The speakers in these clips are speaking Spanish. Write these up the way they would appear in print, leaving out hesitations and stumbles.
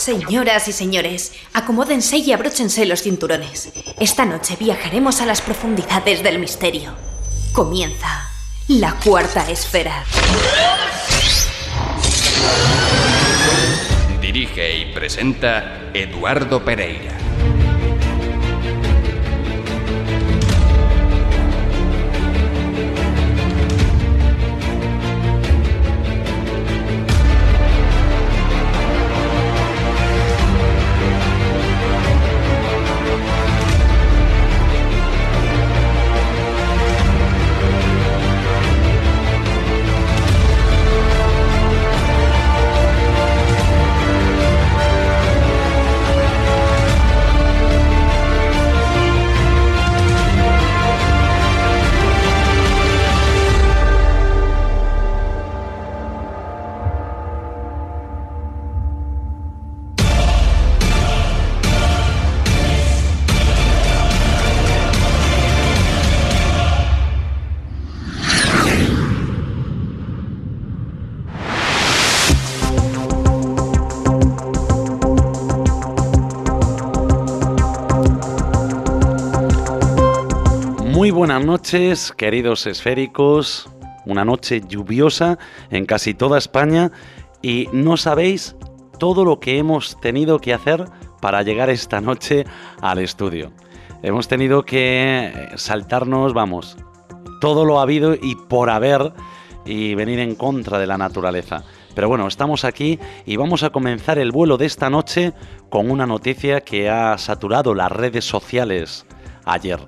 Señoras y señores, acomódense y abróchense los cinturones. Esta noche viajaremos a las profundidades del misterio. Comienza la Cuarta Esfera. Dirige y presenta Eduardo Pereira. Muy buenas noches, queridos esféricos. Una noche lluviosa en casi toda España y no sabéis todo lo que hemos tenido que hacer para llegar esta noche al estudio. Hemos tenido que saltarnos, todo lo habido y por haber y venir en contra de la naturaleza. Pero bueno, estamos aquí y vamos a comenzar el vuelo de esta noche con una noticia que ha saturado las redes sociales ayer.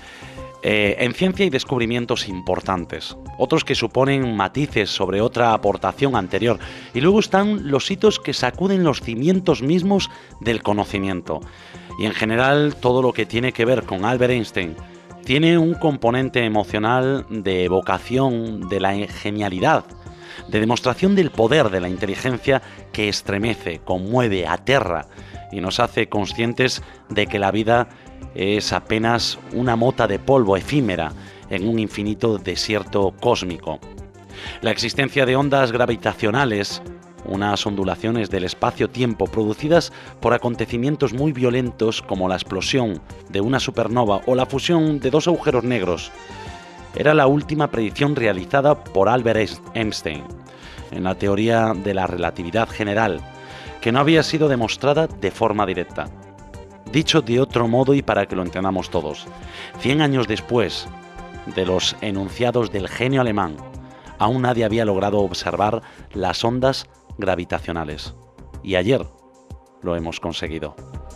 En ciencia hay descubrimientos importantes, otros que suponen matices sobre otra aportación anterior, y luego están los hitos que sacuden los cimientos mismos del conocimiento. Y en general todo lo que tiene que ver con Albert Einstein tiene un componente emocional de evocación de la genialidad, de demostración del poder de la inteligencia que estremece, conmueve, aterra y nos hace conscientes de que la vida es apenas una mota de polvo efímera en un infinito desierto cósmico. La existencia de ondas gravitacionales, unas ondulaciones del espacio-tiempo producidas por acontecimientos muy violentos como la explosión de una supernova o la fusión de dos agujeros negros, era la última predicción realizada por Albert Einstein en la teoría de la relatividad general, que no había sido demostrada de forma directa. Dicho de otro modo y para que lo entendamos todos, 100 años después de los enunciados del genio alemán, aún nadie había logrado observar las ondas gravitacionales. Y ayer lo hemos conseguido.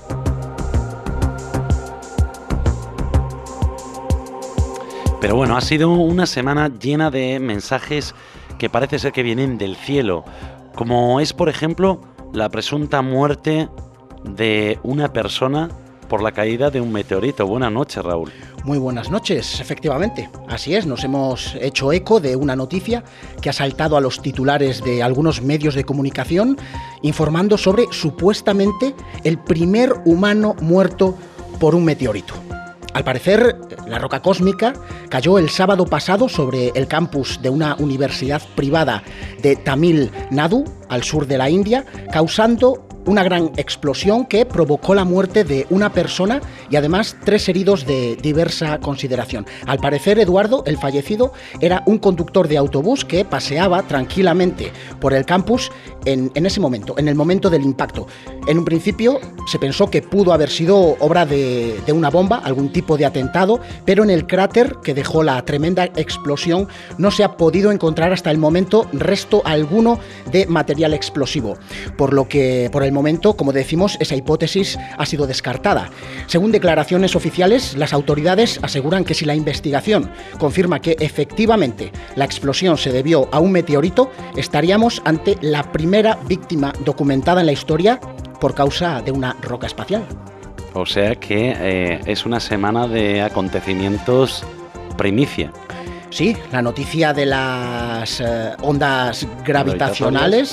Pero bueno, ha sido una semana llena de mensajes que parece ser que vienen del cielo, como es, por ejemplo, la presunta muerte de una persona por la caída de un meteorito. Buenas noches, Raúl. Muy buenas noches, efectivamente. Así es, nos hemos hecho eco de una noticia que ha saltado a los titulares de algunos medios de comunicación informando sobre supuestamente el primer humano muerto por un meteorito. Al parecer, la roca cósmica cayó el sábado pasado sobre el campus de una universidad privada de Tamil Nadu, al sur de la India, causando una gran explosión que provocó la muerte de una persona y además 3 heridos de diversa consideración. Al parecer, Eduardo, el fallecido, era un conductor de autobús que paseaba tranquilamente por el campus en ese momento, en el momento del impacto. En un principio se pensó que pudo haber sido obra de una bomba, algún tipo de atentado, pero en el cráter que dejó la tremenda explosión no se ha podido encontrar hasta el momento resto alguno de material explosivo, por lo que por el momento, como decimos, esa hipótesis ha sido descartada. Según declaraciones oficiales, las autoridades aseguran que si la investigación confirma que efectivamente la explosión se debió a un meteorito, estaríamos ante la primera víctima documentada en la historia por causa de una roca espacial. O sea que es una semana de acontecimientos primicia. Sí, la noticia de las ondas gravitacionales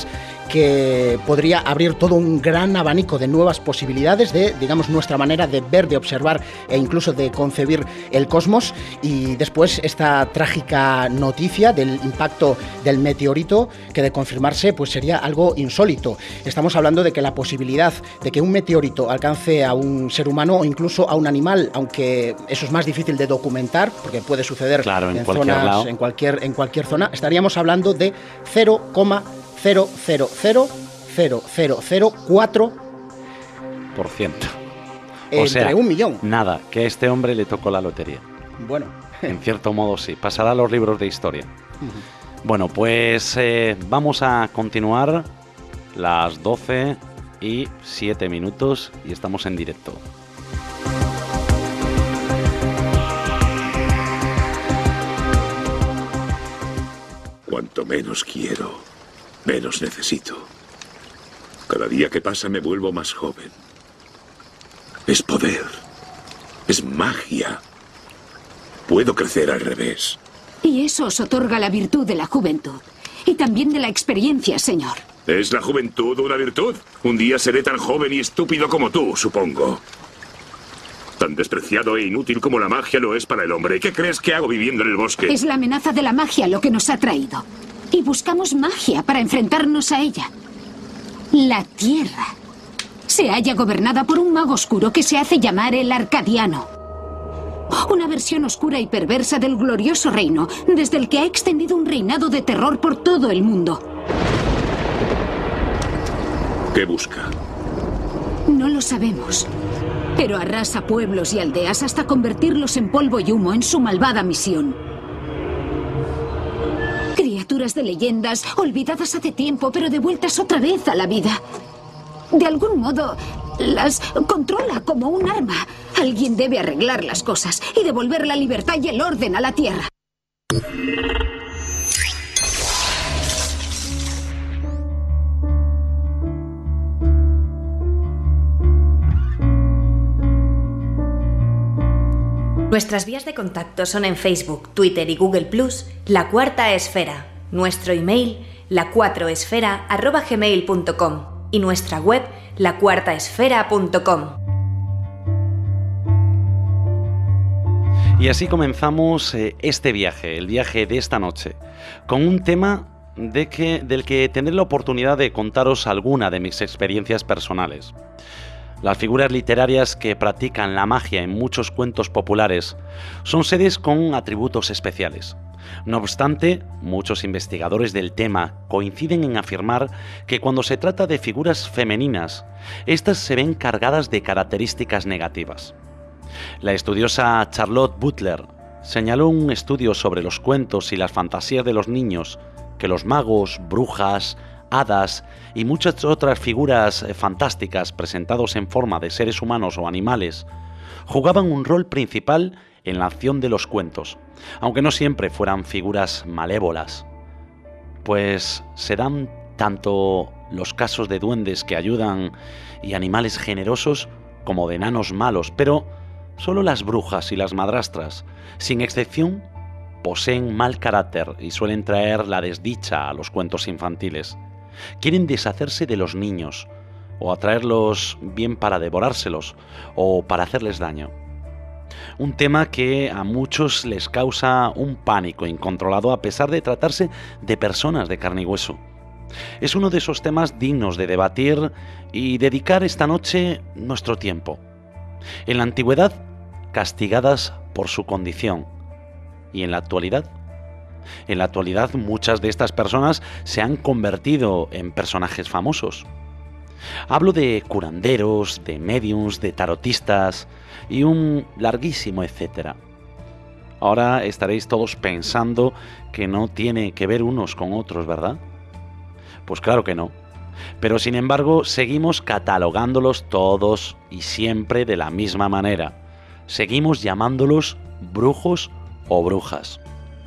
que podría abrir todo un gran abanico de nuevas posibilidades de, digamos, nuestra manera de ver, de observar e incluso de concebir el cosmos. Y después esta trágica noticia del impacto del meteorito, que de confirmarse pues sería algo insólito. Estamos hablando de que la posibilidad de que un meteorito alcance a un ser humano o incluso a un animal, aunque eso es más difícil de documentar porque puede suceder en cualquier zonas, en cualquier zona, estaríamos hablando de 0,000004%. O sea, entre 1 millón. Nada, que a este hombre le tocó la lotería. Bueno. En cierto modo sí, pasará a los libros de historia. Bueno, pues vamos a continuar las 12:07 y estamos en directo. Cuanto menos quiero, menos necesito. Cada día que pasa me vuelvo más joven. Es poder. Es magia. Puedo crecer al revés. Y eso os otorga la virtud de la juventud. Y también de la experiencia, señor. ¿Es la juventud una virtud? Un día seré tan joven y estúpido como tú, supongo. Tan despreciado e inútil como la magia lo es para el hombre. ¿Qué crees que hago viviendo en el bosque? Es la amenaza de la magia lo que nos ha traído. Y buscamos magia para enfrentarnos a ella. La Tierra se halla gobernada por un mago oscuro que se hace llamar el Arcadiano. Una versión oscura y perversa del glorioso reino, desde el que ha extendido un reinado de terror por todo el mundo. ¿Qué busca? No lo sabemos, pero arrasa pueblos y aldeas hasta convertirlos en polvo y humo en su malvada misión. Criaturas de leyendas, olvidadas hace tiempo, pero devueltas otra vez a la vida. De algún modo, las controla como un arma. Alguien debe arreglar las cosas y devolver la libertad y el orden a la Tierra. Nuestras vías de contacto son en Facebook, Twitter y Google+, La Cuarta Esfera. Nuestro email, lacuatroesfera@gmail.com y nuestra web, lacuartaesfera.com. Y así comenzamos este viaje, el viaje de esta noche, con un tema del que tendré la oportunidad de contaros alguna de mis experiencias personales. Las figuras literarias que practican la magia en muchos cuentos populares son seres con atributos especiales. No obstante, muchos investigadores del tema coinciden en afirmar que cuando se trata de figuras femeninas, estas se ven cargadas de características negativas. La estudiosa Charlotte Butler señaló en un estudio sobre los cuentos y las fantasías de los niños que los magos, brujas, hadas y muchas otras figuras fantásticas presentados en forma de seres humanos o animales jugaban un rol principal en la acción de los cuentos, aunque no siempre fueran figuras malévolas, pues se dan tanto los casos de duendes que ayudan y animales generosos como de enanos malos, pero solo las brujas y las madrastras, sin excepción, poseen mal carácter y suelen traer la desdicha a los cuentos infantiles. Quieren deshacerse de los niños, o atraerlos bien para devorárselos, o para hacerles daño. Un tema que a muchos les causa un pánico incontrolado a pesar de tratarse de personas de carne y hueso. Es uno de esos temas dignos de debatir y dedicar esta noche nuestro tiempo. En la antigüedad, castigadas por su condición, y en la actualidad muchas de estas personas se han convertido en personajes famosos. Hablo de curanderos, de médiums, de tarotistas y un larguísimo etcétera. Ahora estaréis todos pensando que no tiene que ver unos con otros, ¿verdad? Pues claro que no. Pero sin embargo seguimos catalogándolos todos y siempre de la misma manera. Seguimos llamándolos brujos o brujas.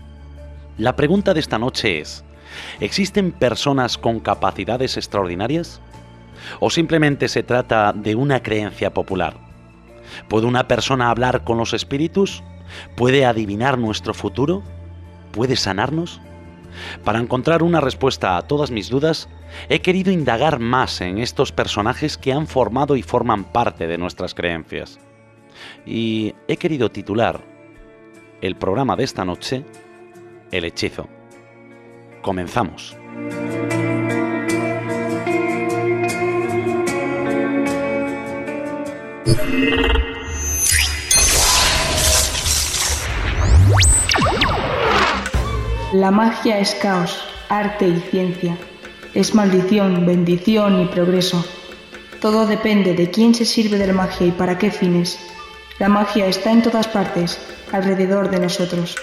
La pregunta de esta noche es: ¿existen personas con capacidades extraordinarias? ¿O simplemente se trata de una creencia popular? ¿Puede una persona hablar con los espíritus? ¿Puede adivinar nuestro futuro? ¿Puede sanarnos? Para encontrar una respuesta a todas mis dudas, he querido indagar más en estos personajes que han formado y forman parte de nuestras creencias. Y he querido titular el programa de esta noche El hechizo. Comenzamos. La magia es caos, arte y ciencia. Es maldición, bendición y progreso. Todo depende de quién se sirve de la magia y para qué fines. La magia está en todas partes, alrededor de nosotros.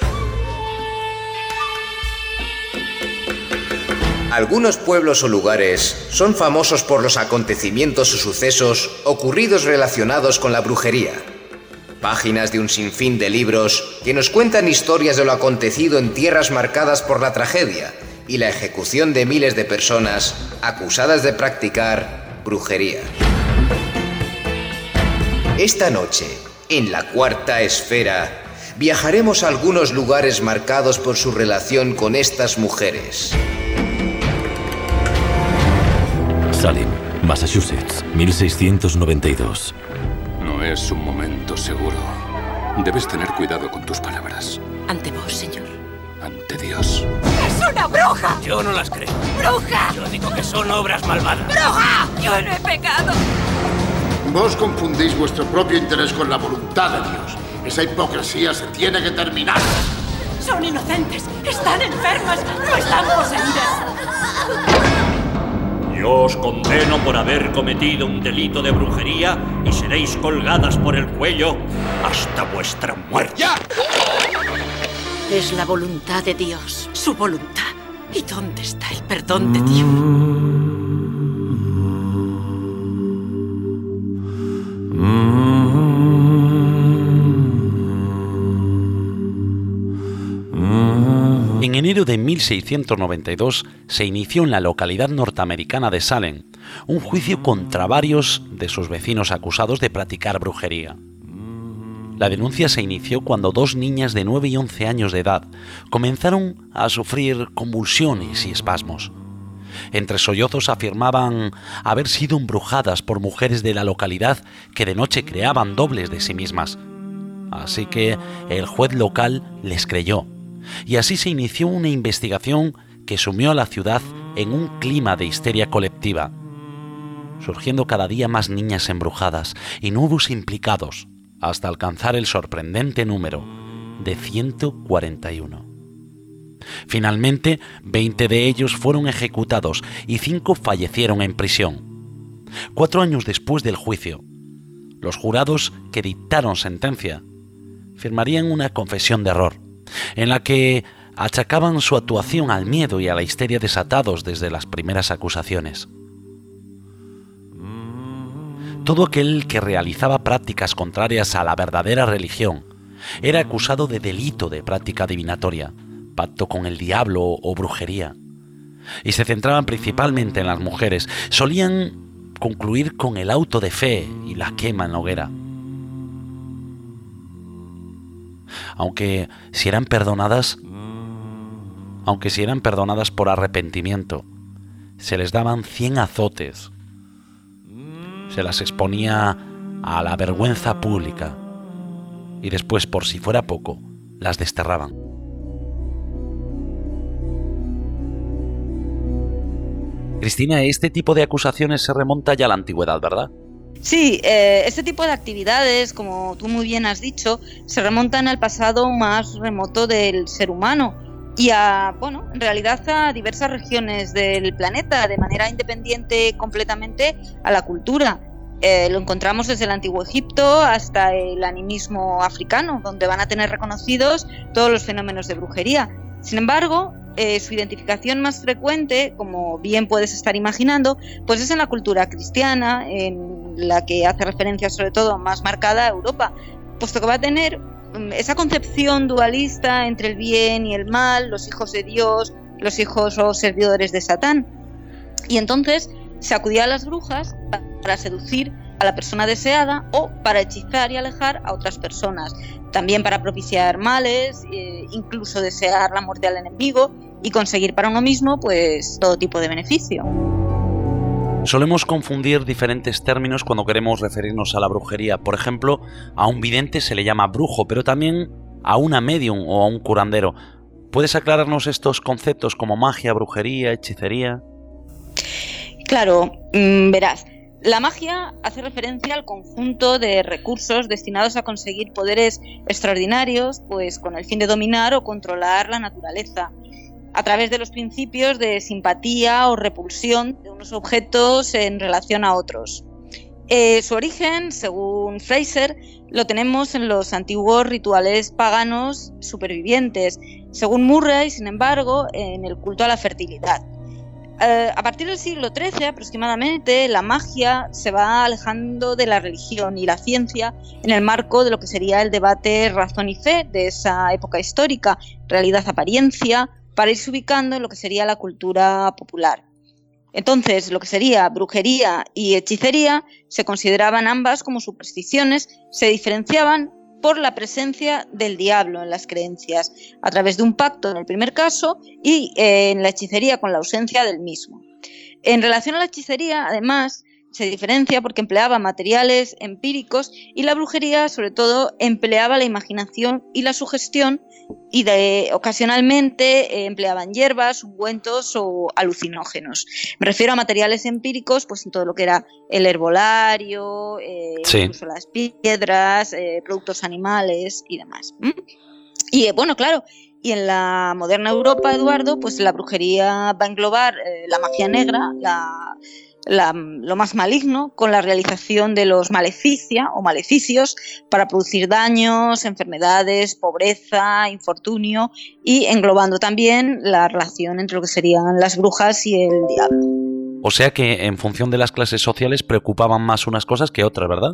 Algunos pueblos o lugares son famosos por los acontecimientos o sucesos ocurridos relacionados con la brujería. Páginas de un sinfín de libros que nos cuentan historias de lo acontecido en tierras marcadas por la tragedia y la ejecución de miles de personas acusadas de practicar brujería. Esta noche, en la Cuarta Esfera, viajaremos a algunos lugares marcados por su relación con estas mujeres. Salem, Massachusetts, 1692. No es un momento seguro. Debes tener cuidado con tus palabras. Ante vos, señor. Ante Dios. ¡Es una bruja! Yo no las creo. ¡Bruja! Yo digo que son obras malvadas. ¡Bruja! Yo no he pecado. Vos confundís vuestro propio interés con la voluntad de Dios. Esa hipocresía se tiene que terminar. Son inocentes. Están enfermas. No están poseídas. Yo os condeno por haber cometido un delito de brujería y seréis colgadas por el cuello hasta vuestra muerte. ¡Ya! Es la voluntad de Dios, su voluntad. ¿Y dónde está el perdón de Dios? En enero de 1692 se inició en la localidad norteamericana de Salem un juicio contra varios de sus vecinos acusados de practicar brujería. La denuncia se inició cuando dos niñas de 9 y 11 años de edad comenzaron a sufrir convulsiones y espasmos. Entre sollozos afirmaban haber sido embrujadas por mujeres de la localidad que de noche creaban dobles de sí mismas. Así que el juez local les creyó. Y así se inició una investigación que sumió a la ciudad en un clima de histeria colectiva, surgiendo cada día más niñas embrujadas y nuevos implicados, hasta alcanzar el sorprendente número de 141. Finalmente, 20 de ellos fueron ejecutados y 5 fallecieron en prisión. 4 años después del juicio, los jurados que dictaron sentencia firmarían una confesión de error, en la que achacaban su actuación al miedo y a la histeria desatados desde las primeras acusaciones. Todo aquel que realizaba prácticas contrarias a la verdadera religión era acusado de delito de práctica adivinatoria, pacto con el diablo o brujería. Y se centraban principalmente en las mujeres. Solían concluir con el auto de fe y la quema en la hoguera. Aunque si eran perdonadas por arrepentimiento, se les daban 100 azotes. Se las exponía a la vergüenza pública y después, por si fuera poco, las desterraban. Cristina, este tipo de acusaciones se remonta ya a la antigüedad, ¿verdad? Sí, este tipo de actividades, como tú muy bien has dicho, se remontan al pasado más remoto del ser humano y en realidad a diversas regiones del planeta, de manera independiente completamente a la cultura. Lo encontramos desde el antiguo Egipto hasta el animismo africano, donde van a tener reconocidos todos los fenómenos de brujería. Sin embargo, su identificación más frecuente, como bien puedes estar imaginando, pues es en la cultura cristiana, en la que hace referencia sobre todo más marcada a Europa, puesto que va a tener esa concepción dualista entre el bien y el mal, los hijos de Dios, los hijos o servidores de Satán. Y entonces se acudía a las brujas para seducir a la persona deseada o para hechizar y alejar a otras personas, también para propiciar males, incluso desear la muerte al enemigo y conseguir para uno mismo pues todo tipo de beneficio. Solemos confundir diferentes términos cuando queremos referirnos a la brujería. Por ejemplo, a un vidente se le llama brujo, pero también a una medium o a un curandero. ¿Puedes aclararnos estos conceptos como magia, brujería, hechicería? Claro, verás. La magia hace referencia al conjunto de recursos destinados a conseguir poderes extraordinarios, pues con el fin de dominar o controlar la naturaleza, a través de los principios de simpatía o repulsión de unos objetos en relación a otros. Su origen, según Fraser, lo tenemos en los antiguos rituales paganos supervivientes, según Murray, sin embargo, en el culto a la fertilidad. A partir del siglo XIII aproximadamente, la magia se va alejando de la religión y la ciencia en el marco de lo que sería el debate razón y fe de esa época histórica, realidad-apariencia, para irse ubicando en lo que sería la cultura popular. Entonces, lo que sería brujería y hechicería se consideraban ambas como supersticiones, se diferenciaban por la presencia del diablo en las creencias, a través de un pacto en el primer caso y en la hechicería con la ausencia del mismo. En relación a la hechicería, además, se diferencia porque empleaba materiales empíricos y la brujería, sobre todo, empleaba la imaginación y la sugestión y ocasionalmente empleaban hierbas, ungüentos o alucinógenos. Me refiero a materiales empíricos, pues en todo lo que era el herbolario, incluso las piedras, productos animales y demás. Y bueno, claro, y en la moderna Europa, Eduardo, pues la brujería va a englobar la magia negra, lo más maligno, con la realización de los maleficia o maleficios para producir daños, enfermedades, pobreza, infortunio, y englobando también la relación entre lo que serían las brujas y el diablo. O sea que en función de las clases sociales preocupaban más unas cosas que otras, ¿verdad?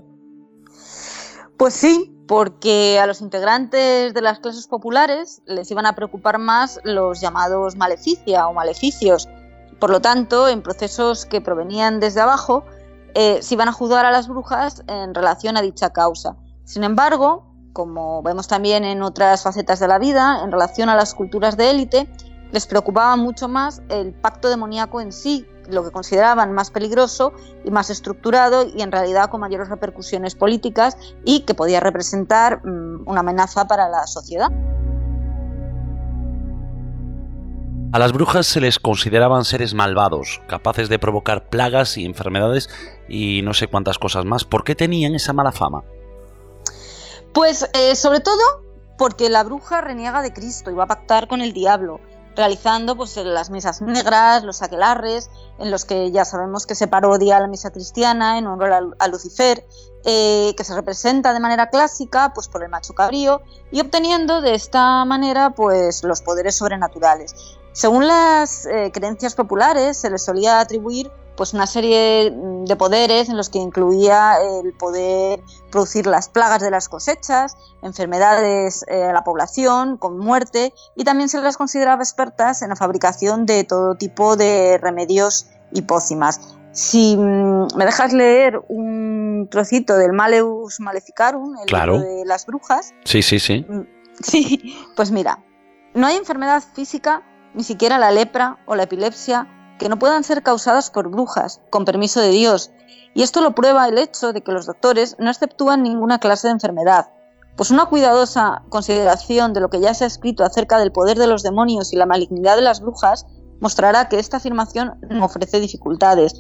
Pues sí, porque a los integrantes de las clases populares les iban a preocupar más los llamados maleficia o maleficios. Por lo tanto, en procesos que provenían desde abajo, se iban a juzgar a las brujas en relación a dicha causa. Sin embargo, como vemos también en otras facetas de la vida, en relación a las culturas de élite, les preocupaba mucho más el pacto demoníaco en sí, lo que consideraban más peligroso y más estructurado y en realidad con mayores repercusiones políticas y que podía representar una amenaza para la sociedad. A las brujas se les consideraban seres malvados, capaces de provocar plagas y enfermedades y no sé cuántas cosas más. ¿Por qué tenían esa mala fama? Pues sobre todo porque la bruja reniega de Cristo y va a pactar con el diablo, realizando pues las misas negras, los aquelarres, en los que ya sabemos que se parodia la misa cristiana en honor a Lucifer, que se representa de manera clásica pues por el macho cabrío y obteniendo de esta manera pues los poderes sobrenaturales. Según las creencias populares, se les solía atribuir pues una serie de poderes en los que incluía el poder producir las plagas de las cosechas, enfermedades a la población, con muerte, y también se las consideraba expertas en la fabricación de todo tipo de remedios y pócimas. Si me dejas leer un trocito del Malleus Maleficarum, el libro de las brujas. Sí. Sí, pues mira, no hay enfermedad física, ni siquiera la lepra o la epilepsia, que no puedan ser causadas por brujas, con permiso de Dios. Y esto lo prueba el hecho de que los doctores no exceptúan ninguna clase de enfermedad. Pues una cuidadosa consideración de lo que ya se ha escrito acerca del poder de los demonios y la malignidad de las brujas mostrará que esta afirmación no ofrece dificultades.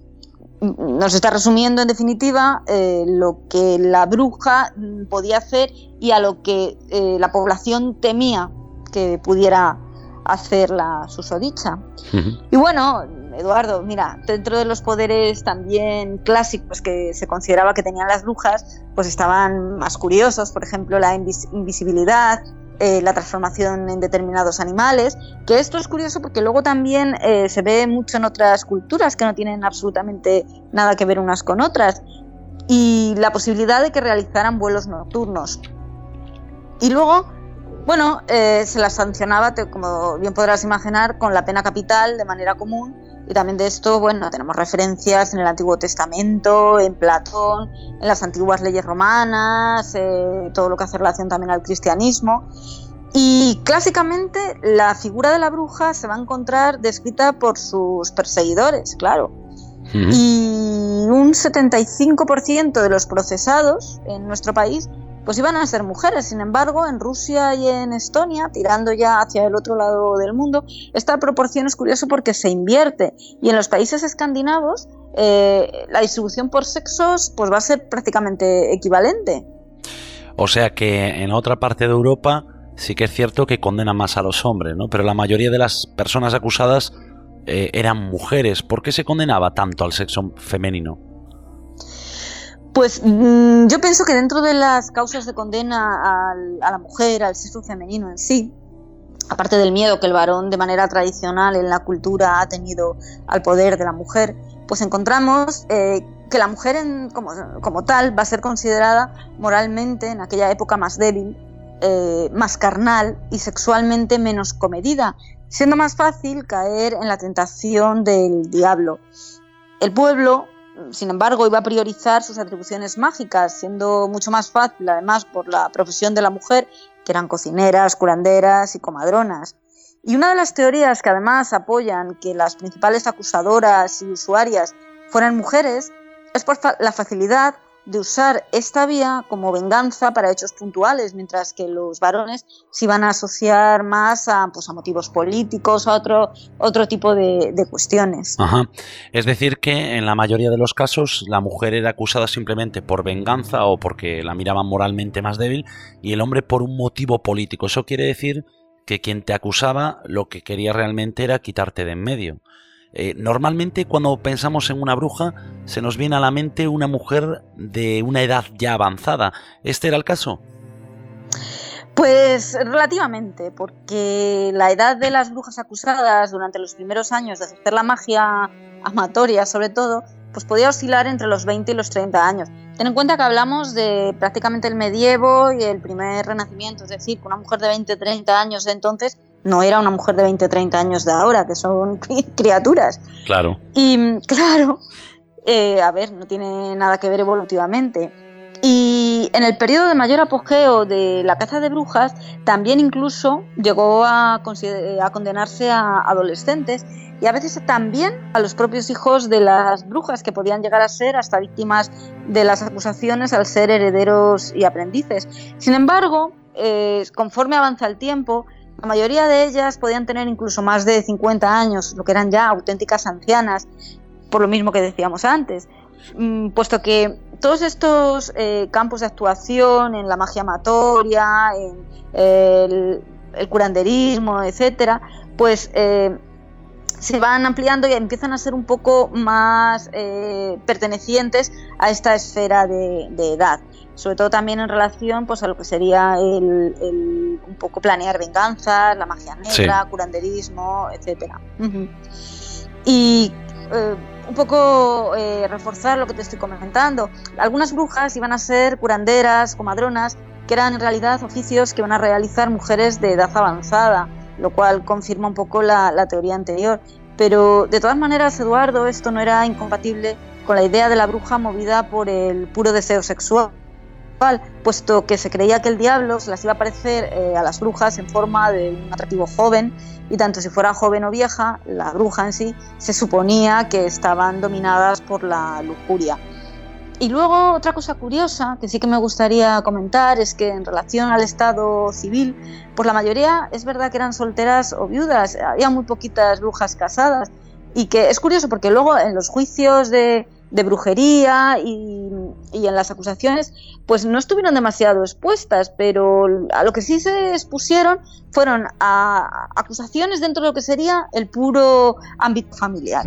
Nos está resumiendo, en definitiva, lo que la bruja podía hacer y a lo que la población temía que pudiera hacer la susodicha. Y bueno, Eduardo, mira, dentro de los poderes también clásicos que se consideraba que tenían las brujas, pues estaban más curiosos, por ejemplo, la invisibilidad, la transformación en determinados animales, que esto es curioso porque luego también se ve mucho en otras culturas que no tienen absolutamente nada que ver unas con otras, y la posibilidad de que realizaran vuelos nocturnos. Y luego, bueno, se las sancionaba, como bien podrás imaginar, con la pena capital de manera común, y también de esto, bueno, tenemos referencias en el Antiguo Testamento, en Platón, en las antiguas leyes romanas, todo lo que hace relación también al cristianismo. Y clásicamente la figura de la bruja se va a encontrar descrita por sus perseguidores, claro. Y un 75% de los procesados en nuestro país pues iban a ser mujeres. Sin embargo, en Rusia y en Estonia, tirando ya hacia el otro lado del mundo, esta proporción es curioso porque se invierte. Y en los países escandinavos la distribución por sexos pues va a ser prácticamente equivalente. O sea que en otra parte de Europa sí que es cierto que condenan más a los hombres, ¿no? Pero la mayoría de las personas acusadas eran mujeres. ¿Por qué se condenaba tanto al sexo femenino? Pues yo pienso que dentro de las causas de condena a la mujer, al sexo femenino en sí, aparte del miedo que el varón de manera tradicional en la cultura ha tenido al poder de la mujer, pues encontramos que la mujer como tal va a ser considerada moralmente en aquella época más débil, más carnal y sexualmente menos comedida, siendo más fácil caer en la tentación del diablo. El pueblo, sin embargo, iba a priorizar sus atribuciones mágicas, siendo mucho más fácil, además, por la profesión de la mujer, que eran cocineras, curanderas y comadronas. Y una de las teorías que además apoyan que las principales acusadoras y usuarias fueran mujeres es por la facilidad de usar esta vía como venganza para hechos puntuales, mientras que los varones se iban a asociar más a motivos políticos, a otro tipo de cuestiones. Ajá. Es decir que en la mayoría de los casos la mujer era acusada simplemente por venganza o porque la miraban moralmente más débil y el hombre por un motivo político. Eso quiere decir que quien te acusaba lo que quería realmente era quitarte de en medio. Normalmente cuando pensamos en una bruja se nos viene a la mente una mujer de una edad ya avanzada. ¿Este era el caso? Pues relativamente, porque la edad de las brujas acusadas durante los primeros años de ejercer la magia amatoria, sobre todo, pues podía oscilar entre los 20 y los 30 años. Ten en cuenta que hablamos de prácticamente el medievo y el primer renacimiento, es decir, que una mujer de 20-30 años de entonces no era una mujer de 20-30 años de ahora, que son criaturas. Claro. Y claro, no tiene nada que ver evolutivamente. Y en el periodo de mayor apogeo de la caza de brujas, también incluso llegó a condenarse a adolescentes y a veces también a los propios hijos de las brujas, que podían llegar a ser hasta víctimas de las acusaciones al ser herederos y aprendices. Sin embargo, conforme avanza el tiempo, la mayoría de ellas podían tener incluso más de 50 años, lo que eran ya auténticas ancianas, por lo mismo que decíamos antes, puesto que todos estos campos de actuación en la magia amatoria, en el curanderismo, etcétera, pues se van ampliando y empiezan a ser un poco más pertenecientes a esta esfera de edad, sobre todo también en relación pues a lo que sería un poco planear venganzas, la magia negra, sí, curanderismo, etcétera. Y un poco reforzar lo que te estoy comentando. Algunas brujas iban a ser curanderas, comadronas, que eran en realidad oficios que iban a realizar mujeres de edad avanzada, lo cual confirma un poco la teoría anterior. Pero de todas maneras, Eduardo, esto no era incompatible con la idea de la bruja movida por el puro deseo sexual, puesto que se creía que el diablo se las iba a aparecer a las brujas en forma de un atractivo joven, y tanto si fuera joven o vieja, la bruja en sí se suponía que estaban dominadas por la lujuria. Y luego otra cosa curiosa que sí que me gustaría comentar es que en relación al estado civil, pues la mayoría es verdad que eran solteras o viudas, había muy poquitas brujas casadas, y que es curioso porque luego en los juicios de brujería y en las acusaciones pues no estuvieron demasiado expuestas, pero a lo que sí se expusieron fueron a acusaciones dentro de lo que sería el puro ámbito familiar.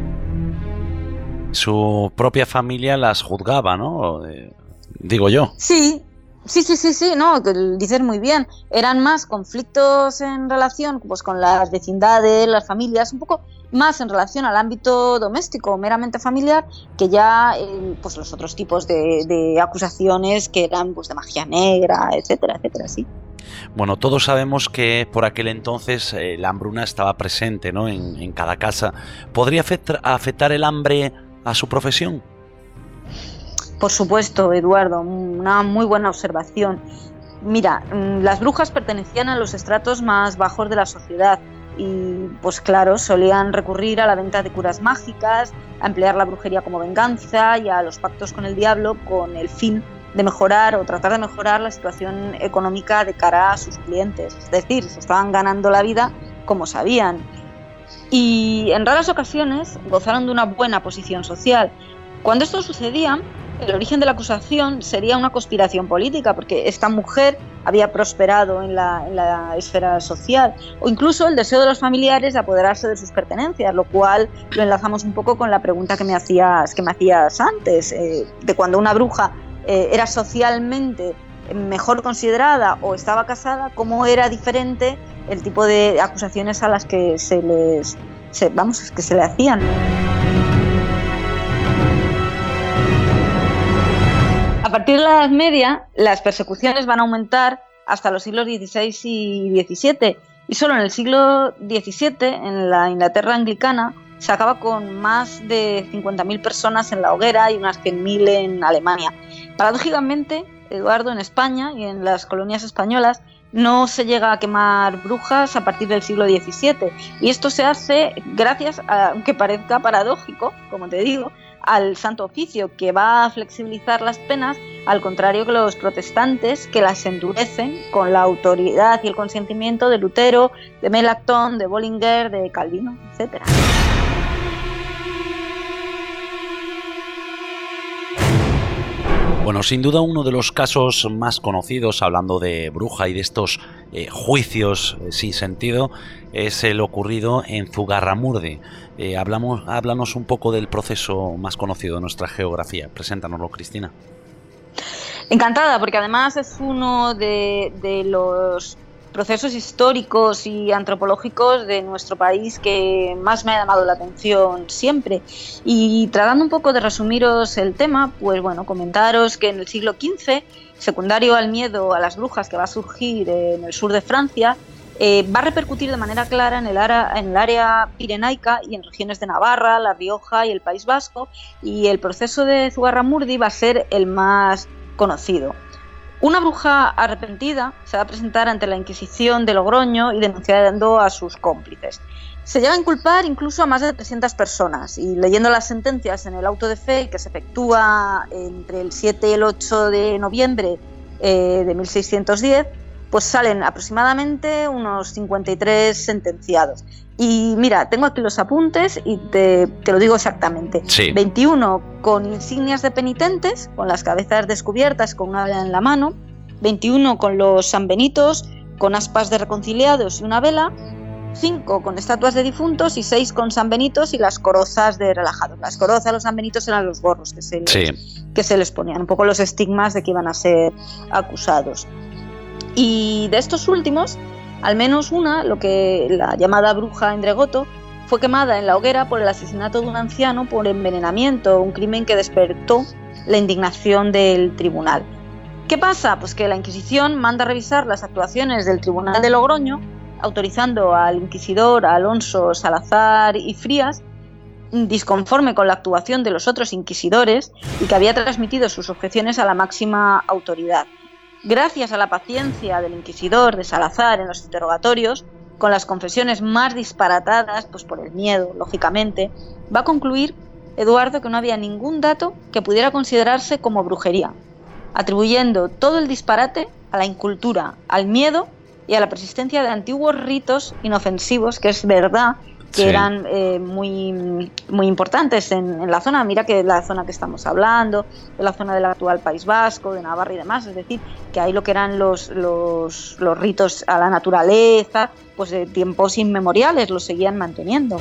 Su propia familia las juzgaba, ¿no? Digo yo. Sí, no, dices muy bien. Eran más conflictos en relación pues con las vecindades, las familias, un poco más en relación al ámbito doméstico, meramente familiar, que ya pues los otros tipos de acusaciones que eran pues de magia negra, etcétera, sí. Bueno, todos sabemos que por aquel entonces la hambruna estaba presente, ¿no? En cada casa. ¿Podría afectar el hambre a su profesión? Por supuesto, Eduardo, una muy buena observación. Mira, las brujas pertenecían a los estratos más bajos de la sociedad y, pues claro, solían recurrir a la venta de curas mágicas, a emplear la brujería como venganza y a los pactos con el diablo con el fin de mejorar o tratar de mejorar la situación económica de cara a sus clientes. Es decir, se estaban ganando la vida como sabían. Y en raras ocasiones gozaron de una buena posición social. Cuando esto sucedía, el origen de la acusación sería una conspiración política, porque esta mujer había prosperado en la esfera social, o incluso el deseo de los familiares de apoderarse de sus pertenencias, lo cual lo enlazamos un poco con la pregunta que me hacías antes, de cuando una bruja era socialmente mejor considerada o estaba casada, cómo era diferente el tipo de acusaciones a las que se le hacían. A partir de la Edad Media, las persecuciones van a aumentar hasta los siglos XVI y XVII, y solo en el siglo XVII, en la Inglaterra anglicana, se acaba con más de 50.000 personas en la hoguera y unas 100.000 en Alemania. Paradójicamente, Eduardo, en España y en las colonias españolas no se llega a quemar brujas a partir del siglo XVII, y esto se hace gracias a, aunque parezca paradójico, como te digo, al Santo Oficio, que va a flexibilizar las penas, al contrario que los protestantes, que las endurecen con la autoridad y el consentimiento de Lutero, de Melanchthon, de Bullinger, de Calvino, etc. Bueno, sin duda uno de los casos más conocidos, hablando de bruja y de estos juicios sin sentido, es el ocurrido en Zugarramurdi. Háblanos un poco del proceso más conocido de nuestra geografía. Preséntanoslo, Cristina. Encantada, porque además es uno de los procesos históricos y antropológicos de nuestro país que más me ha llamado la atención siempre. Y tratando un poco de resumiros el tema, pues bueno, comentaros que en el siglo XV, secundario al miedo a las brujas que va a surgir en el sur de Francia, va a repercutir de manera clara en el área pirenaica y en regiones de Navarra, La Rioja y el País Vasco, y el proceso de Zugarramurdi va a ser el más conocido. Una bruja arrepentida se va a presentar ante la Inquisición de Logroño y denunciando a sus cómplices. Se llega a inculpar incluso a más de 300 personas, y leyendo las sentencias en el auto de fe que se efectúa entre el 7 y el 8 de noviembre de 1610, pues salen aproximadamente unos 53 sentenciados. Y mira, tengo aquí los apuntes y te lo digo exactamente. Sí. 21 con insignias de penitentes, con las cabezas descubiertas con una vela en la mano. 21 con los sanbenitos, con aspas de reconciliados y una vela. 5 con estatuas de difuntos y 6 con sanbenitos y las corozas de relajados. Las corozas, los sanbenitos eran los gorros que se les ponían, un poco los estigmas de que iban a ser acusados. Y de estos últimos, al menos una, la llamada bruja Endregoto, fue quemada en la hoguera por el asesinato de un anciano por envenenamiento, un crimen que despertó la indignación del tribunal. ¿Qué pasa? Pues que la Inquisición manda a revisar las actuaciones del Tribunal de Logroño, autorizando al inquisidor Alonso Salazar y Frías, disconforme con la actuación de los otros inquisidores y que había transmitido sus objeciones a la máxima autoridad. Gracias a la paciencia del inquisidor de Salazar en los interrogatorios, con las confesiones más disparatadas, pues por el miedo, lógicamente, va a concluir Eduardo que no había ningún dato que pudiera considerarse como brujería, atribuyendo todo el disparate a la incultura, al miedo y a la persistencia de antiguos ritos inofensivos, que es verdad que eran muy, muy importantes en la zona. Mira que la zona que estamos hablando, de la zona del actual País Vasco, de Navarra y demás, es decir, que ahí lo que eran los ritos a la naturaleza, pues de tiempos inmemoriales los seguían manteniendo.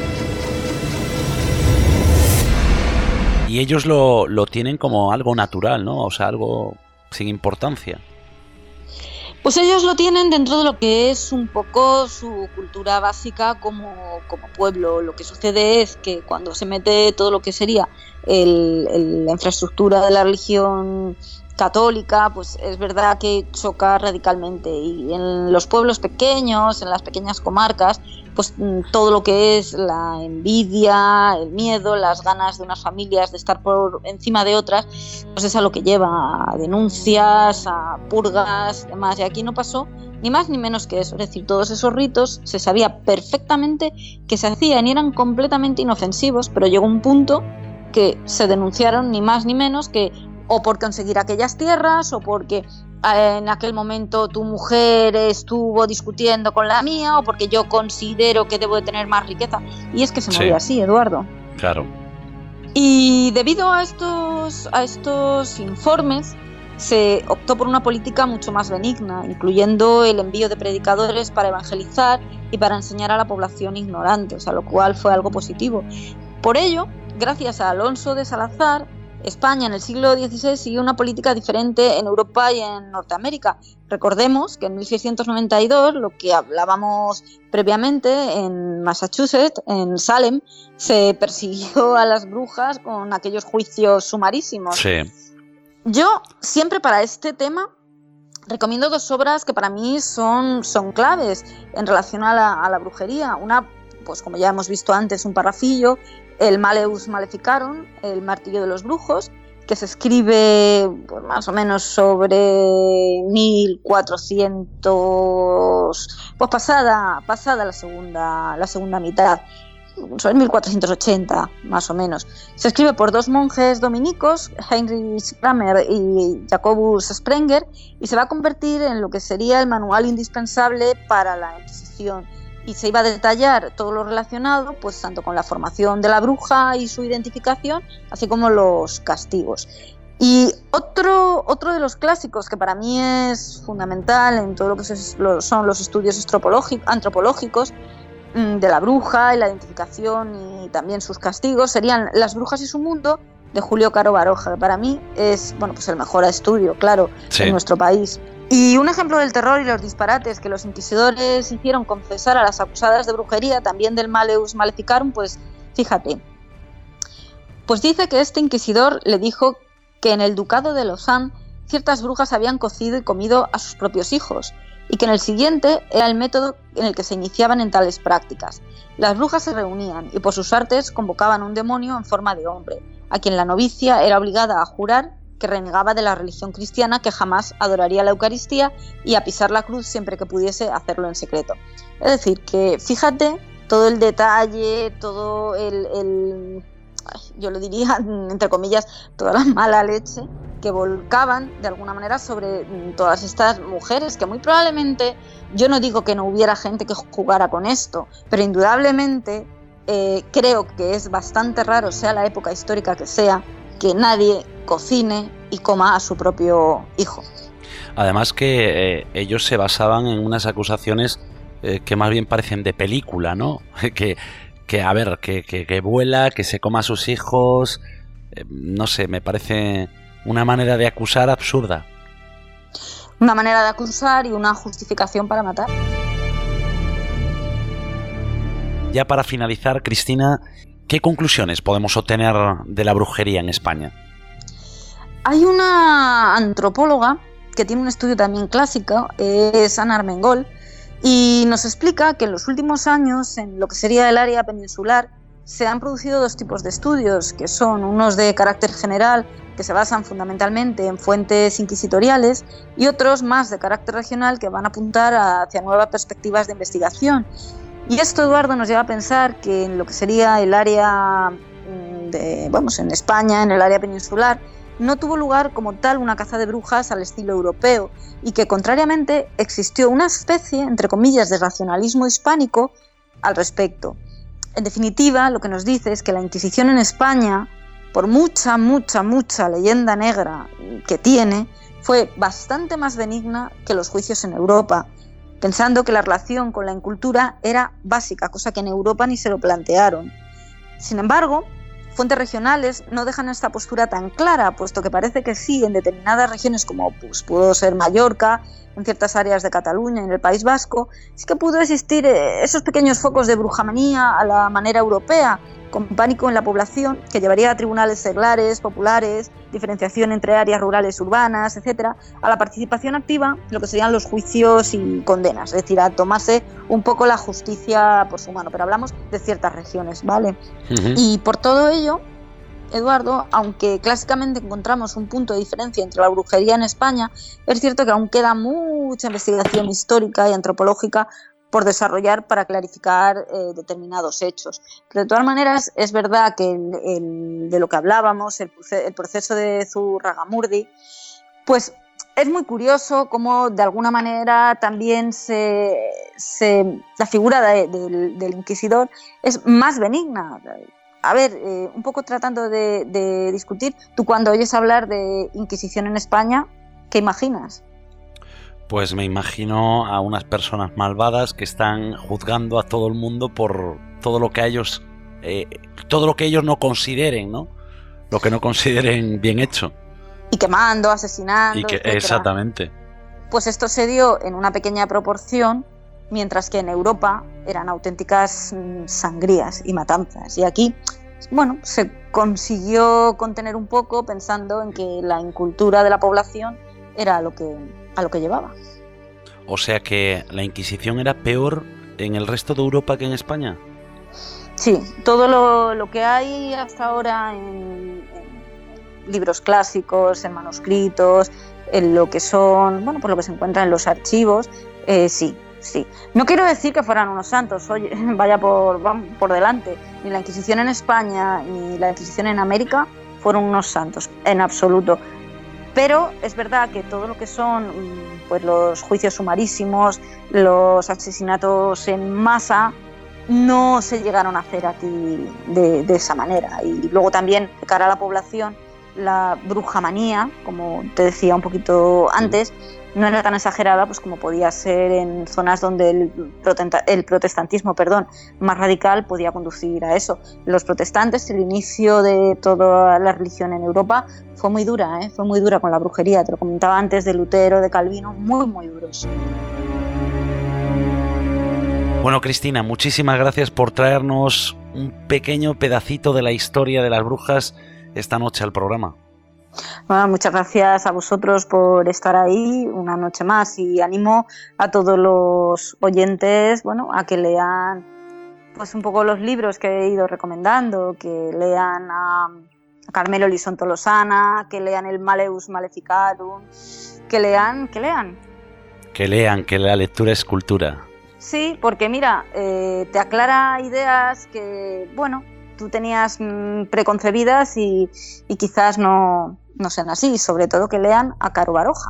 Y ellos lo tienen como algo natural, ¿no? O sea, algo sin importancia. Pues ellos lo tienen dentro de lo que es un poco su cultura básica como pueblo. Lo que sucede es que cuando se mete todo lo que sería la infraestructura de la religión católica, pues es verdad que choca radicalmente. Y en los pueblos pequeños, en las pequeñas comarcas, pues todo lo que es la envidia, el miedo, las ganas de unas familias de estar por encima de otras, pues es a lo que lleva a denuncias, a purgas, demás. Y aquí no pasó ni más ni menos que eso. Es decir, todos esos ritos se sabía perfectamente que se hacían y eran completamente inofensivos, pero llegó un punto que se denunciaron ni más ni menos que o por conseguir aquellas tierras o porque en aquel momento tu mujer estuvo discutiendo con la mía o porque yo considero que debo de tener más riqueza. Y es que se movía así, Eduardo. Claro. Y debido a estos informes se optó por una política mucho más benigna, incluyendo el envío de predicadores para evangelizar y para enseñar a la población ignorante, o sea, lo cual fue algo positivo. Por ello, gracias a Alonso de Salazar, España en el siglo XVI siguió una política diferente en Europa y en Norteamérica. Recordemos que en 1692, lo que hablábamos previamente, en Massachusetts, en Salem, se persiguió a las brujas con aquellos juicios sumarísimos. Sí. Yo siempre para este tema recomiendo dos obras que para mí son claves en relación a la brujería. Una, pues como ya hemos visto antes, un parrafillo, el Malleus Maleficarum, el martillo de los brujos, que se escribe pues, más o menos sobre 1400, pues pasada la segunda mitad, sobre 1480 más o menos. Se escribe por dos monjes dominicos, Heinrich Kramer y Jacobus Sprenger, y se va a convertir en lo que sería el manual indispensable para la Inquisición. Y se iba a detallar todo lo relacionado, pues tanto con la formación de la bruja y su identificación, así como los castigos. Y otro de los clásicos que para mí es fundamental en todo lo que son los estudios antropológicos de la bruja y la identificación y también sus castigos serían Las brujas y su mundo, de Julio Caro Baroja, que para mí es pues el mejor estudio, claro, en nuestro país. Y un ejemplo del terror y los disparates que los inquisidores hicieron confesar a las acusadas de brujería, también del Malleus Maleficarum, pues fíjate. Pues dice que este inquisidor le dijo que en el ducado de Lausanne ciertas brujas habían cocido y comido a sus propios hijos, y que en el siguiente era el método en el que se iniciaban en tales prácticas. Las brujas se reunían y por sus artes convocaban un demonio en forma de hombre, a quien la novicia era obligada a jurar que renegaba de la religión cristiana, que jamás adoraría la Eucaristía y a pisar la cruz siempre que pudiese hacerlo en secreto. Es decir, que fíjate todo el detalle, todo yo lo diría, entre comillas, toda la mala leche que volcaban de alguna manera sobre todas estas mujeres, que muy probablemente, yo no digo que no hubiera gente que jugara con esto, pero indudablemente creo que es bastante raro, sea la época histórica que sea, que nadie cocine y coma a su propio hijo. Además que ellos se basaban en unas acusaciones que más bien parecen de película, ¿no? que vuela, que se coma a sus hijos, no sé, me parece una manera de acusar absurda. Una manera de acusar y una justificación para matar. Ya para finalizar, Cristina, ¿qué conclusiones podemos obtener de la brujería en España? Hay una antropóloga que tiene un estudio también clásico, es Ana Armengol, y nos explica que en los últimos años, en lo que sería el área peninsular, se han producido dos tipos de estudios, que son unos de carácter general, que se basan fundamentalmente en fuentes inquisitoriales, y otros más de carácter regional, que van a apuntar hacia nuevas perspectivas de investigación. Y esto, Eduardo, nos lleva a pensar que en lo que sería el área en España, en el área peninsular, no tuvo lugar como tal una caza de brujas al estilo europeo, y que contrariamente existió una especie, entre comillas, de racionalismo hispánico al respecto. En definitiva, lo que nos dice es que la Inquisición en España, por mucha leyenda negra que tiene, fue bastante más benigna que los juicios en Europa, pensando que la relación con la incultura era básica, cosa que en Europa ni se lo plantearon. Sin embargo, fuentes regionales no dejan esta postura tan clara, puesto que parece que sí, en determinadas regiones como pues, pudo ser Mallorca, en ciertas áreas de Cataluña y en el País Vasco, sí que pudo existir esos pequeños focos de brujamanía a la manera europea, con pánico en la población, que llevaría a tribunales seglares, populares, diferenciación entre áreas rurales, urbanas, etcétera, a la participación activa, lo que serían los juicios y condenas, es decir, a tomarse un poco la justicia por su mano, pero hablamos de ciertas regiones, ¿vale? Y por todo ello, Eduardo, aunque clásicamente encontramos un punto de diferencia entre la brujería en España, es cierto que aún queda mucha investigación histórica y antropológica por desarrollar para clarificar determinados hechos. Pero de todas maneras es verdad que de lo que hablábamos, el proceso de Zurragamurdi, pues es muy curioso cómo de alguna manera también la figura del inquisidor es más benigna. A ver, un poco tratando de discutir, tú cuando oyes hablar de Inquisición en España, ¿qué imaginas? Pues me imagino a unas personas malvadas que están juzgando a todo el mundo por todo lo que ellos no consideren, ¿no? Lo que no consideren bien hecho. Y quemando, asesinando, exactamente. Pues esto se dio en una pequeña proporción, mientras que en Europa eran auténticas sangrías y matanzas. Y aquí, bueno, se consiguió contener un poco pensando en que la incultura de la población era a lo que llevaba. O sea que la Inquisición era peor en el resto de Europa que en España. Sí, todo lo que hay hasta ahora en libros clásicos, en manuscritos, en lo que son, bueno, pues lo que se encuentra en los archivos, sí. No quiero decir que fueran unos santos, oye, vaya por delante. Ni la Inquisición en España ni la Inquisición en América fueron unos santos, en absoluto. Pero es verdad que todo lo que son pues los juicios sumarísimos, los asesinatos en masa, no se llegaron a hacer aquí de esa manera. Y luego también, de cara a la población, la brujamanía, como te decía un poquito antes, no era tan exagerada pues como podía ser en zonas donde el protestantismo más radical podía conducir a eso. Los protestantes, el inicio de toda la religión en Europa fue muy dura, fue muy dura con la brujería, te lo comentaba antes, de Lutero, de Calvino, muy muy duros. Bueno, Cristina, muchísimas gracias por traernos un pequeño pedacito de la historia de las brujas esta noche al programa. Bueno, muchas gracias a vosotros por estar ahí una noche más y animo a todos los oyentes, bueno, a que lean pues un poco los libros que he ido recomendando, que lean a Carmelo Elizondo Tolosana, que lean el Maleus Maleficarum, que lean. Que la lectura es cultura. Sí, porque mira, te aclara ideas que, bueno, tú tenías preconcebidas y quizás no sean así, sobre todo que lean a Caro Baroja.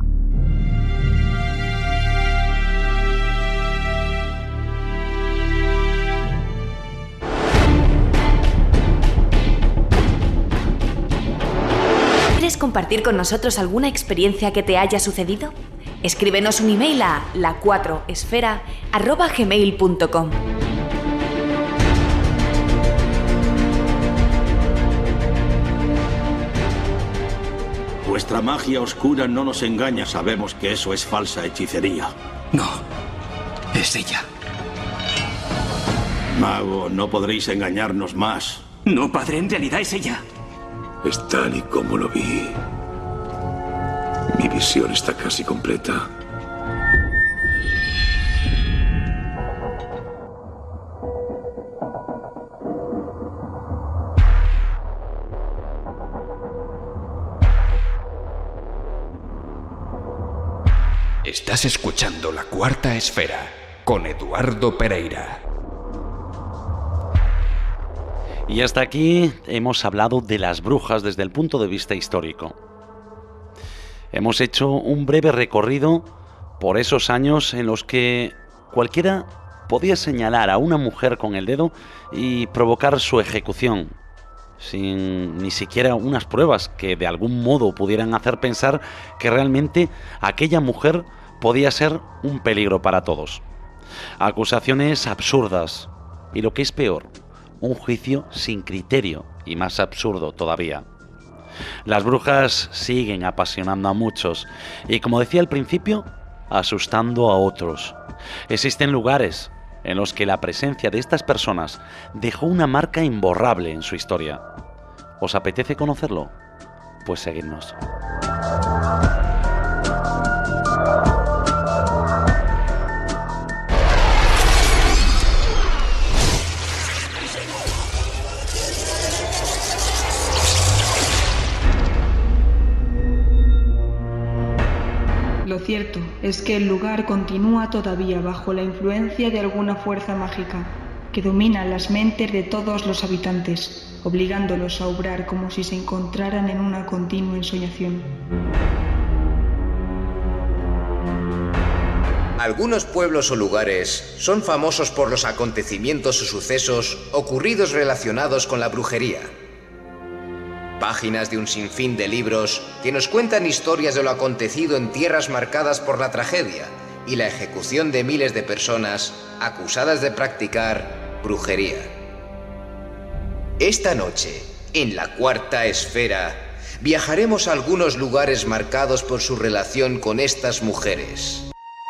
¿Quieres compartir con nosotros alguna experiencia que te haya sucedido? Escríbenos un email a la4esfera@gmail.com. Vuestra magia oscura no nos engaña, sabemos que eso es falsa hechicería. No, es ella. Mago, no podréis engañarnos más. No, padre, en realidad es ella. Es tal y como lo vi. Mi visión está casi completa. Estás escuchando La Cuarta Esfera con Eduardo Pereira. Y hasta aquí hemos hablado de las brujas desde el punto de vista histórico. Hemos hecho un breve recorrido por esos años en los que cualquiera podía señalar a una mujer con el dedo y provocar su ejecución, sin ni siquiera unas pruebas que de algún modo pudieran hacer pensar que realmente aquella mujer podía ser un peligro para todos. Acusaciones absurdas y, lo que es peor, un juicio sin criterio y más absurdo todavía. Las brujas siguen apasionando a muchos y, como decía al principio, asustando a otros. Existen lugares en los que la presencia de estas personas dejó una marca imborrable en su historia. ¿Os apetece conocerlo? Pues seguidnos. Lo cierto es que el lugar continúa todavía bajo la influencia de alguna fuerza mágica que domina las mentes de todos los habitantes, obligándolos a obrar como si se encontraran en una continua ensoñación. Algunos pueblos o lugares son famosos por los acontecimientos o sucesos ocurridos relacionados con la brujería. Páginas de un sinfín de libros que nos cuentan historias de lo acontecido en tierras marcadas por la tragedia y la ejecución de miles de personas acusadas de practicar brujería. Esta noche, en la Cuarta Esfera, viajaremos a algunos lugares marcados por su relación con estas mujeres.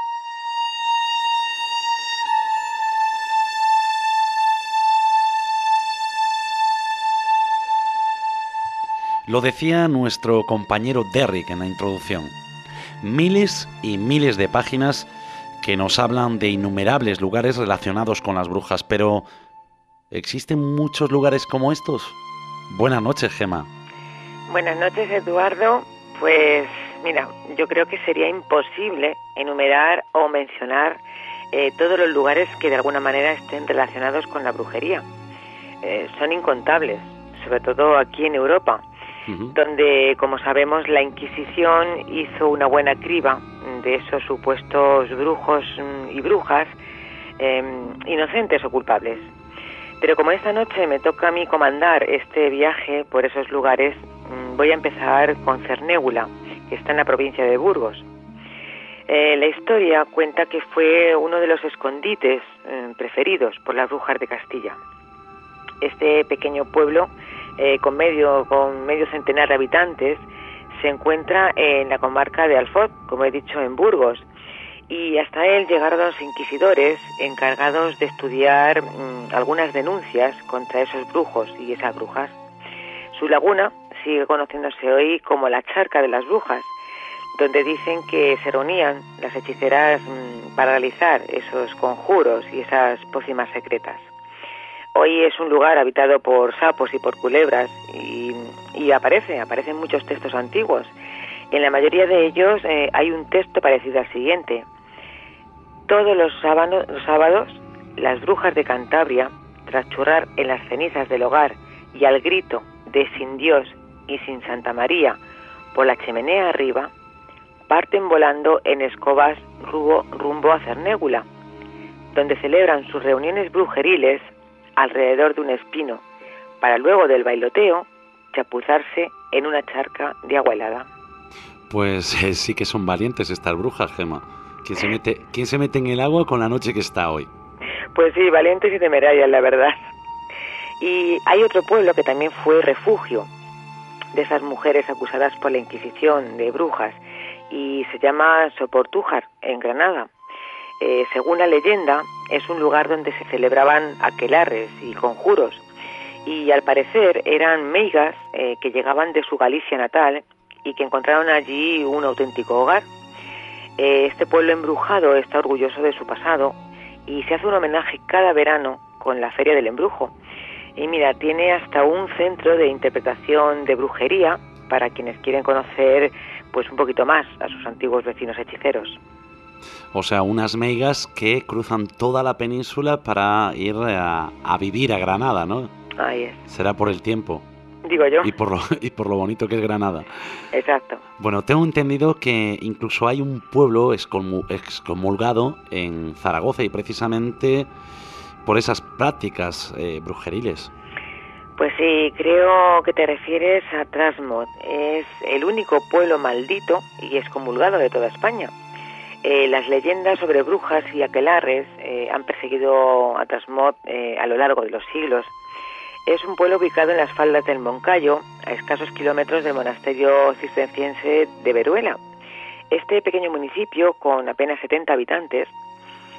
Lo decía nuestro compañero Derrick en la introducción. Miles y miles de páginas que nos hablan de innumerables lugares relacionados con las brujas, pero ¿existen muchos lugares como estos? Buenas noches, Gemma. Buenas noches, Eduardo. Pues mira, yo creo que sería imposible enumerar o mencionar todos los lugares que de alguna manera estén relacionados con la brujería. Son incontables, sobre todo aquí en Europa, donde, como sabemos, la Inquisición hizo una buena criba de esos supuestos brujos y brujas, inocentes o culpables. Pero como esta noche me toca a mí comandar este viaje por esos lugares, voy a empezar con Cernégula, que está en la provincia de Burgos. La historia cuenta que fue uno de los escondites preferidos por las brujas de Castilla. Este pequeño pueblo, con medio centenar de habitantes, se encuentra en la comarca de Alfoz, como he dicho, en Burgos, y hasta él llegaron los inquisidores encargados de estudiar algunas denuncias contra esos brujos y esas brujas. Su laguna sigue conociéndose hoy como la Charca de las Brujas, donde dicen que se reunían las hechiceras para realizar esos conjuros y esas pócimas secretas. Hoy es un lugar habitado por sapos y por culebras y aparecen muchos textos antiguos. En la mayoría de ellos hay un texto parecido al siguiente: todos los sábados, las brujas de Cantabria, tras churrar en las cenizas del hogar y al grito de sin Dios y sin Santa María por la chimenea arriba, parten volando en escobas rumbo a Cernégula, donde celebran sus reuniones brujeriles alrededor de un espino, para luego del bailoteo chapuzarse en una charca de agua helada. Pues sí que son valientes estas brujas, Gemma. ¿Quién se mete en el agua con la noche que está hoy? Pues sí, valientes y temerarias, la verdad. Y hay otro pueblo que también fue refugio de esas mujeres acusadas por la Inquisición de brujas, y se llama Soportújar, en Granada. Según la leyenda, es un lugar donde se celebraban aquelarres y conjuros, y al parecer eran meigas que llegaban de su Galicia natal y que encontraron allí un auténtico hogar. Este pueblo embrujado está orgulloso de su pasado y se hace un homenaje cada verano con la Feria del Embrujo. Y mira, tiene hasta un centro de interpretación de brujería para quienes quieren conocer pues un poquito más a sus antiguos vecinos hechiceros. O sea, unas meigas que cruzan toda la península para ir a vivir a Granada, ¿no? Ahí es. Será por el tiempo. Digo yo. Y por lo bonito que es Granada. Exacto. Bueno, tengo entendido que incluso hay un pueblo excomulgado en Zaragoza, y precisamente por esas prácticas brujeriles. Pues sí, creo que te refieres a Trasmoz. Es el único pueblo maldito y excomulgado de toda España. Las leyendas sobre brujas y aquelarres han perseguido a Trasmoz a lo largo de los siglos. Es un pueblo ubicado en las faldas del Moncayo, a escasos kilómetros del monasterio cisterciense de Veruela. Este pequeño municipio, con apenas 70 habitantes,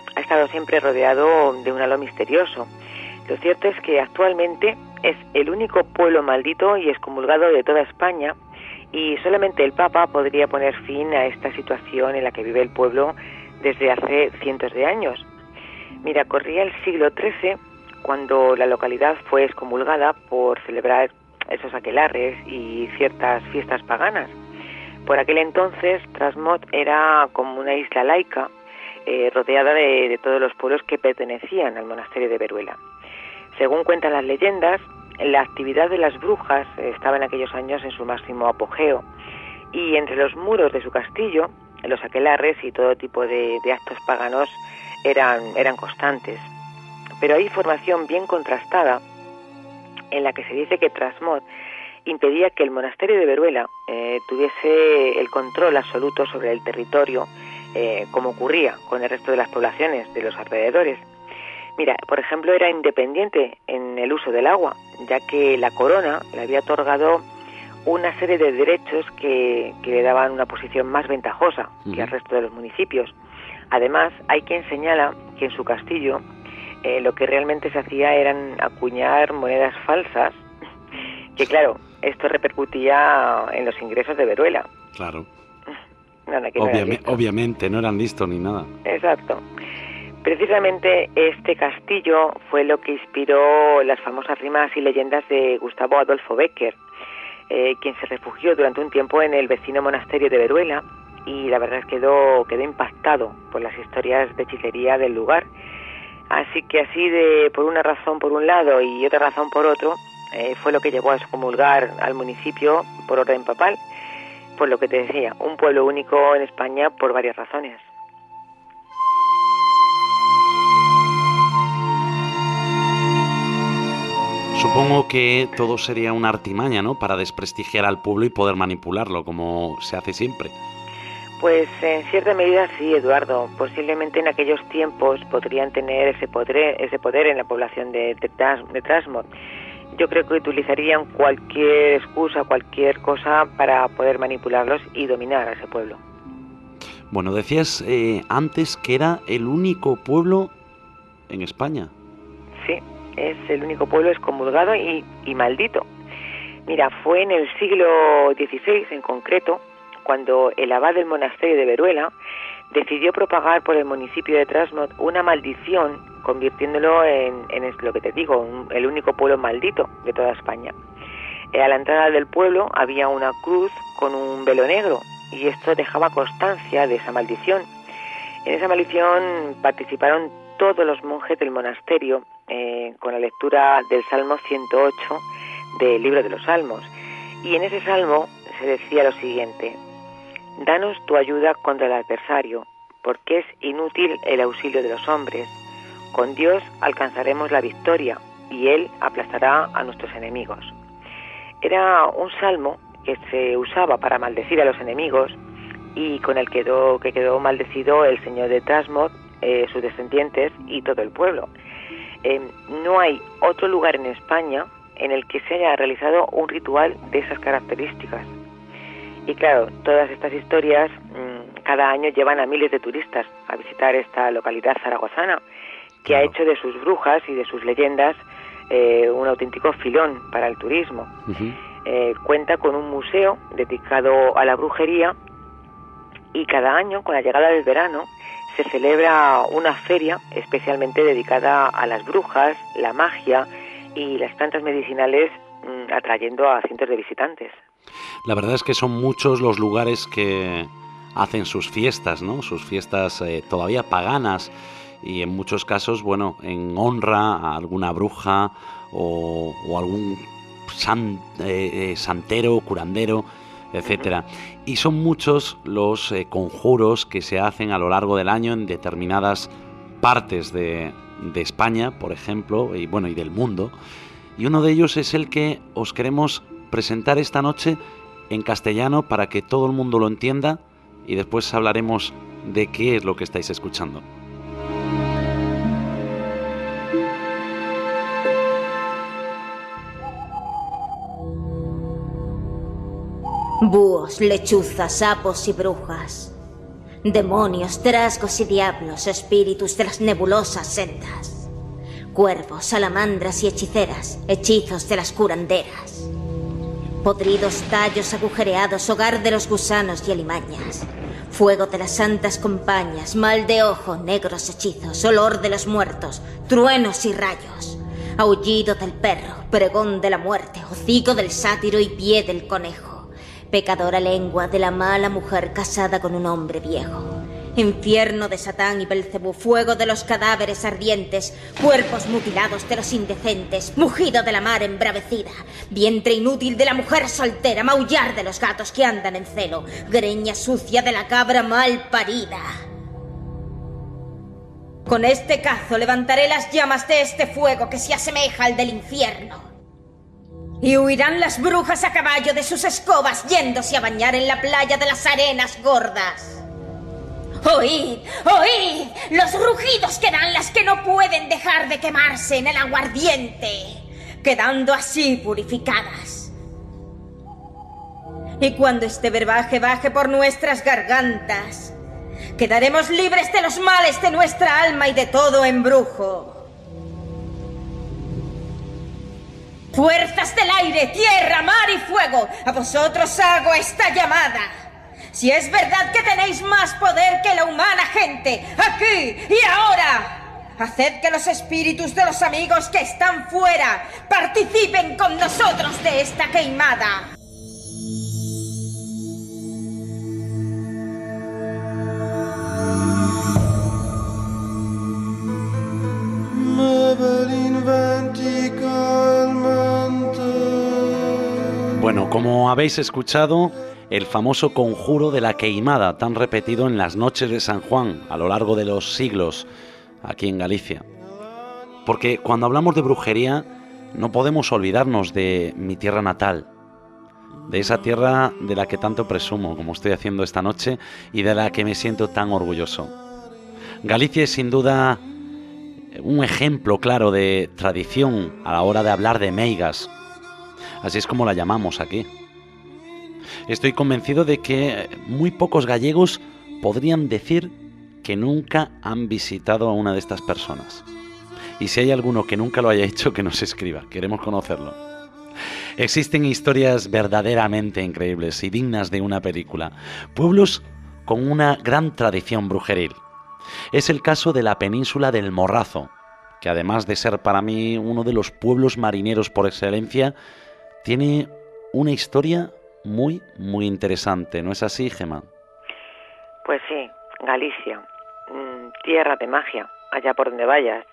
ha estado siempre rodeado de un halo misterioso. Lo cierto es que actualmente es el único pueblo maldito y excomulgado de toda España, y solamente el Papa podría poner fin a esta situación en la que vive el pueblo desde hace cientos de años. Mira, corría el siglo XIII cuando la localidad fue excomulgada por celebrar esos aquelarres y ciertas fiestas paganas. Por aquel entonces, Trasmoz era como una isla laica, rodeada de todos los pueblos que pertenecían al monasterio de Veruela. Según cuentan las leyendas, la actividad de las brujas estaba en aquellos años en su máximo apogeo, y entre los muros de su castillo, los aquelarres y todo tipo de actos paganos eran constantes. Pero hay información bien contrastada en la que se dice que Trasmoz impedía que el monasterio de Veruela tuviese el control absoluto sobre el territorio, como ocurría con el resto de las poblaciones de los alrededores. Mira, por ejemplo, era independiente en el uso del agua, ya que la corona le había otorgado una serie de derechos que le daban una posición más ventajosa que al resto de los municipios. Además, hay quien señala que en su castillo lo que realmente se hacía eran acuñar monedas falsas, que claro, esto repercutía en los ingresos de Veruela. Claro. Obviamente, no eran listos ni nada. Exacto. Precisamente este castillo fue lo que inspiró las famosas rimas y leyendas de Gustavo Adolfo Bécquer, quien se refugió durante un tiempo en el vecino monasterio de Veruela, y la verdad es que quedó impactado por las historias de hechicería del lugar. Así que por una razón por un lado y otra razón por otro, fue lo que llevó a excomulgar al municipio por orden papal, por lo que te decía, un pueblo único en España por varias razones. Supongo que todo sería una artimaña, ¿no?, para desprestigiar al pueblo y poder manipularlo, como se hace siempre. Pues en cierta medida sí, Eduardo. Posiblemente en aquellos tiempos podrían tener ese poder en la población de Trasmoz. Yo creo que utilizarían cualquier excusa, cualquier cosa para poder manipularlos y dominar a ese pueblo. Bueno, decías antes que era el único pueblo en España. Sí, es el único pueblo excomulgado y maldito. Mira, fue en el siglo XVI en concreto cuando el abad del monasterio de Veruela decidió propagar por el municipio de Trasmoz una maldición, convirtiéndolo en lo que te digo, el único pueblo maldito de toda España. A la entrada del pueblo había una cruz con un velo negro, y esto dejaba constancia de esa maldición. En esa maldición participaron todos los monjes del monasterio con la lectura del Salmo 108 del Libro de los Salmos. Y en ese salmo se decía lo siguiente: danos tu ayuda contra el adversario, porque es inútil el auxilio de los hombres. Con Dios alcanzaremos la victoria, y Él aplastará a nuestros enemigos. Era un salmo que se usaba para maldecir a los enemigos, y con el que quedó maldecido el señor de Trasmoz, sus descendientes y todo el pueblo. No hay otro lugar en España en el que se haya realizado un ritual de esas características. Y claro, todas estas historias cada año llevan a miles de turistas a visitar esta localidad zaragozana, que ha hecho de sus brujas y de sus leyendas un auténtico filón para el turismo. Cuenta con un museo dedicado a la brujería, y cada año, con la llegada del verano, se celebra una feria especialmente dedicada a las brujas, la magia y las plantas medicinales, atrayendo a cientos de visitantes. La verdad es que son muchos los lugares que hacen sus fiestas, ¿no? Sus fiestas todavía paganas, y en muchos casos, bueno, en honra a alguna bruja o algún santero, curandero, etcétera. Y son muchos los conjuros que se hacen a lo largo del año en determinadas partes de España, por ejemplo, y del mundo. Y uno de ellos es el que os queremos presentar esta noche en castellano para que todo el mundo lo entienda, y después hablaremos de qué es lo que estáis escuchando. Búhos, lechuzas, sapos y brujas. Demonios, trasgos y diablos, espíritus de las nebulosas sendas. Cuervos, salamandras y hechiceras, hechizos de las curanderas. Podridos tallos agujereados, hogar de los gusanos y alimañas. Fuego de las santas compañías, mal de ojo, negros hechizos, olor de los muertos, truenos y rayos. Aullido del perro, pregón de la muerte, hocico del sátiro y pie del conejo. Pecadora lengua de la mala mujer casada con un hombre viejo. Infierno de Satán y Belcebú, fuego de los cadáveres ardientes, cuerpos mutilados de los indecentes, mugido de la mar embravecida, vientre inútil de la mujer soltera, maullar de los gatos que andan en celo, greña sucia de la cabra mal parida. Con este cazo levantaré las llamas de este fuego que se asemeja al del infierno. Y huirán las brujas a caballo de sus escobas, yéndose a bañar en la playa de las arenas gordas. ¡Oíd! ¡Oíd! Los rugidos que dan las que no pueden dejar de quemarse en el aguardiente, quedando así purificadas. Y cuando este verbaje baje por nuestras gargantas, quedaremos libres de los males de nuestra alma y de todo embrujo. Fuerzas del aire, tierra, mar y fuego, a vosotros hago esta llamada. Si es verdad que tenéis más poder que la humana gente, aquí y ahora, haced que los espíritus de los amigos que están fuera participen con nosotros de esta queimada. Bueno, como habéis escuchado, el famoso conjuro de la queimada, tan repetido en las noches de San Juan a lo largo de los siglos aquí en Galicia. Porque cuando hablamos de brujería no podemos olvidarnos de mi tierra natal, de esa tierra de la que tanto presumo, como estoy haciendo esta noche, y de la que me siento tan orgulloso. Galicia es sin duda un ejemplo claro de tradición a la hora de hablar de meigas. Así es como la llamamos aquí. Estoy convencido de que muy pocos gallegos podrían decir que nunca han visitado a una de estas personas. Y si hay alguno que nunca lo haya hecho, que nos escriba, queremos conocerlo. Existen historias verdaderamente increíbles y dignas de una película. Pueblos con una gran tradición brujeril. Es el caso de la península del Morrazo, que además de ser para mí uno de los pueblos marineros por excelencia, tiene una historia muy, muy interesante. ¿No es así, Gemma? Pues sí, Galicia, tierra de magia, allá por donde vayas.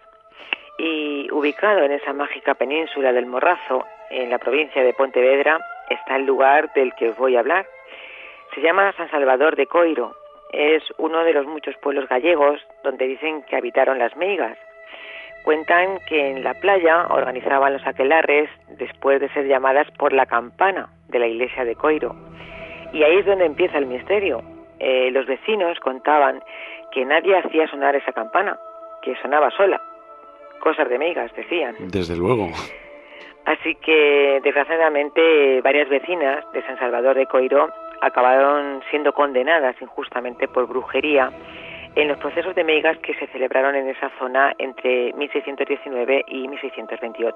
Y ubicado en esa mágica península del Morrazo, en la provincia de Pontevedra, está el lugar del que os voy a hablar. Se llama San Salvador de Coiro. Es uno de los muchos pueblos gallegos donde dicen que habitaron las meigas. Cuentan que en la playa organizaban los aquelarres después de ser llamadas por la campana de la iglesia de Coiro. Y ahí es donde empieza el misterio. Los vecinos contaban que nadie hacía sonar esa campana, que sonaba sola. Cosas de meigas, decían. Desde luego. Así que, desgraciadamente, varias vecinas de San Salvador de Coiro acabaron siendo condenadas injustamente por brujería en los procesos de meigas que se celebraron en esa zona entre 1619 y 1628.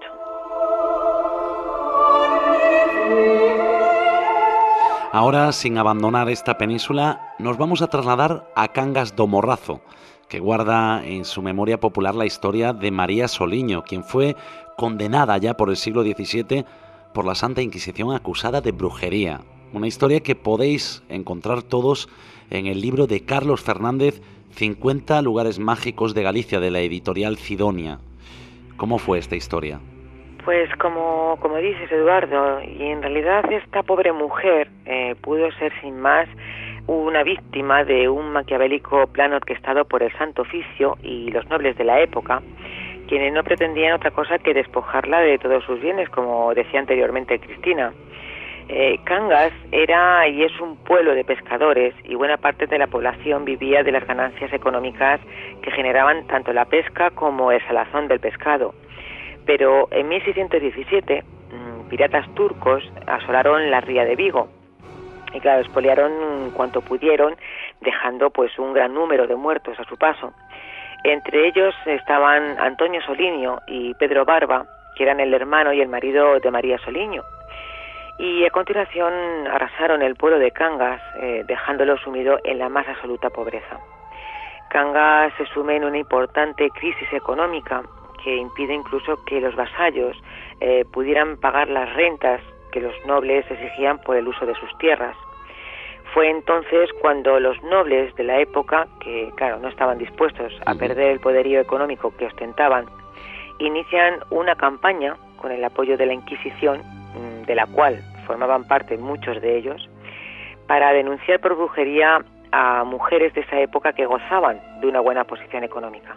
Ahora, sin abandonar esta península, nos vamos a trasladar a Cangas do Morrazo, que guarda en su memoria popular la historia de María Soliño, quien fue condenada ya por el siglo XVII por la Santa Inquisición acusada de brujería. Una historia que podéis encontrar todos en el libro de Carlos Fernández, 50 lugares mágicos de Galicia, de la editorial Cidonia. ¿Cómo fue esta historia? Pues como dices, Eduardo, y en realidad esta pobre mujer pudo ser sin más una víctima de un maquiavélico plan orquestado por el Santo Oficio y los nobles de la época, quienes no pretendían otra cosa que despojarla de todos sus bienes, como decía anteriormente Cristina. Cangas era y es un pueblo de pescadores y buena parte de la población vivía de las ganancias económicas que generaban tanto la pesca como el salazón del pescado. Pero en 1617 piratas turcos asolaron la ría de Vigo y claro, expoliaron cuanto pudieron dejando pues un gran número de muertos a su paso. Entre ellos estaban Antonio Soliño y Pedro Barba, que eran el hermano y el marido de María Soliño. Y a continuación arrasaron el pueblo de Cangas, dejándolo sumido en la más absoluta pobreza. Cangas se sume en una importante crisis económica que impide incluso que los vasallos pudieran pagar las rentas que los nobles exigían por el uso de sus tierras. Fue entonces cuando los nobles de la época, que claro no estaban dispuestos a perder el poderío económico que ostentaban, inician una campaña con el apoyo de la Inquisición, de la cual formaban parte muchos de ellos, para denunciar por brujería a mujeres de esa época que gozaban de una buena posición económica.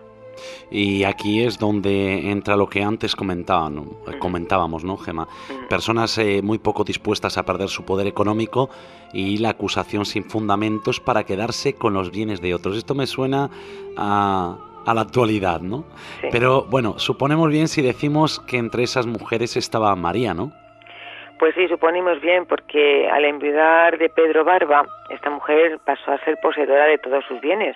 Y aquí es donde entra lo que antes comentábamos, ¿no, Gemma? Personas muy poco dispuestas a perder su poder económico y la acusación sin fundamentos para quedarse con los bienes de otros. Esto me suena a la actualidad, ¿no? Sí. Pero bueno, suponemos bien si decimos que entre esas mujeres estaba María, ¿no? Pues sí, suponemos bien, porque al enviudar de Pedro Barba, esta mujer pasó a ser poseedora de todos sus bienes.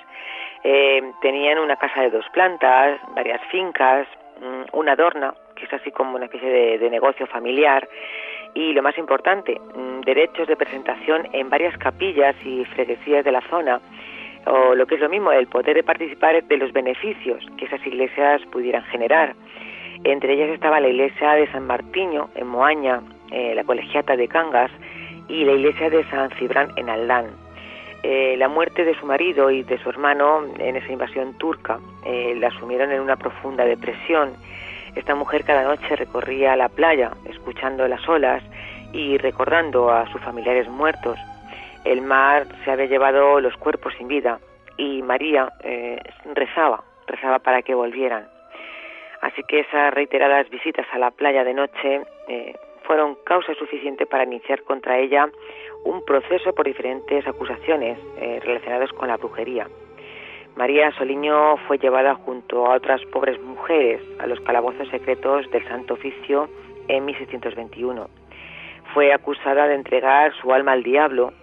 Tenían una casa de 2 plantas, varias fincas, una adorna, que es así como una especie de negocio familiar, y lo más importante, derechos de presentación en varias capillas y freguesías de la zona, o lo que es lo mismo, el poder de participar de los beneficios que esas iglesias pudieran generar. Entre ellas estaba la iglesia de San Martiño, en Moaña, la colegiata de Cangas, y la iglesia de San Cibrán en Aldán. La muerte de su marido y de su hermano en esa invasión turca la sumieron en una profunda depresión. Esta mujer cada noche recorría la playa, escuchando las olas y recordando a sus familiares muertos. El mar se había llevado los cuerpos sin vida y María rezaba para que volvieran. Así que esas reiteradas visitas a la playa de noche fueron causa suficiente para iniciar contra ella un proceso por diferentes acusaciones relacionadas con la brujería. María Soliño fue llevada junto a otras pobres mujeres a los calabozos secretos del Santo Oficio en 1621. Fue acusada de entregar su alma al diablo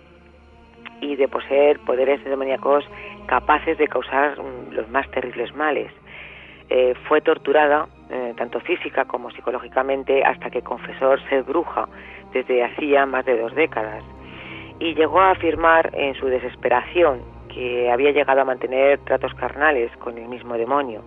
y de poseer poderes demoníacos capaces de causar los más terribles males. Fue torturada, tanto física como psicológicamente, hasta que confesó ser bruja desde hacía más de 2 décadas. Y llegó a afirmar en su desesperación que había llegado a mantener tratos carnales con el mismo demonio.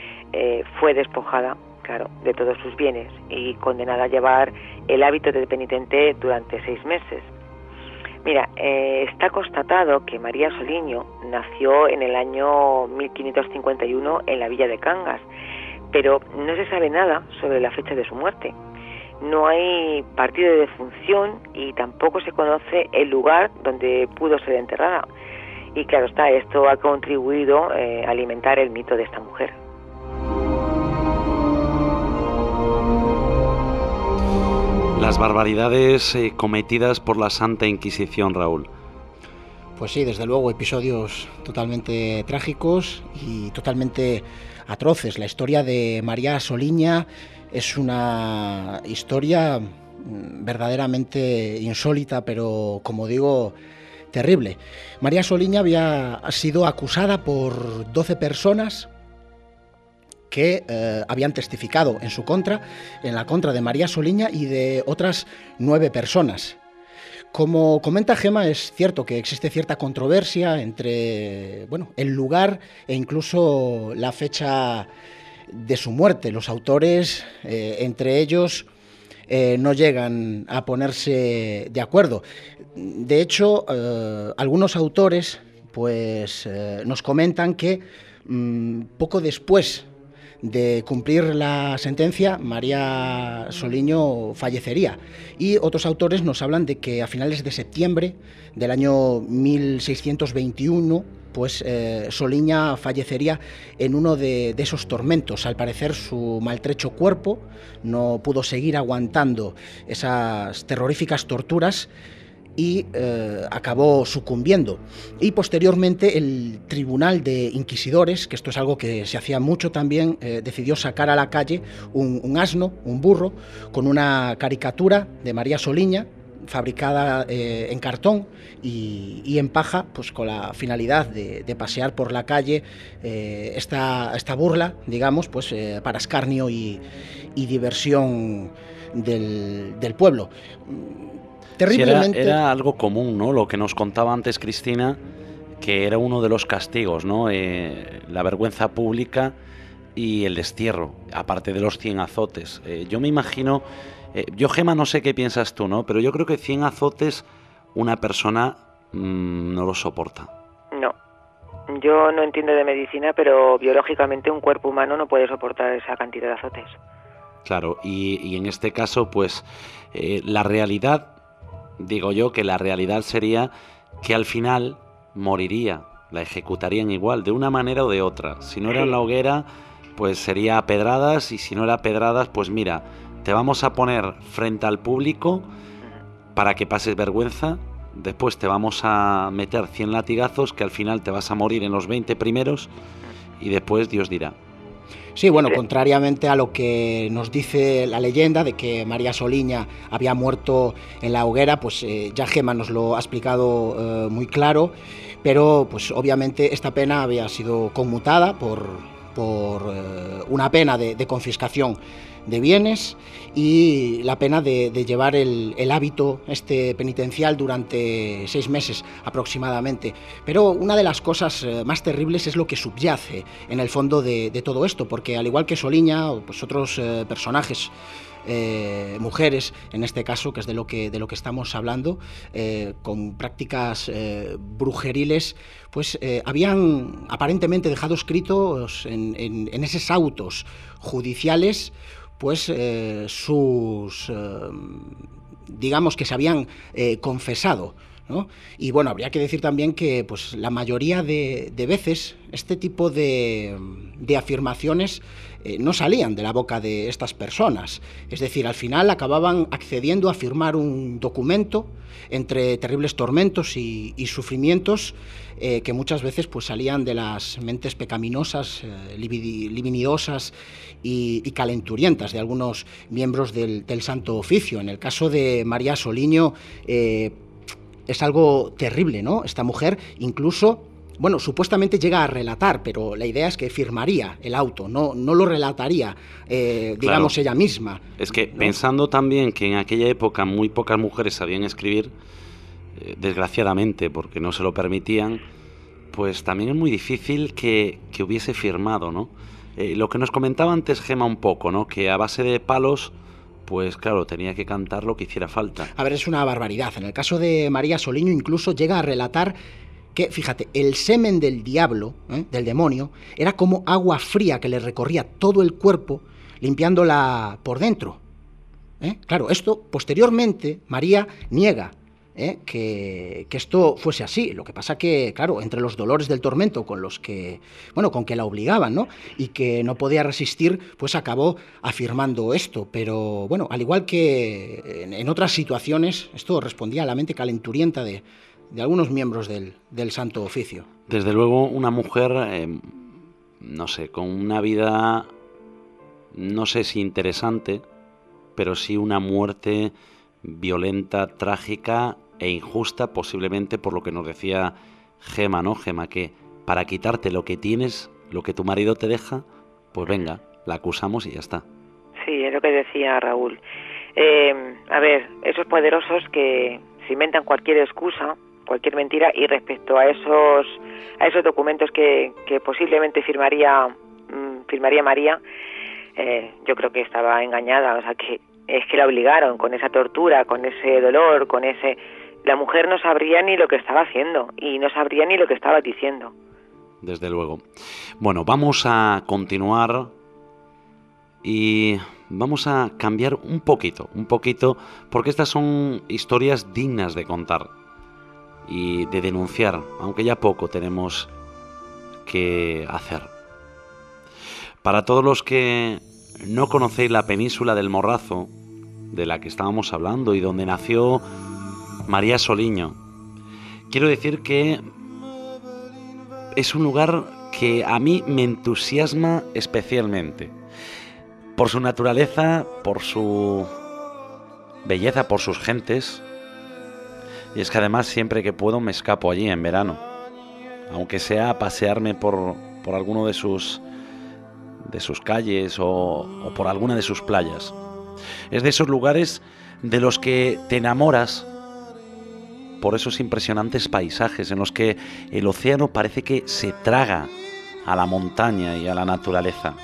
Fue despojada, claro, de todos sus bienes y condenada a llevar el hábito de penitente durante 6 meses. Mira, está constatado que María Soliño nació en el año 1551 en la villa de Cangas, pero no se sabe nada sobre la fecha de su muerte. No hay partido de defunción y tampoco se conoce el lugar donde pudo ser enterrada. Y claro está, esto ha contribuido a alimentar el mito de esta mujer. Las barbaridades cometidas por la Santa Inquisición, Raúl. Pues sí, desde luego, episodios totalmente trágicos y totalmente atroces. La historia de María Soliña es una historia verdaderamente insólita, pero, como digo, terrible. María Soliña había sido acusada por 12 personas que habían testificado en su contra, en la contra de María Soliña y de otras 9 personas. Como comenta Gemma, es cierto que existe cierta controversia entre el lugar e incluso la fecha de su muerte. Los autores, entre ellos, no llegan a ponerse de acuerdo. De hecho, algunos autores nos comentan que poco después de cumplir la sentencia, María Soliño fallecería. Y otros autores nos hablan de que a finales de septiembre del año 1621, Soliña fallecería en uno de esos tormentos. Al parecer, su maltrecho cuerpo no pudo seguir aguantando esas terroríficas torturas y acabó sucumbiendo. Y posteriormente el Tribunal de Inquisidores, que esto es algo que se hacía mucho también, decidió sacar a la calle un asno, un burro, con una caricatura de María Soliña, fabricada en cartón y en paja, pues con la finalidad de pasear por la calle esta burla, digamos, pues para escarnio y diversión del pueblo. Terriblemente... Sí, era algo común, ¿no? Lo que nos contaba antes Cristina, que era uno de los castigos, ¿no? La vergüenza pública y el destierro, aparte de los 100 azotes. Yo me imagino, yo, Gema, no sé qué piensas tú, ¿no? Pero yo creo que 100 azotes una persona no lo soporta. No, yo no entiendo de medicina, pero biológicamente un cuerpo humano no puede soportar esa cantidad de azotes. Claro, y en este caso, pues, la realidad, digo yo que la realidad sería que al final moriría, la ejecutarían igual, de una manera o de otra. Si no era en la hoguera, pues sería a pedradas, y si no era a pedradas, pues mira, te vamos a poner frente al público para que pases vergüenza, después te vamos a meter 100 latigazos, que al final te vas a morir en los 20 primeros, y después Dios dirá. Sí, bueno, contrariamente a lo que nos dice la leyenda de que María Soliña había muerto en la hoguera, pues ya Gema nos lo ha explicado muy claro, pero pues obviamente esta pena había sido conmutada por una pena de confiscación de bienes y la pena de llevar el hábito penitencial durante 6 meses aproximadamente. Pero una de las cosas más terribles es lo que subyace en el fondo de todo esto, porque al igual que Soliña, pues otros personajes, mujeres en este caso, que es de lo que estamos hablando, con prácticas brujeriles, pues habían aparentemente dejado escritos en esos autos judiciales, pues digamos que se habían confesado, ¿no? Y bueno, habría que decir también que pues la mayoría de veces este tipo de afirmaciones no salían de la boca de estas personas. Es decir, al final acababan accediendo a firmar un documento entre terribles tormentos y sufrimientos que muchas veces pues salían de las mentes pecaminosas, libidinosas y calenturientas de algunos miembros del Santo Oficio. En el caso de María Soliño es algo terrible, ¿no? Esta mujer incluso, bueno, supuestamente llega a relatar, pero la idea es que firmaría el auto, no lo relataría, digamos, claro, ella misma. Es que, ¿no? Pensando también que en aquella época muy pocas mujeres sabían escribir, desgraciadamente, porque no se lo permitían, pues también es muy difícil que hubiese firmado, ¿no? Lo que nos comentaba antes Gema un poco, ¿no? Que a base de palos, pues claro, tenía que cantar lo que hiciera falta. A ver, es una barbaridad. En el caso de María Soliño incluso llega a relatar que, fíjate, el semen del diablo, del demonio, era como agua fría que le recorría todo el cuerpo, limpiándola por dentro. Claro, esto posteriormente María niega que esto fuese así. Lo que pasa que, claro, entre los dolores del tormento con que la obligaban, ¿no? Y que no podía resistir, pues acabó afirmando esto. Pero bueno, al igual que en otras situaciones, esto respondía a la mente calenturienta de algunos miembros del Santo Oficio. Desde luego, una mujer, no sé, con una vida, no sé si interesante, pero sí una muerte violenta, trágica e injusta, posiblemente por lo que nos decía Gema, ¿no? Gema, que para quitarte lo que tienes, lo que tu marido te deja, pues venga, la acusamos y ya está. Sí, es lo que decía Raúl. A ver, esos poderosos que se inventan cualquier excusa, cualquier mentira, y respecto a esos documentos que posiblemente firmaría María, yo creo que estaba engañada, o sea que es que la obligaron con esa tortura, con ese dolor, con ese... La mujer no sabría ni lo que estaba haciendo y no sabría ni lo que estaba diciendo. Desde luego. Bueno, vamos a continuar y vamos a cambiar un poquito, porque estas son historias dignas de contar y de denunciar, aunque ya poco tenemos que hacer. Para todos los que no conocéis la península del Morrazo, de la que estábamos hablando y donde nació María Soliño, quiero decir que es un lugar que a mí me entusiasma especialmente, por su naturaleza, por su belleza, por sus gentes, Y es que además siempre que puedo me escapo allí en verano, aunque sea a pasearme por alguno de sus calles o por alguna de sus playas. Es de esos lugares de los que te enamoras por esos impresionantes paisajes en los que el océano parece que se traga a la montaña y a la naturaleza.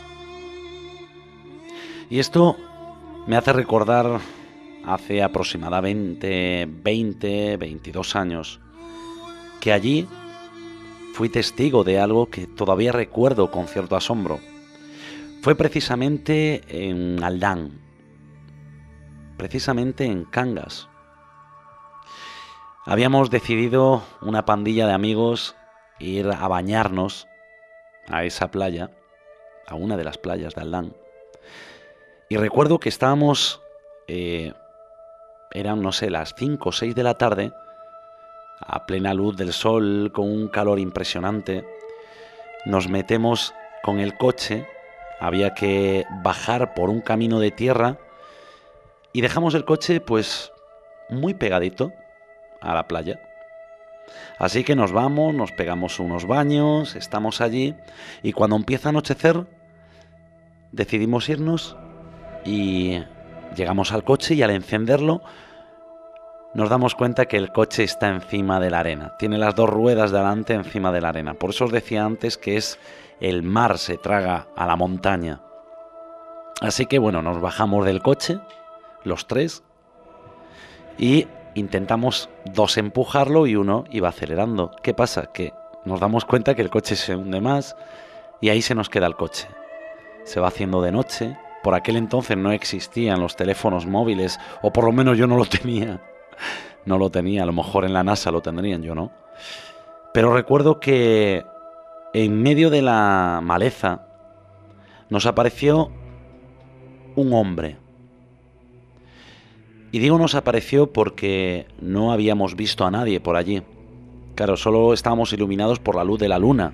Y esto me hace recordar hace aproximadamente 22 años que allí fui testigo de algo que todavía recuerdo con cierto asombro. Fue precisamente en Aldán, precisamente en Cangas. Habíamos decidido una pandilla de amigos ir a bañarnos a esa playa, a una de las playas de Aldán. Y recuerdo que estábamos, eran, no sé, las 5 o 6 de la tarde, a plena luz del sol, con un calor impresionante. Nos metemos con el coche, había que bajar por un camino de tierra y dejamos el coche pues muy pegadito a la playa. Así que nos vamos, nos pegamos unos baños, estamos allí y cuando empieza a anochecer decidimos irnos y llegamos al coche y al encenderlo nos damos cuenta que el coche está encima de la arena. Tiene las 2 ruedas de adelante encima de la arena. Por eso os decía antes que es el mar se traga a la montaña. Así que bueno, nos bajamos del coche, los 3, y intentamos 2 empujarlo y 1 iba acelerando. ¿Qué pasa? Que nos damos cuenta que el coche se hunde más y ahí se nos queda el coche. Se va haciendo de noche. Por aquel entonces no existían los teléfonos móviles, o por lo menos yo no lo tenía. No lo tenía, a lo mejor en la NASA lo tendrían, yo no. Pero recuerdo que en medio de la maleza nos apareció un hombre. Y digo nos apareció porque no habíamos visto a nadie por allí. Claro, solo estábamos iluminados por la luz de la luna.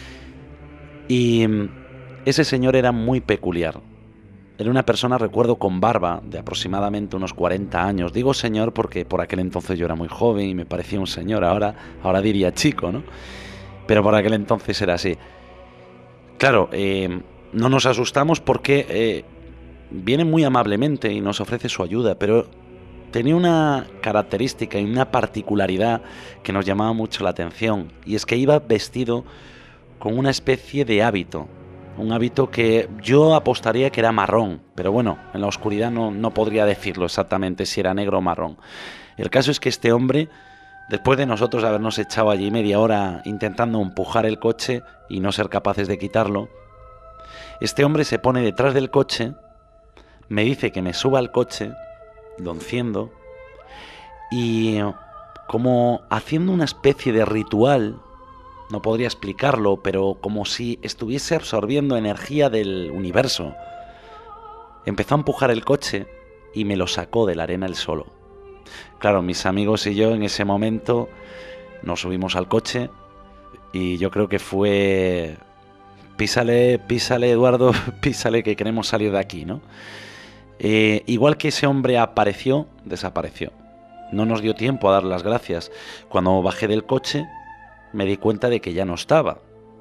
Y ese señor era muy peculiar. Era una persona, recuerdo, con barba de aproximadamente unos 40 años. Digo señor porque por aquel entonces yo era muy joven y me parecía un señor. Ahora diría chico, ¿no? Pero por aquel entonces era así. Claro, no nos asustamos porque viene muy amablemente y nos ofrece su ayuda, pero tenía una característica y una particularidad que nos llamaba mucho la atención, y es que iba vestido con una especie de hábito. Un hábito que yo apostaría que era marrón, pero bueno, en la oscuridad no podría decirlo exactamente si era negro o marrón. El caso es que este hombre, después de nosotros habernos echado allí media hora intentando empujar el coche y no ser capaces de quitarlo, este hombre se pone detrás del coche, me dice que me suba al coche, lo enciendo y como haciendo una especie de ritual, no podría explicarlo, pero como si estuviese absorbiendo energía del universo, empezó a empujar el coche y me lo sacó de la arena él solo. Claro, mis amigos y yo en ese momento nos subimos al coche y yo creo que fue písale Eduardo, písale que queremos salir de aquí, ¿no? Igual que ese hombre apareció, desapareció. No nos dio tiempo a dar las gracias. Cuando bajé del coche me di cuenta de que ya no estaba.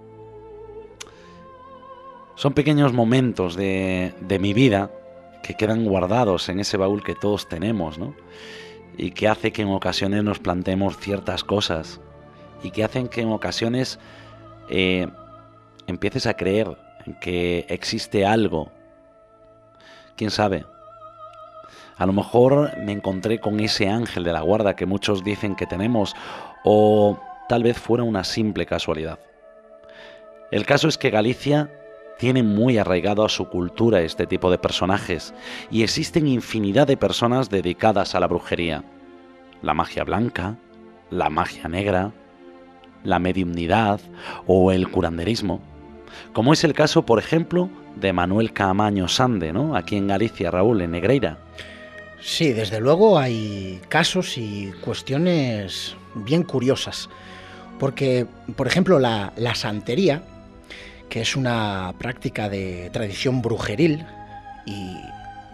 Son pequeños momentos de mi vida que quedan guardados en ese baúl que todos tenemos, ¿no? Y que hace que en ocasiones nos planteemos ciertas cosas y que hacen que en ocasiones empieces a creer en que existe algo. ¿Quién sabe? A lo mejor me encontré con ese ángel de la guarda que muchos dicen que tenemos, o tal vez fuera una simple casualidad. El caso es que Galicia tiene muy arraigado a su cultura este tipo de personajes y existen infinidad de personas dedicadas a la brujería. La magia blanca, la magia negra, la mediumnidad o el curanderismo. Como es el caso, por ejemplo, de Manuel Caamaño Sande, ¿no? Aquí en Galicia, Raúl, en Negreira. Sí, desde luego hay casos y cuestiones bien curiosas. Porque, por ejemplo, la santería, que es una práctica de tradición brujeril y, bueno,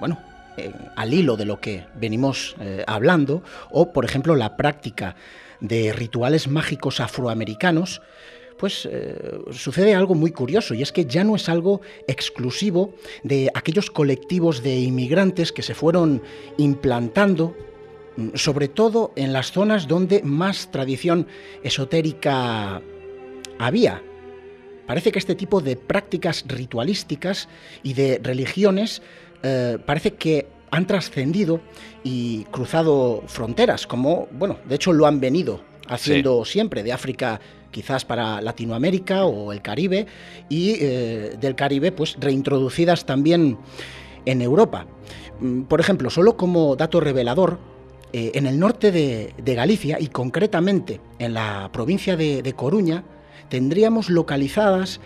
al hilo de lo que venimos hablando, o por ejemplo la práctica de rituales mágicos afroamericanos, pues sucede algo muy curioso, y es que ya no es algo exclusivo de aquellos colectivos de inmigrantes que se fueron implantando, sobre todo en las zonas donde más tradición esotérica había. Parece que este tipo de prácticas ritualísticas y de religiones parece que han trascendido y cruzado fronteras, como, bueno, de hecho lo han venido haciendo siempre, de África quizás para Latinoamérica o el Caribe, y del Caribe pues reintroducidas también en Europa. Por ejemplo, solo como dato revelador, en el norte de Galicia, y concretamente en la provincia de Coruña, tendríamos localizadas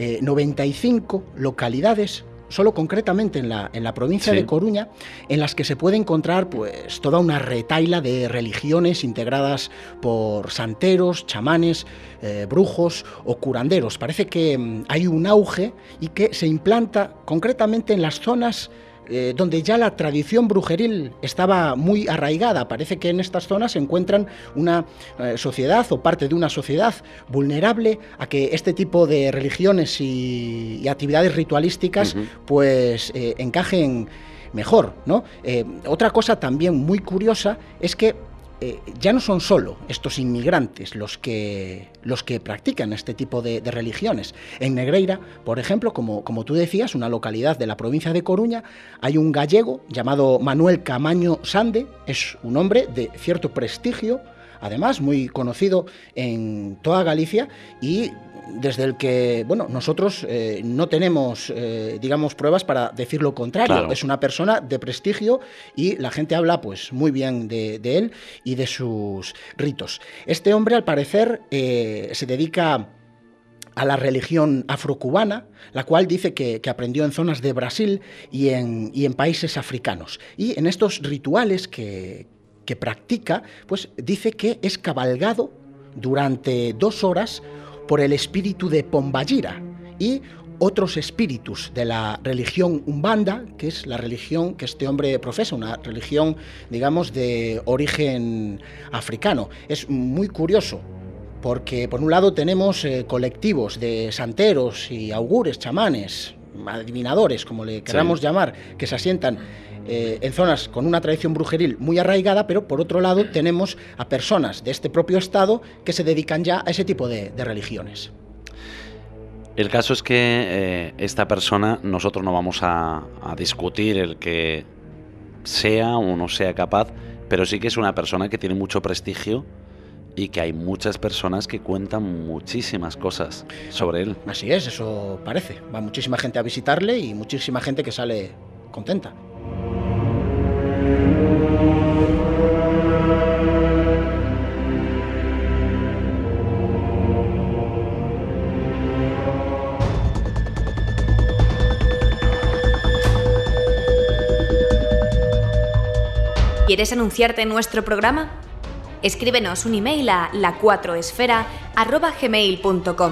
95 localidades, solo concretamente en la provincia de Coruña, en las que se puede encontrar pues toda una retahíla de religiones integradas por santeros, chamanes, brujos o curanderos. Parece que hay un auge y que se implanta concretamente en las zonas donde ya la tradición brujeril estaba muy arraigada. Parece que en estas zonas se encuentran una sociedad o parte de una sociedad vulnerable a que este tipo de religiones y actividades ritualísticas pues encajen mejor, ¿no? Otra cosa también muy curiosa es que ya no son solo estos inmigrantes los que practican este tipo de religiones. En Negreira, por ejemplo, como tú decías, una localidad de la provincia de Coruña, hay un gallego llamado Manuel Camaño Sande. Es un hombre de cierto prestigio, además muy conocido en toda Galicia, y desde el que, bueno, nosotros no tenemos, digamos, pruebas para decir lo contrario. Claro. Es una persona de prestigio y la gente habla pues muy bien de él y de sus ritos. Este hombre, al parecer, se dedica a la religión afrocubana, la cual dice que aprendió en zonas de Brasil y en países africanos. Y en estos rituales que practica, pues dice que es cabalgado durante 2 horas por el espíritu de Pombagira y otros espíritus de la religión Umbanda, que es la religión que este hombre profesa, una religión, digamos, de origen africano. Es muy curioso, porque por un lado tenemos colectivos de santeros y augures, chamanes, adivinadores, como le queramos llamar, que se asientan en zonas con una tradición brujeril muy arraigada, pero por otro lado tenemos a personas de este propio estado que se dedican ya a ese tipo de religiones. El caso es que esta persona, nosotros no vamos a discutir el que sea o no sea capaz, pero sí que es una persona que tiene mucho prestigio y que hay muchas personas que cuentan muchísimas cosas sobre él. Así es, eso parece. Va muchísima gente a visitarle y muchísima gente que sale contenta. ¿Quieres anunciarte en nuestro programa? Escríbenos un email a la4esfera@gmail.com.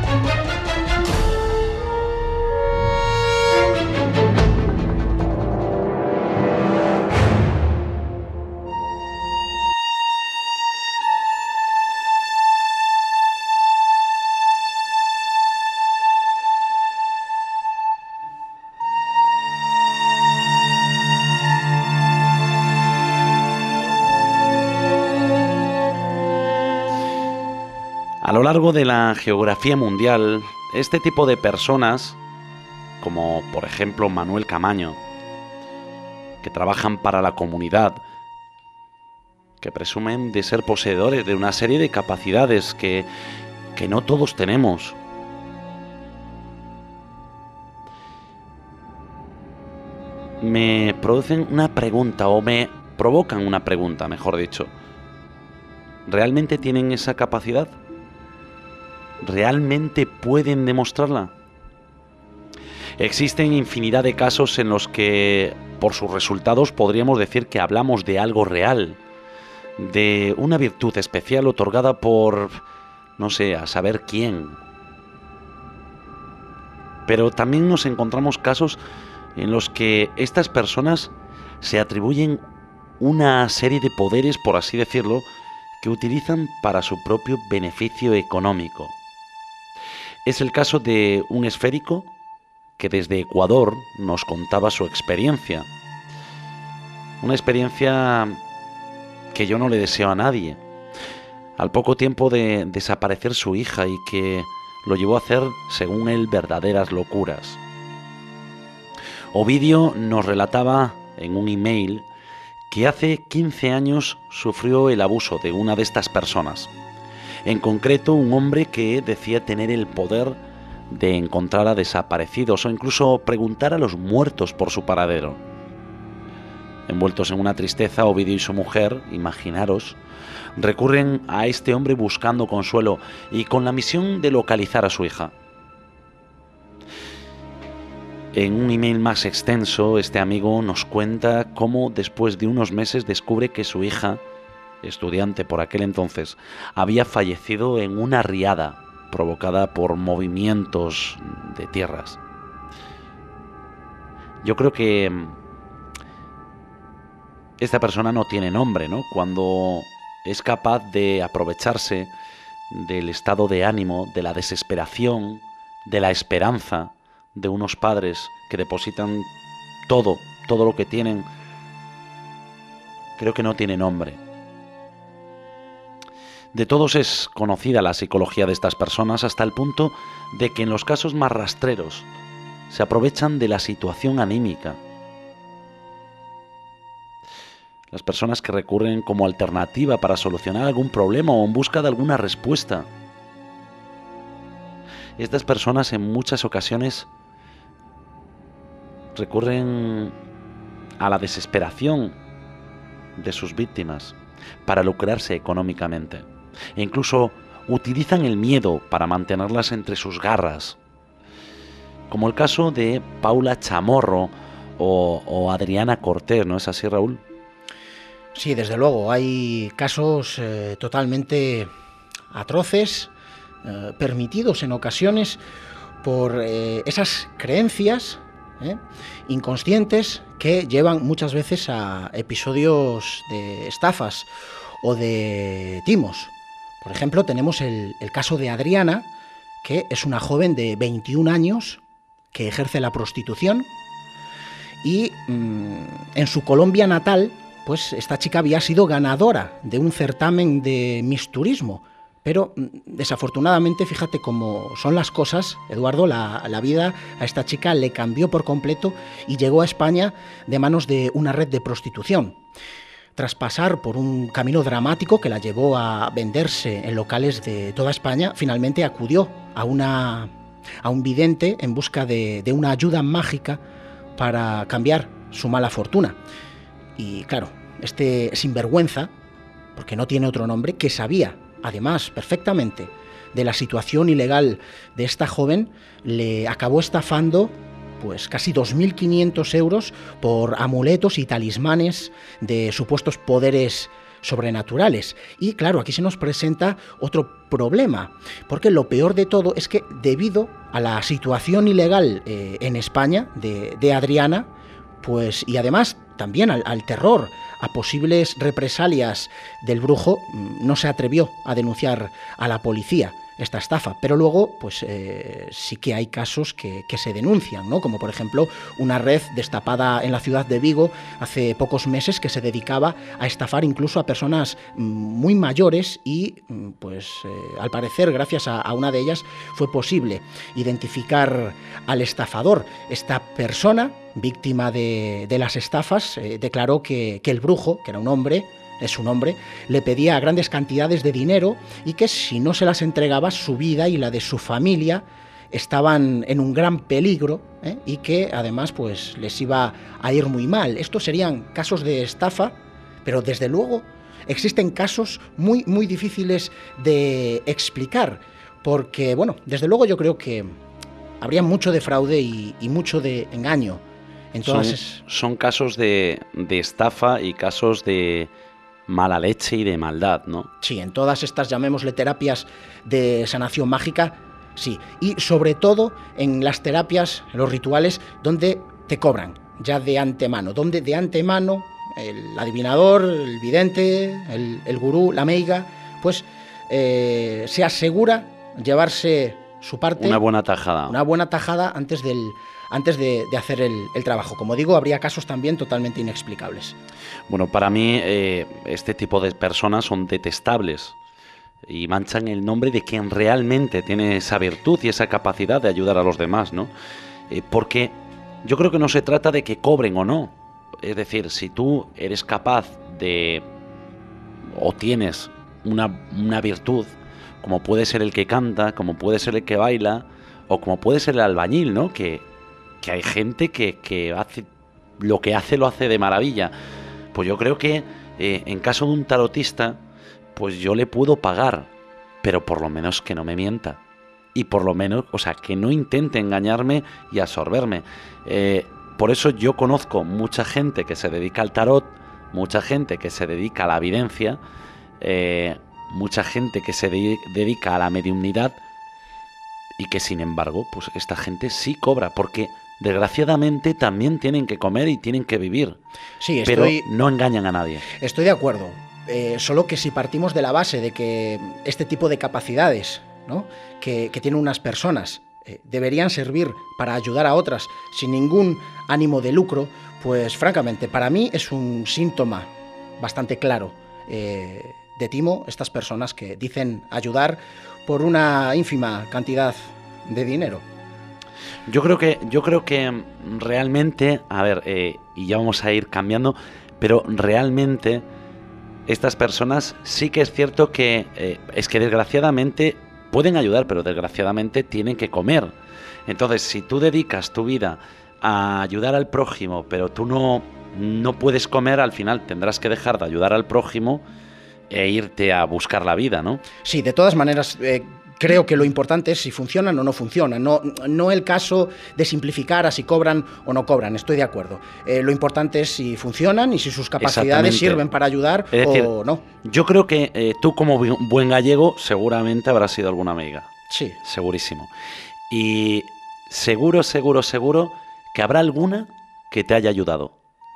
A lo largo de la geografía mundial, este tipo de personas, como por ejemplo Manuel Camaño, que trabajan para la comunidad, que presumen de ser poseedores de una serie de capacidades que no todos tenemos. Me producen una pregunta, o me provocan una pregunta, mejor dicho. ¿Realmente tienen esa capacidad? ¿Realmente pueden demostrarla? Existen infinidad de casos en los que, por sus resultados, podríamos decir que hablamos de algo real, de una virtud especial otorgada por, no sé, a saber quién. Pero también nos encontramos casos en los que estas personas se atribuyen una serie de poderes, por así decirlo, que utilizan para su propio beneficio económico. Es el caso de un esférico que desde Ecuador nos contaba su experiencia. Una experiencia que yo no le deseo a nadie. Al poco tiempo de desaparecer su hija y que lo llevó a hacer, según él, verdaderas locuras. Ovidio nos relataba en un email que hace 15 años sufrió el abuso de una de estas personas. En concreto, un hombre que decía tener el poder de encontrar a desaparecidos o incluso preguntar a los muertos por su paradero. Envueltos en una tristeza, Ovidio y su mujer, imaginaros, recurren a este hombre buscando consuelo y con la misión de localizar a su hija. En un email más extenso, este amigo nos cuenta cómo después de unos meses descubre que su hija, estudiante por aquel entonces, había fallecido en una riada provocada por movimientos de tierras. Yo creo que esta persona no tiene nombre, ¿no? Cuando es capaz de aprovecharse del estado de ánimo, de la desesperación, de la esperanza de unos padres que depositan todo lo que tienen, creo que no tiene nombre. De todos es conocida la psicología de estas personas hasta el punto de que en los casos más rastreros se aprovechan de la situación anímica. Las personas que recurren como alternativa para solucionar algún problema o en busca de alguna respuesta. Estas personas en muchas ocasiones recurren a la desesperación de sus víctimas para lucrarse económicamente. E incluso utilizan el miedo para mantenerlas entre sus garras. Como el caso de Paula Chamorro o Adriana Cortés, ¿no es así, Raúl? Sí, desde luego, hay casos totalmente atroces, permitidos en ocasiones por esas creencias inconscientes que llevan muchas veces a episodios de estafas o de timos. Por ejemplo, tenemos el caso de Adriana, que es una joven de 21 años que ejerce la prostitución y en su Colombia natal, pues esta chica había sido ganadora de un certamen de Miss Turismo, pero desafortunadamente, fíjate cómo son las cosas, Eduardo, la vida a esta chica le cambió por completo y llegó a España de manos de una red de prostitución. Tras pasar por un camino dramático que la llevó a venderse en locales de toda España, finalmente acudió a un vidente en busca de una ayuda mágica para cambiar su mala fortuna. Y claro, este sinvergüenza, porque no tiene otro nombre, que sabía además perfectamente de la situación ilegal de esta joven, le acabó estafando pues casi 2.500 euros por amuletos y talismanes de supuestos poderes sobrenaturales. Y claro, aquí se nos presenta otro problema, porque lo peor de todo es que debido a la situación ilegal en España de Adriana, pues y además también al terror, a posibles represalias del brujo, no se atrevió a denunciar a la policía esta estafa, pero luego pues sí que hay casos que se denuncian, ¿no? Como por ejemplo una red destapada en la ciudad de Vigo hace pocos meses que se dedicaba a estafar incluso a personas muy mayores y pues al parecer gracias a una de ellas fue posible identificar al estafador. Esta persona, víctima de las estafas, declaró que el brujo, que era un hombre, es su nombre, le pedía grandes cantidades de dinero y que si no se las entregaba, su vida y la de su familia estaban en un gran peligro, y que además pues les iba a ir muy mal. Estos serían casos de estafa, pero desde luego existen casos muy, muy difíciles de explicar, porque bueno, desde luego yo creo que habría mucho de fraude y mucho de engaño. En todas son casos de estafa y casos de mala leche y de maldad, ¿no? Sí, en todas estas, llamémosle terapias de sanación mágica, sí. Y sobre todo en las terapias, en los rituales, donde te cobran ya de antemano, donde de antemano el adivinador, el vidente, el gurú, la meiga, pues se asegura llevarse su parte. Una buena tajada. Una buena tajada antes de hacer el trabajo. Como digo, habría casos también totalmente inexplicables. Bueno, para mí este tipo de personas son detestables y manchan el nombre de quien realmente tiene esa virtud y esa capacidad de ayudar a los demás, ¿no? Porque yo creo que no se trata de que cobren o no. Es decir, si tú eres capaz de o tienes una virtud, como puede ser el que canta, como puede ser el que baila, o como puede ser el albañil, ¿no? Que hay gente que hace lo que hace, lo hace de maravilla. Pues yo creo que en caso de un tarotista, pues yo le puedo pagar, pero por lo menos que no me mienta. Y por lo menos, o sea, que no intente engañarme y absorberme. Por eso yo conozco mucha gente que se dedica al tarot, mucha gente que se dedica a la evidencia, mucha gente que se dedica a la mediumnidad y que sin embargo, pues esta gente sí cobra, porque desgraciadamente también tienen que comer y tienen que vivir. Sí, pero no engañan a nadie. Estoy de acuerdo, solo que si partimos de la base de que este tipo de capacidades, ¿no?, que tienen unas personas deberían servir para ayudar a otras sin ningún ánimo de lucro, pues francamente para mí es un síntoma bastante claro de timo estas personas que dicen ayudar por una ínfima cantidad de dinero. Yo creo que realmente, a ver, y ya vamos a ir cambiando, pero realmente estas personas sí que es cierto que es que desgraciadamente pueden ayudar, pero desgraciadamente tienen que comer. Entonces, si tú dedicas tu vida a ayudar al prójimo, pero tú no puedes comer, al final tendrás que dejar de ayudar al prójimo e irte a buscar la vida, ¿no? Sí, de todas maneras, creo que lo importante es si funcionan o no funcionan, no el caso de simplificar a si cobran o no cobran, estoy de acuerdo. Lo importante es si funcionan y si sus capacidades sirven para ayudar, es decir, o no. Yo creo que tú como buen gallego seguramente habrás sido alguna amiga. Sí. Segurísimo. Y seguro que habrá alguna que te haya ayudado.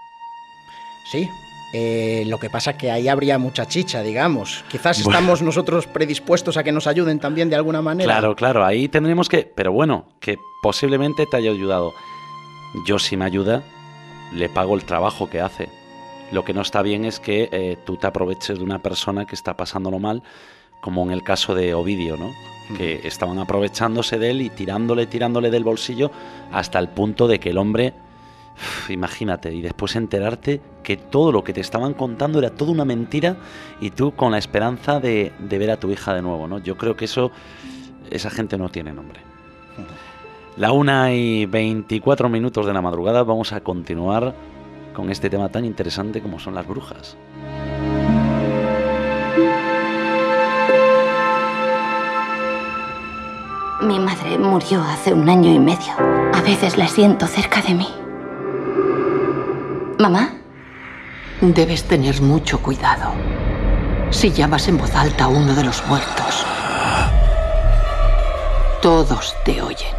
Sí. Lo que pasa que ahí habría mucha chicha, digamos. Quizás estamos nosotros predispuestos a que nos ayuden también de alguna manera. Claro, ahí tendremos que... Pero bueno, que posiblemente te haya ayudado. Yo, si me ayuda, le pago el trabajo que hace. Lo que no está bien es que tú te aproveches de una persona que está pasándolo mal, como en el caso de Ovidio, ¿no? Que estaban aprovechándose de él y tirándole del bolsillo hasta el punto de que el hombre... Imagínate, y después enterarte que todo lo que te estaban contando era toda una mentira y tú con la esperanza de ver a tu hija de nuevo, ¿no? Yo creo que esa gente no tiene nombre. 1:24 de la madrugada, vamos a continuar con este tema tan interesante como son las brujas. Mi madre murió hace 1 año y medio. A veces la siento cerca de mí. ¿Mamá? Debes tener mucho cuidado. Si llamas en voz alta a uno de los muertos, todos te oyen.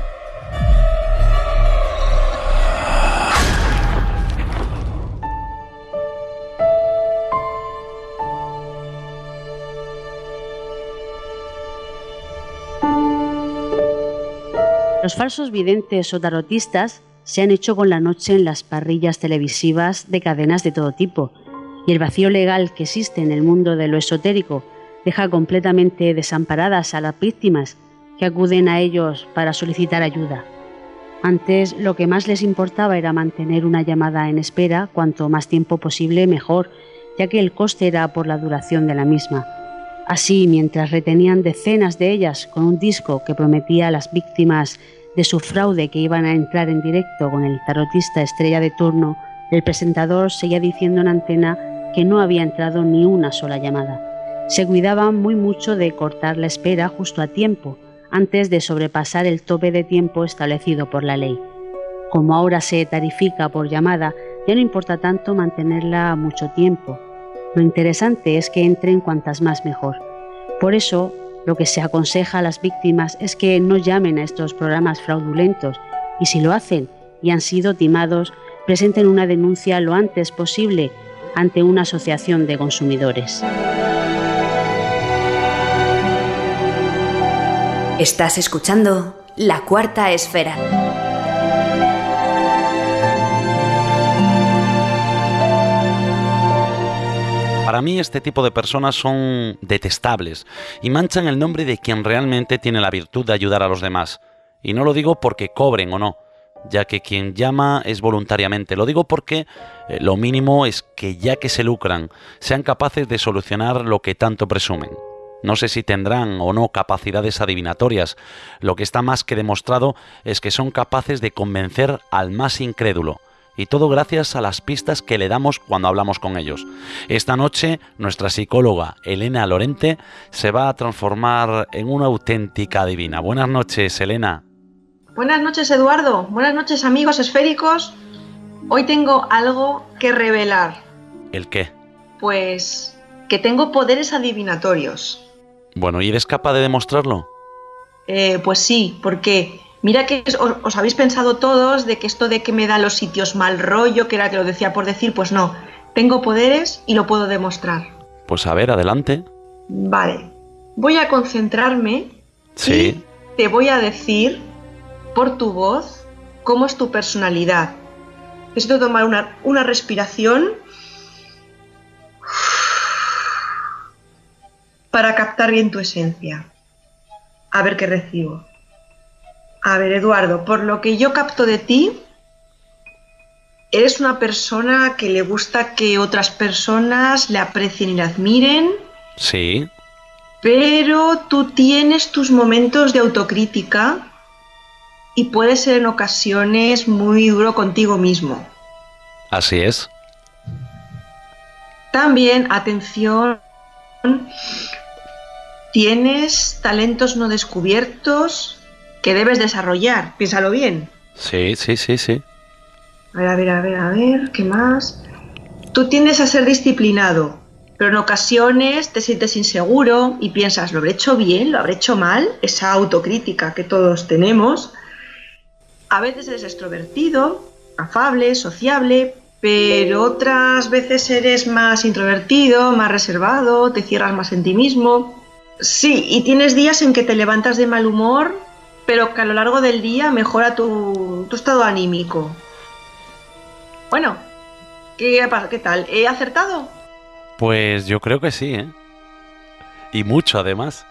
Los falsos videntes o tarotistas se han hecho con la noche en las parrillas televisivas de cadenas de todo tipo, y el vacío legal que existe en el mundo de lo esotérico deja completamente desamparadas a las víctimas que acuden a ellos para solicitar ayuda. Antes lo que más les importaba era mantener una llamada en espera cuanto más tiempo posible mejor, ya que el coste era por la duración de la misma. Así, mientras retenían decenas de ellas con un disco que prometía a las víctimas de su fraude que iban a entrar en directo con el tarotista estrella de turno, el presentador seguía diciendo en antena que no había entrado ni una sola llamada. Se cuidaban muy mucho de cortar la espera justo a tiempo, antes de sobrepasar el tope de tiempo establecido por la ley. Como ahora se tarifica por llamada, ya no importa tanto mantenerla mucho tiempo. Lo interesante es que entren cuantas más mejor. Por eso, lo que se aconseja a las víctimas es que no llamen a estos programas fraudulentos y si lo hacen, y han sido timados, presenten una denuncia lo antes posible ante una asociación de consumidores. Estás escuchando La Cuarta Esfera. Para mí este tipo de personas son detestables y manchan el nombre de quien realmente tiene la virtud de ayudar a los demás. Y no lo digo porque cobren o no, ya que quien llama es voluntariamente. Lo digo porque lo mínimo es que, ya que se lucran, sean capaces de solucionar lo que tanto presumen. No sé si tendrán o no capacidades adivinatorias. Lo que está más que demostrado es que son capaces de convencer al más incrédulo. Y todo gracias a las pistas que le damos cuando hablamos con ellos. Esta noche, nuestra psicóloga Elena Lorente se va a transformar en una auténtica adivina. Buenas noches, Elena. Buenas noches, Eduardo. Buenas noches, amigos esféricos. Hoy tengo algo que revelar. ¿El qué? Pues que tengo poderes adivinatorios. Bueno, ¿y eres capaz de demostrarlo? Pues sí, porque mira que os habéis pensado todos de que esto de que me da los sitios mal rollo, que era que lo decía por decir, pues no. Tengo poderes y lo puedo demostrar. Pues a ver, adelante. Vale. Voy a concentrarme. Sí. Y te voy a decir por tu voz cómo es tu personalidad. Necesito tomar una respiración para captar bien tu esencia. A ver qué recibo. A ver, Eduardo, por lo que yo capto de ti, eres una persona que le gusta que otras personas le aprecien y le admiren. Sí. Pero tú tienes tus momentos de autocrítica y puedes ser en ocasiones muy duro contigo mismo. Así es. También, atención, tienes talentos no descubiertos que debes desarrollar. Piénsalo bien. Sí. A ver, ¿qué más? Tú tiendes a ser disciplinado, pero en ocasiones te sientes inseguro y piensas, ¿lo habré hecho bien? ¿Lo habré hecho mal? Esa autocrítica que todos tenemos. A veces eres extrovertido, afable, sociable, pero otras veces eres más introvertido, más reservado, te cierras más en ti mismo. Sí, y tienes días en que te levantas de mal humor, pero que a lo largo del día mejora tu estado anímico. Bueno, ¿qué tal? ¿He acertado? Pues yo creo que sí, ¿eh? Y mucho, además.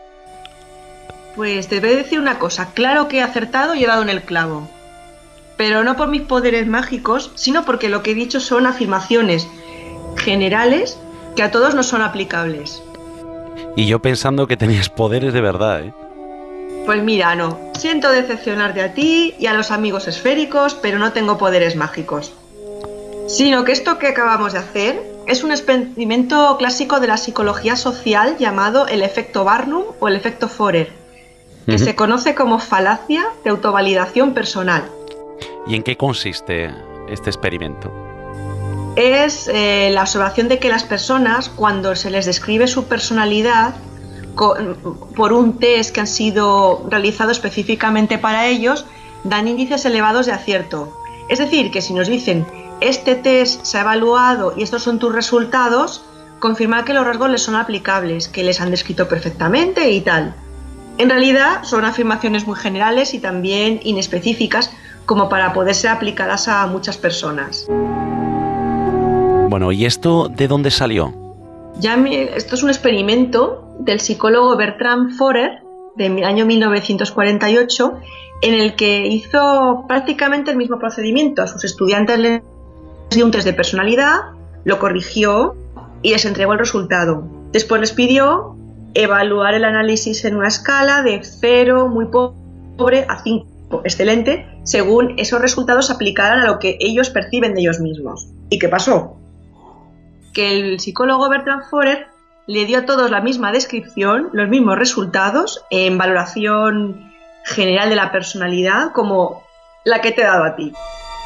Pues te voy a decir una cosa. Claro que he acertado y he dado en el clavo. Pero no por mis poderes mágicos, sino porque lo que he dicho son afirmaciones generales que a todos no son aplicables. Y yo pensando que tenías poderes de verdad, ¿eh? Pues mira, no. Siento decepcionarte a ti y a los amigos esféricos, pero no tengo poderes mágicos. Sino que esto que acabamos de hacer es un experimento clásico de la psicología social llamado el efecto Barnum o el efecto Forer, que se conoce como falacia de autovalidación personal. ¿Y en qué consiste este experimento? Es la observación de que las personas, cuando se les describe su personalidad por un test que han sido realizado específicamente para ellos, dan índices elevados de acierto. Es decir, que si nos dicen, este test se ha evaluado y estos son tus resultados, confirma que los rasgos les son aplicables, que les han descrito perfectamente y tal. En realidad son afirmaciones muy generales y también inespecíficas, como para poder ser aplicadas a muchas personas. Bueno, ¿y esto de dónde salió? Esto es un experimento del psicólogo Bertram Forer, del año 1948, en el que hizo prácticamente el mismo procedimiento. A sus estudiantes les dio un test de personalidad, lo corrigió y les entregó el resultado. Después les pidió evaluar el análisis en una escala de 0, muy pobre, a 5, excelente, según esos resultados se aplicaran a lo que ellos perciben de ellos mismos. ¿Y qué pasó? Que el psicólogo Bertram Forer le dio a todos la misma descripción, los mismos resultados en valoración general de la personalidad como la que te he dado a ti.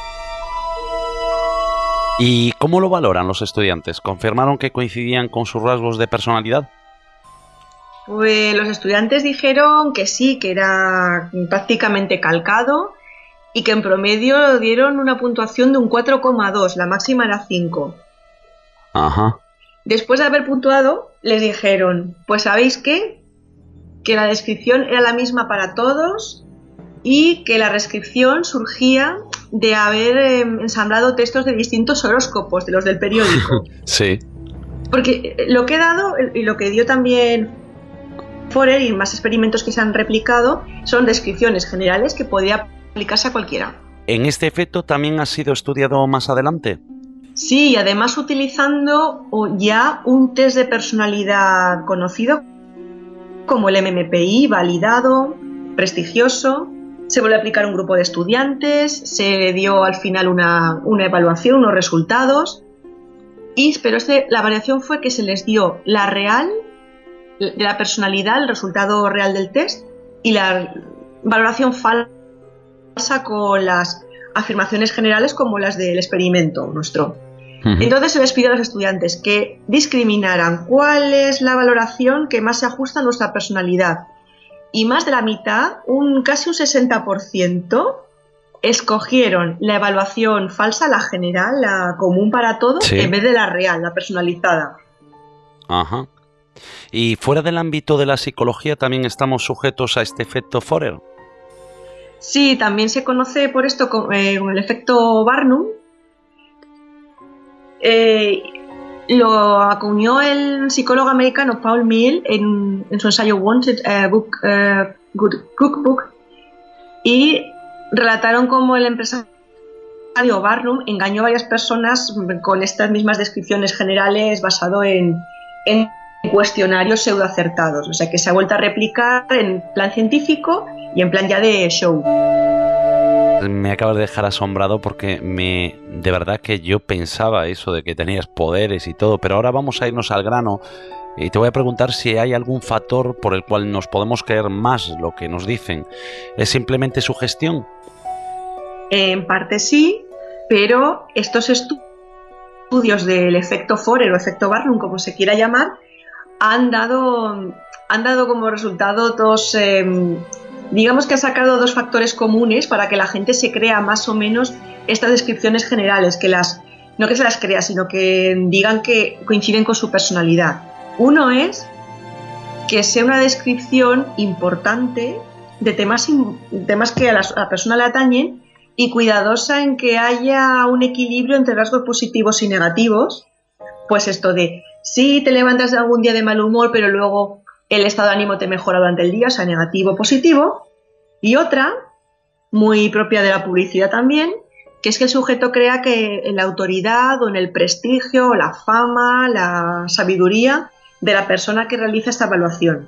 ¿Y cómo lo valoran los estudiantes? ¿Confirmaron que coincidían con sus rasgos de personalidad? Pues los estudiantes dijeron que sí, que era prácticamente calcado y que en promedio dieron una puntuación de un 4,2, la máxima era 5. Ajá. Después de haber puntuado, les dijeron, pues ¿sabéis qué? Que la descripción era la misma para todos y que la reescripción surgía de haber ensamblado textos de distintos horóscopos, de los del periódico. Sí. Porque lo que he dado y lo que dio también Forer y más experimentos que se han replicado son descripciones generales que podía aplicarse a cualquiera. ¿En este efecto también ha sido estudiado más adelante? Sí, y además utilizando ya un test de personalidad conocido como el MMPI, validado, prestigioso. Se volvió a aplicar a un grupo de estudiantes, se le dio al final una evaluación, unos resultados, pero la variación fue que se les dio la real de la personalidad, el resultado real del test, y la valoración falsa con las afirmaciones generales como las del experimento nuestro. Entonces se les pidió a los estudiantes que discriminaran cuál es la valoración que más se ajusta a nuestra personalidad. Y más de la mitad, casi un 60%, escogieron la evaluación falsa, la general, la común para todos, en vez de la real, la personalizada. Ajá. ¿Y fuera del ámbito de la psicología también estamos sujetos a este efecto Forer? Sí, también se conoce por esto con el efecto Barnum. Lo acuñó el psicólogo americano Paul Mill en su ensayo Wanted Good Cookbook, y relataron cómo el empresario Barnum engañó a varias personas con estas mismas descripciones generales basado en cuestionarios pseudoacertados. O sea que se ha vuelto a replicar en plan científico y en plan ya de show. Me acabas de dejar asombrado porque de verdad que yo pensaba eso de que tenías poderes y todo, pero ahora vamos a irnos al grano y te voy a preguntar si hay algún factor por el cual nos podemos creer más lo que nos dicen. ¿Es simplemente sugestión? En parte sí, pero estos estudios del efecto Forer o efecto Barnum, como se quiera llamar, han dado como resultado dos... digamos que ha sacado dos factores comunes para que la gente se crea más o menos estas descripciones generales, no que se las crea, sino que digan que coinciden con su personalidad. Uno es que sea una descripción importante de temas que a la persona le atañen y cuidadosa en que haya un equilibrio entre rasgos positivos y negativos. Pues esto de, sí, te levantas algún día de mal humor, pero luego el estado de ánimo te mejora durante el día, o sea, negativo, positivo. Y otra, muy propia de la publicidad también, que es que el sujeto crea que en la autoridad o en el prestigio, la fama, la sabiduría de la persona que realiza esta evaluación.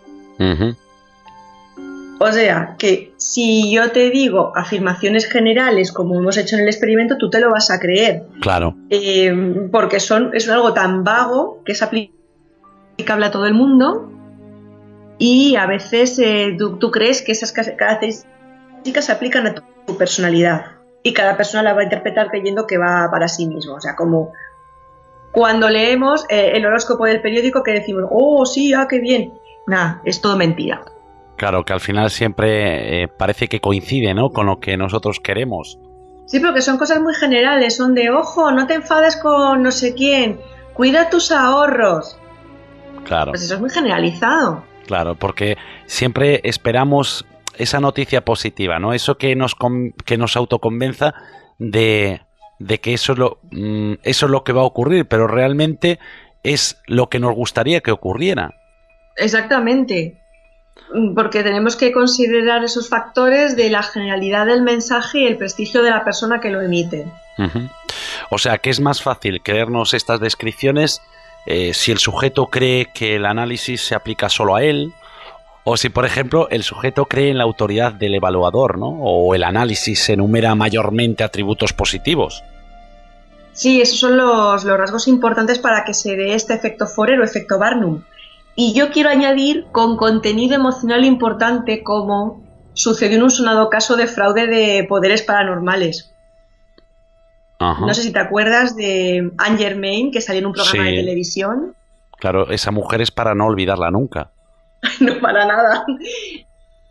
O sea, que si yo te digo afirmaciones generales como hemos hecho en el experimento, tú te lo vas a creer. Claro. Porque es algo tan vago que es aplicable a todo el mundo. Y a veces tú crees que esas características se aplican a tu personalidad y cada persona la va a interpretar creyendo que va para sí mismo. O sea, como cuando leemos el horóscopo del periódico que decimos, oh, sí, qué bien. Nada, es todo mentira. Claro, que al final siempre parece que coincide, ¿no?, con lo que nosotros queremos. Sí, porque son cosas muy generales, son de, ojo, no te enfades con no sé quién, cuida tus ahorros. Claro. Pues eso es muy generalizado. Claro, porque siempre esperamos esa noticia positiva, ¿no? Eso que nos autoconvenza de que eso es lo que va a ocurrir, pero realmente es lo que nos gustaría que ocurriera. Exactamente, porque tenemos que considerar esos factores de la generalidad del mensaje y el prestigio de la persona que lo emite. O sea, que es más fácil creernos estas descripciones si el sujeto cree que el análisis se aplica solo a él, o si, por ejemplo, el sujeto cree en la autoridad del evaluador, ¿no?, o el análisis enumera mayormente atributos positivos. Sí, esos son los rasgos importantes para que se dé este efecto Forer o efecto Barnum. Y yo quiero añadir con contenido emocional importante, como sucedió en un sonado caso de fraude de poderes paranormales. Ajá. No sé si te acuerdas de Anne Germain, que salió en un programa de televisión. Claro, esa mujer es para no olvidarla nunca. No, para nada.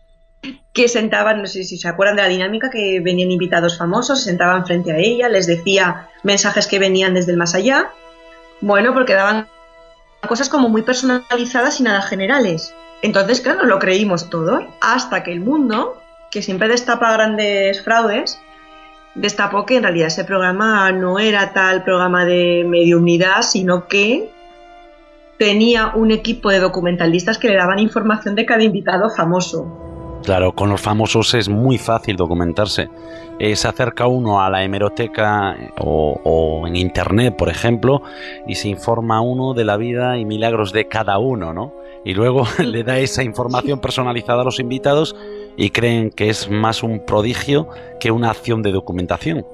que sentaban, no sé si se acuerdan de la dinámica, que venían invitados famosos, se sentaban frente a ella, les decía mensajes que venían desde el más allá. Bueno, porque daban cosas como muy personalizadas y nada generales. Entonces, claro, nos lo creímos todo, hasta que el mundo, que siempre destapa grandes fraudes, destapó que en realidad ese programa no era tal programa de mediumnidad, sino que tenía un equipo de documentalistas que le daban información de cada invitado famoso. Claro, con los famosos es muy fácil documentarse. Se acerca uno a la hemeroteca o en internet, por ejemplo, y se informa uno de la vida y milagros de cada uno, ¿no? Y luego le da esa información personalizada a los invitados y creen que es más un prodigio que una acción de documentación.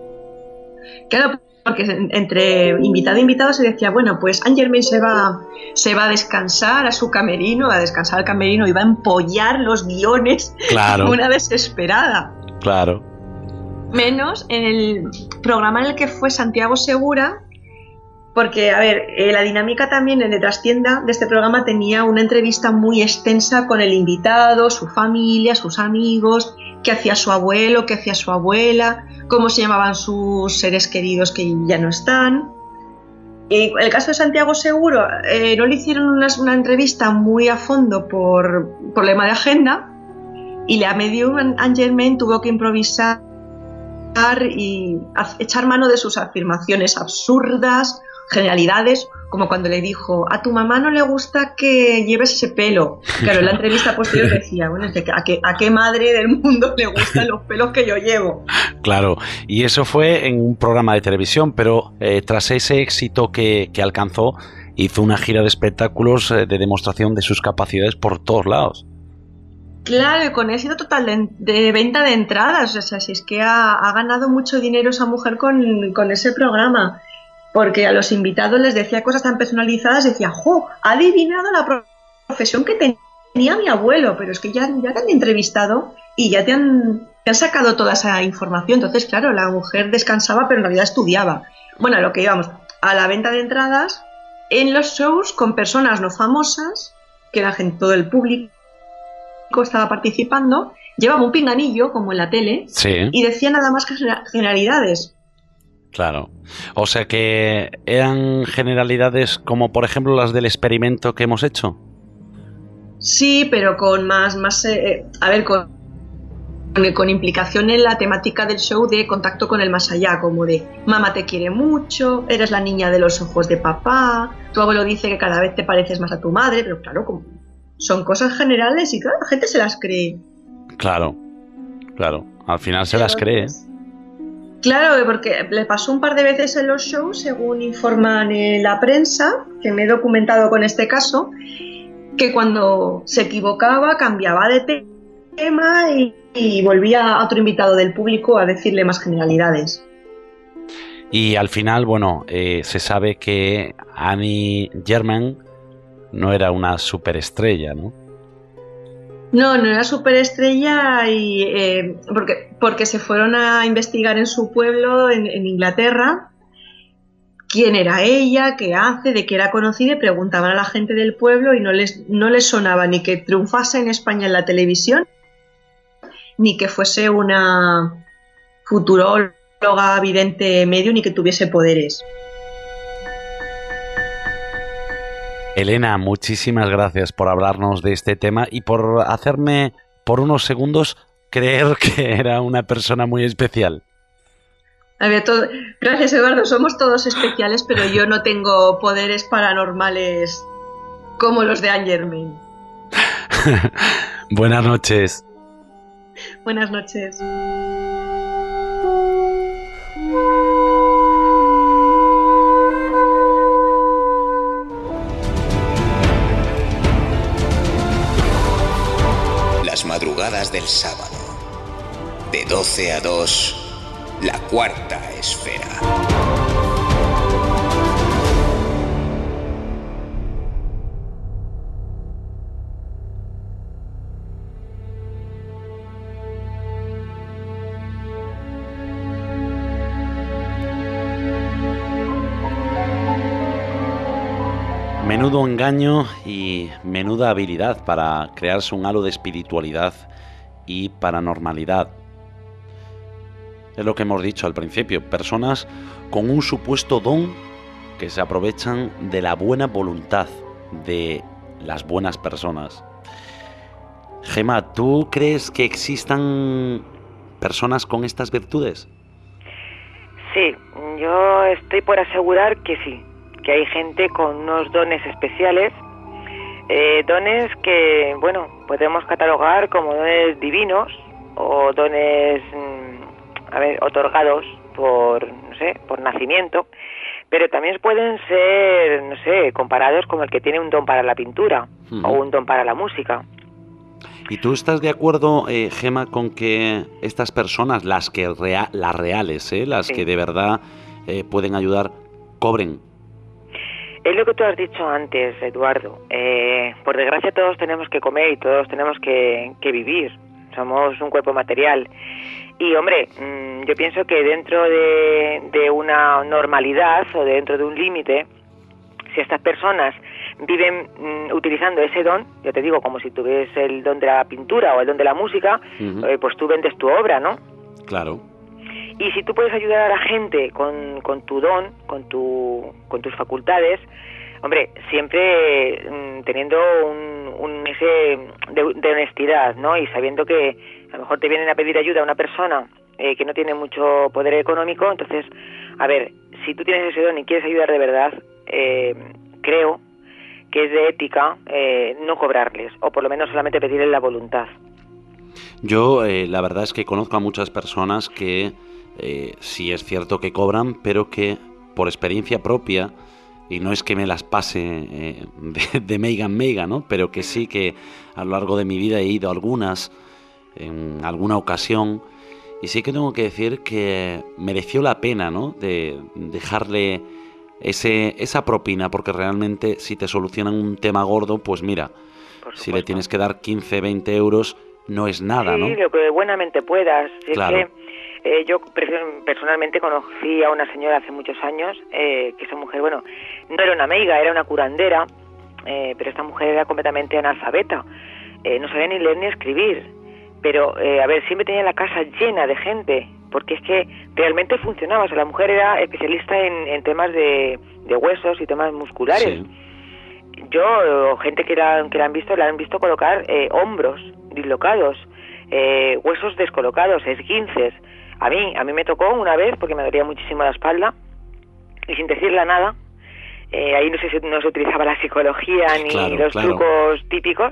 Claro, porque entre invitado e invitado se decía, bueno, pues Anne Germain se va a descansar a su camerino, a descansar al camerino y va a empollar los guiones, claro, como una desesperada. Claro. Menos en el programa en el que fue Santiago Segura, porque, a ver, la dinámica también en el trastienda de este programa tenía una entrevista muy extensa con el invitado, su familia, sus amigos, qué hacía su abuelo, qué hacía su abuela, cómo se llamaban sus seres queridos que ya no están. Y en el caso de Santiago Seguro, no le hicieron una entrevista muy a fondo por problema de agenda, y la medium Anne Germain tuvo que improvisar y echar mano de sus afirmaciones absurdas, generalidades, como cuando le dijo, a tu mamá no le gusta que lleves ese pelo. Claro, en la entrevista posterior decía, bueno, ¿a qué madre del mundo le gustan los pelos que yo llevo? Claro, y eso fue en un programa de televisión, pero tras ese éxito que alcanzó, hizo una gira de espectáculos de demostración de sus capacidades por todos lados. Claro, y con éxito total de venta de entradas. O sea, si es que ha ganado mucho dinero esa mujer con ese programa. Porque a los invitados les decía cosas tan personalizadas, decía, ¡jo! Ha adivinado la profesión que tenía mi abuelo, pero es que ya te han entrevistado y ya te han sacado toda esa información. Entonces, claro, la mujer descansaba, pero en realidad estudiaba. Bueno, a lo que íbamos, a la venta de entradas en los shows con personas no famosas, que la gente, todo el público estaba participando, llevaba un pinganillo, como en la tele, sí, y decía nada más que generalidades. Claro. O sea que eran generalidades como, por ejemplo, las del experimento que hemos hecho. Sí, pero con más a ver, con implicación en la temática del show de contacto con el más allá, como de mamá te quiere mucho, eres la niña de los ojos de papá, tu abuelo dice que cada vez te pareces más a tu madre, pero claro, como son cosas generales y claro, la gente se las cree. Claro, claro, al final se las cree. Claro, porque le pasó un par de veces en los shows, según informan la prensa, que me he documentado con este caso, que cuando se equivocaba cambiaba de tema y volvía a otro invitado del público a decirle más generalidades. Y al final, bueno, se sabe que Anne Germain no era una superestrella, ¿no? No era superestrella y porque se fueron a investigar en su pueblo, en Inglaterra, quién era ella, qué hace, de qué era conocida, y preguntaban a la gente del pueblo y no les sonaba ni que triunfase en España en la televisión, ni que fuese una futuróloga, vidente medio, ni que tuviese poderes. Elena, muchísimas gracias por hablarnos de este tema y por hacerme por unos segundos creer que era una persona muy especial. Gracias, Eduardo, somos todos especiales, pero yo no tengo poderes paranormales como los de Anne Germain. Buenas noches. Buenas noches. Las madrugadas del sábado, de 12 a 2, la cuarta esfera. Menudo engaño y menuda habilidad para crearse un halo de espiritualidad y paranormalidad. Es lo que hemos dicho al principio, personas con un supuesto don que se aprovechan de la buena voluntad de las buenas personas. Gemma, ¿tú crees que existan personas con estas virtudes? Sí, yo estoy por asegurar que sí, que hay gente con unos dones especiales, dones que, bueno, podemos catalogar como dones divinos o dones, otorgados por, no sé, por nacimiento, pero también pueden ser, no sé, comparados como el que tiene un don para la pintura o un don para la música. ¿Y tú estás de acuerdo, Gemma, con que estas personas, las reales, las que de verdad pueden ayudar, cobren? Es lo que tú has dicho antes, Eduardo. Por desgracia todos tenemos que comer y todos tenemos que vivir. Somos un cuerpo material. Y, hombre, yo pienso que dentro de una normalidad o dentro de un límite, si estas personas viven utilizando ese don, yo te digo, como si tuvieses el don de la pintura o el don de la música, pues tú vendes tu obra, ¿no? Claro. Y si tú puedes ayudar a la gente con tu don, con tus facultades, hombre, siempre teniendo un ese de honestidad, ¿no? Y sabiendo que a lo mejor te vienen a pedir ayuda a una persona que no tiene mucho poder económico, entonces, a ver, si tú tienes ese don y quieres ayudar de verdad, creo que es de ética no cobrarles, o por lo menos solamente pedirles la voluntad. Yo la verdad es que conozco a muchas personas que sí es cierto que cobran, pero que por experiencia propia, y no es que me las pase de meiga en meiga, ¿no? Pero que sí que a lo largo de mi vida he ido a algunas, en alguna ocasión, y sí que tengo que decir que mereció la pena, ¿no? De dejarle esa propina, porque realmente si te solucionan un tema gordo, pues mira, si le tienes que dar 15, 20 euros, no es nada, ¿no? Sí, lo que buenamente puedas. Claro. Es que, yo personalmente conocí a una señora hace muchos años, que esa mujer, bueno, no era una meiga, era una curandera, pero esta mujer era completamente analfabeta, no sabía ni leer ni escribir, pero, a ver, siempre tenía la casa llena de gente, porque es que realmente funcionaba. O sea, la mujer era especialista en temas de huesos y temas musculares. Sí. Yo, gente que la han visto colocar hombros dislocados, huesos descolocados, esguinces. A mí me tocó una vez porque me dolía muchísimo la espalda y sin decirle nada, ahí no se utilizaba la psicología ni los trucos típicos.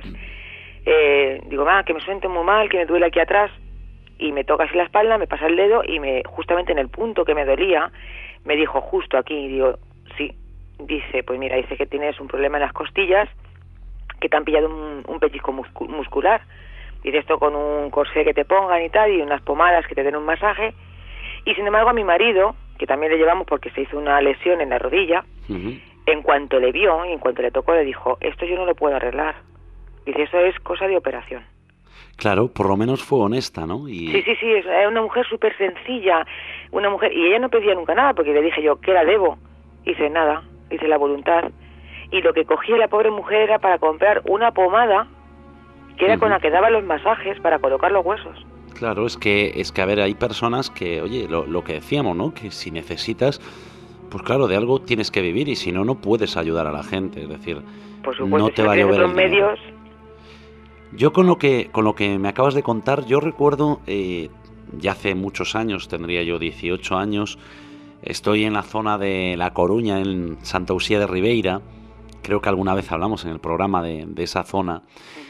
Digo, que me siento muy mal, que me duele aquí atrás. Y me toca así la espalda, me pasa el dedo y justamente en el punto que me dolía, me dijo justo aquí, digo, sí. Dice, pues mira, dice que tienes un problema en las costillas, que te han pillado un pellizco muscular. Dice, esto con un corsé que te pongan y tal, y unas pomadas que te den un masaje. Y sin embargo a mi marido, que también le llevamos porque se hizo una lesión en la rodilla, en cuanto le vio y en cuanto le tocó, le dijo, esto yo no lo puedo arreglar. Dice, eso es cosa de operación. Claro, por lo menos fue honesta, ¿no? Sí, es una mujer súper sencilla, una mujer, y ella no pedía nunca nada, porque le dije yo, ¿qué la debo? Dice, nada, dice, la voluntad. Y lo que cogía la pobre mujer era para comprar una pomada, que era con la que daba los masajes para colocar los huesos. Claro, es que a ver, hay personas que, oye, lo que decíamos, ¿no? Que si necesitas, pues claro, de algo tienes que vivir, y si no, no puedes ayudar a la gente, es decir, por supuesto, no te va a llover el medios. Yo con lo que me acabas de contar, yo recuerdo, ya hace muchos años, tendría yo 18 años, estoy en la zona de La Coruña, en Santa Uxía de Ribeira, creo que alguna vez hablamos en el programa de esa zona,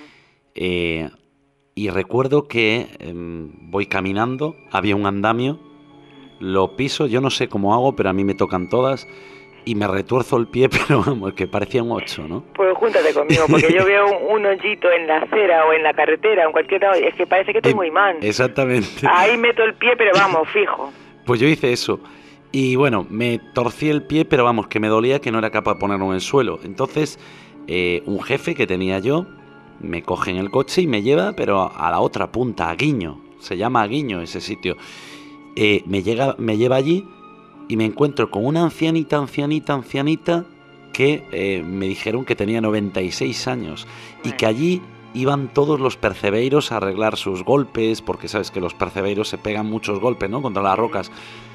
y recuerdo que voy caminando, había un andamio, lo piso, yo no sé cómo hago, pero a mí me tocan todas, y me retuerzo el pie, pero vamos, que parecía un 8, ¿no? Pues júntate conmigo, porque yo veo un hoyito en la acera o en la carretera, en cualquier lado, es que parece que estoy muy mal. Exactamente. Ahí meto el pie, pero vamos, fijo. Pues yo hice eso. Y bueno, me torcí el pie, pero vamos, que me dolía, que no era capaz de ponerlo en el suelo. Entonces, un jefe que tenía yo, me coge en el coche y me lleva, pero a la otra punta, a Guiño. Se llama Guiño ese sitio. Me lleva allí y me encuentro con una ancianita que me dijeron que tenía 96 años y que allí iban todos los percebeiros a arreglar sus golpes, porque sabes que los percebeiros se pegan muchos golpes, ¿no?, contra las rocas.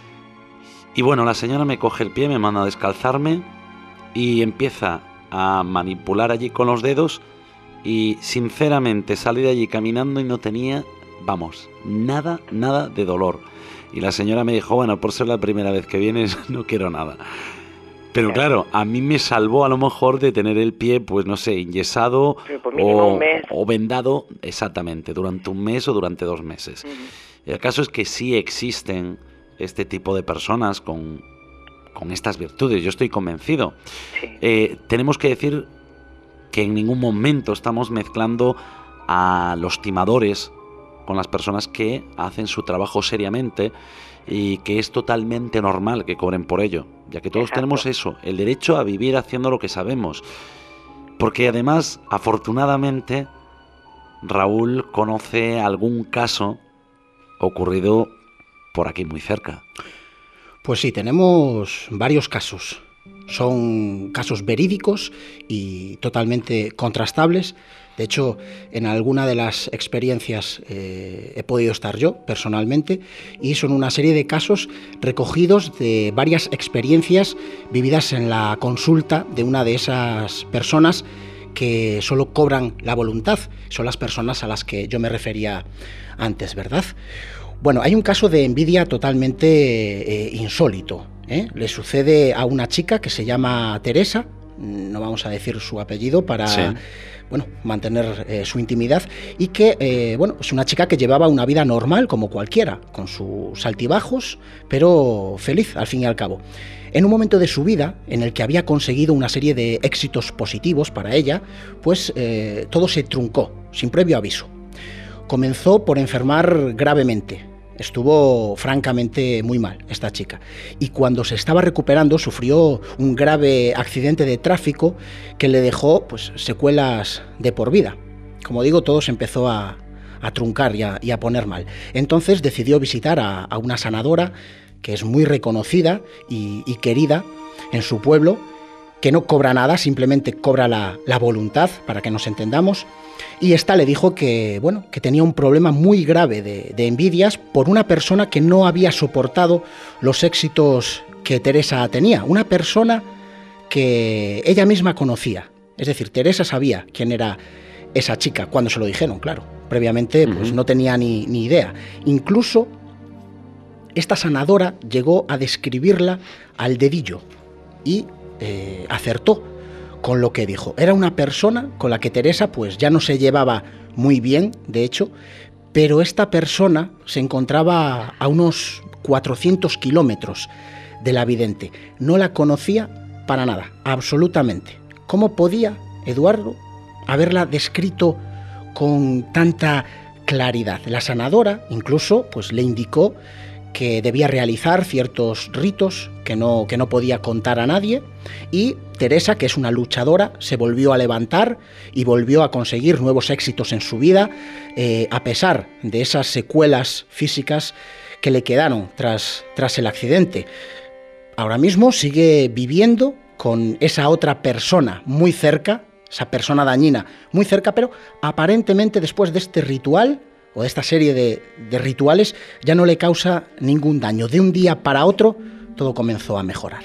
Y bueno, la señora me coge el pie, me manda a descalzarme y empieza a manipular allí con los dedos, y sinceramente salí de allí caminando y no tenía, vamos, nada de dolor. Y la señora me dijo, bueno, por ser la primera vez que vienes, no quiero nada. Pero claro, a mí me salvó a lo mejor de tener el pie, pues no sé, enyesado o vendado, exactamente, durante un mes o durante 2 meses. El caso es que sí existen este tipo de personas con estas virtudes, yo estoy convencido. Tenemos que decir que en ningún momento estamos mezclando a los timadores con las personas que hacen su trabajo seriamente, y que es totalmente normal que cobren por ello, ya que todos tenemos eso, el derecho a vivir haciendo lo que sabemos. Porque además, afortunadamente, Raúl conoce algún caso ocurrido por aquí muy cerca. Pues sí, tenemos varios casos. Son casos verídicos y totalmente contrastables. De hecho, en alguna de las experiencias he podido estar yo personalmente, y son una serie de casos recogidos de varias experiencias vividas en la consulta de una de esas personas que solo cobran la voluntad. Son las personas a las que yo me refería antes, ¿verdad? Bueno, hay un caso de envidia totalmente insólito, ¿eh? Le sucede a una chica que se llama Teresa, no vamos a decir su apellido para... Sí. Bueno, mantener su intimidad, y que, bueno, es una chica que llevaba una vida normal como cualquiera, con sus altibajos, pero feliz al fin y al cabo. En un momento de su vida en el que había conseguido una serie de éxitos positivos para ella, pues todo se truncó, sin previo aviso. Comenzó por enfermar gravemente. Estuvo francamente muy mal esta chica, y cuando se estaba recuperando sufrió un grave accidente de tráfico que le dejó pues secuelas de por vida. Como digo, todo se empezó a truncar y a poner mal. Entonces decidió visitar a una sanadora que es muy reconocida y querida en su pueblo, que no cobra nada, simplemente cobra la voluntad, para que nos entendamos. Y esta le dijo que, bueno, que tenía un problema muy grave de envidias por una persona que no había soportado los éxitos que Teresa tenía. Una persona que ella misma conocía. Es decir, Teresa sabía quién era esa chica cuando se lo dijeron, claro. Previamente pues no tenía ni idea. Incluso esta sanadora llegó a describirla al dedillo y acertó con lo que dijo. Era una persona con la que Teresa pues ya no se llevaba muy bien, de hecho, pero esta persona se encontraba a unos 400 kilómetros de la vidente. No la conocía para nada, absolutamente. ¿Cómo podía Eduardo haberla descrito con tanta claridad? La sanadora incluso pues le indicó que debía realizar ciertos ritos que no podía contar a nadie, y Teresa, que es una luchadora, se volvió a levantar y volvió a conseguir nuevos éxitos en su vida, a pesar de esas secuelas físicas que le quedaron tras el accidente. Ahora mismo sigue viviendo con esa otra persona muy cerca, esa persona dañina muy cerca, pero aparentemente después de este ritual o de esta serie de rituales ya no le causa ningún daño. De un día para otro todo comenzó a mejorar.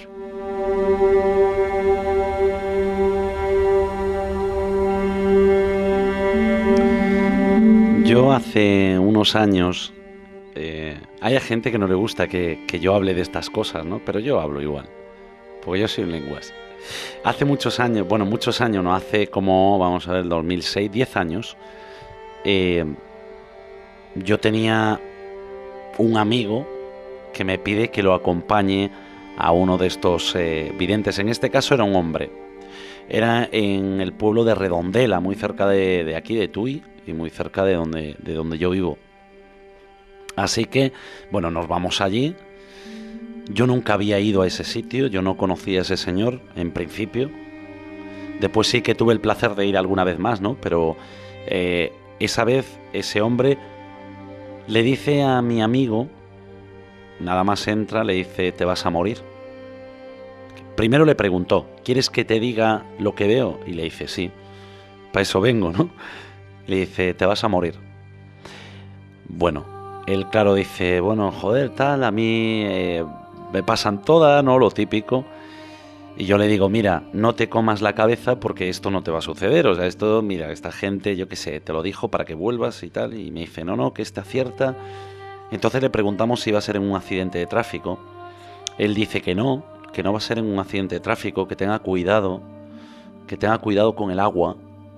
Yo hace unos años, hay gente que no le gusta que yo hable de estas cosas, ¿no? Pero yo hablo igual, porque yo soy en lenguas. Hace muchos años, bueno, muchos años, no, hace como, vamos a ver, 2006, 10 años, yo tenía un amigo que me pide que lo acompañe a uno de estos videntes. En este caso era un hombre. Era en el pueblo de Redondela, muy cerca de aquí, de Tui, y muy cerca de donde yo vivo. Así que, bueno, nos vamos allí. Yo nunca había ido a ese sitio, yo no conocía a ese señor, en principio. Después sí que tuve el placer de ir alguna vez más, ¿no? Pero esa vez ese hombre le dice a mi amigo, nada más entra, le dice, te vas a morir. Primero le preguntó, ¿quieres que te diga lo que veo? Y le dice, sí, para eso vengo, ¿no? Le dice, te vas a morir. Bueno, él claro dice, bueno, joder, tal, a mí me pasan todas, ¿no? Lo típico. Y yo le digo, mira, no te comas la cabeza porque esto no te va a suceder. O sea, esto, mira, esta gente, yo qué sé, te lo dijo para que vuelvas y tal. Y me dice, no, que está cierta. Entonces le preguntamos si va a ser en un accidente de tráfico. Él dice que no va a ser en un accidente de tráfico, que tenga cuidado con el agua.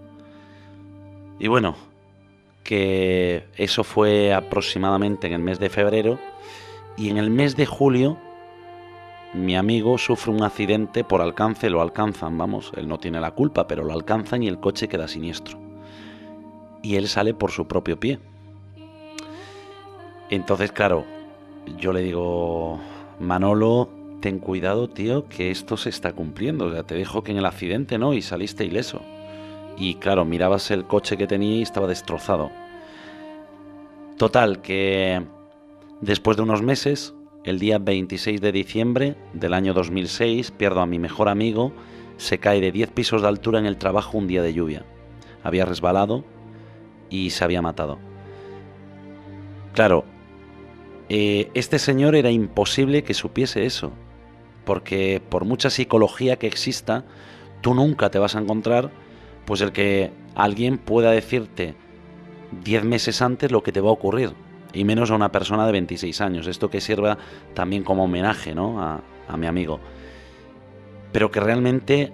Y bueno, que eso fue aproximadamente en el mes de febrero. Y en el mes de julio, mi amigo sufre un accidente por alcance, lo alcanzan, vamos, él no tiene la culpa, pero lo alcanzan y el coche queda siniestro. Y él sale por su propio pie. Entonces, claro, yo le digo, Manolo, ten cuidado, tío, que esto se está cumpliendo. O sea, te dijo que en el accidente, ¿no? Y saliste ileso. Y claro, mirabas el coche que tenía y estaba destrozado. Total, que después de unos meses, el día 26 de diciembre del año 2006, pierdo a mi mejor amigo, se cae de 10 pisos de altura en el trabajo un día de lluvia. Había resbalado y se había matado. Claro, este señor era imposible que supiese eso, porque por mucha psicología que exista, tú nunca te vas a encontrar pues el que alguien pueda decirte 10 meses antes lo que te va a ocurrir, y menos a una persona de 26 años. Esto que sirva también como homenaje, ¿no? a mi amigo. Pero que realmente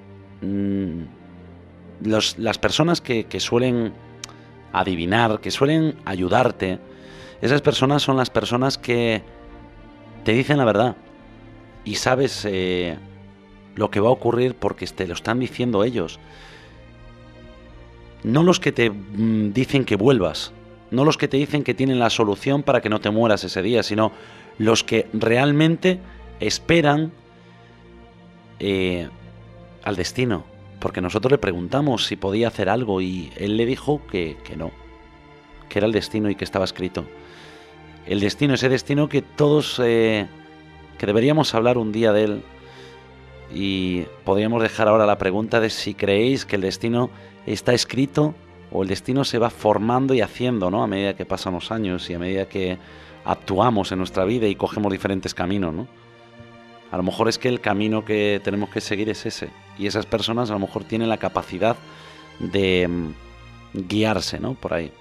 las personas que suelen adivinar, que suelen ayudarte, esas personas son las personas que te dicen la verdad y sabes lo que va a ocurrir porque te lo están diciendo ellos. No los que te dicen que vuelvas, no los que te dicen que tienen la solución para que no te mueras ese día, sino los que realmente esperan al destino. Porque nosotros le preguntamos si podía hacer algo y él le dijo que no, que era el destino y que estaba escrito. El destino, ese destino que todos, que deberíamos hablar un día de él, y podríamos dejar ahora la pregunta de si creéis que el destino está escrito o el destino se va formando y haciendo, ¿no? A medida que pasan los años y a medida que actuamos en nuestra vida y cogemos diferentes caminos, ¿no? A lo mejor es que el camino que tenemos que seguir es ese, y esas personas a lo mejor tienen la capacidad de guiarse, ¿no? Por ahí.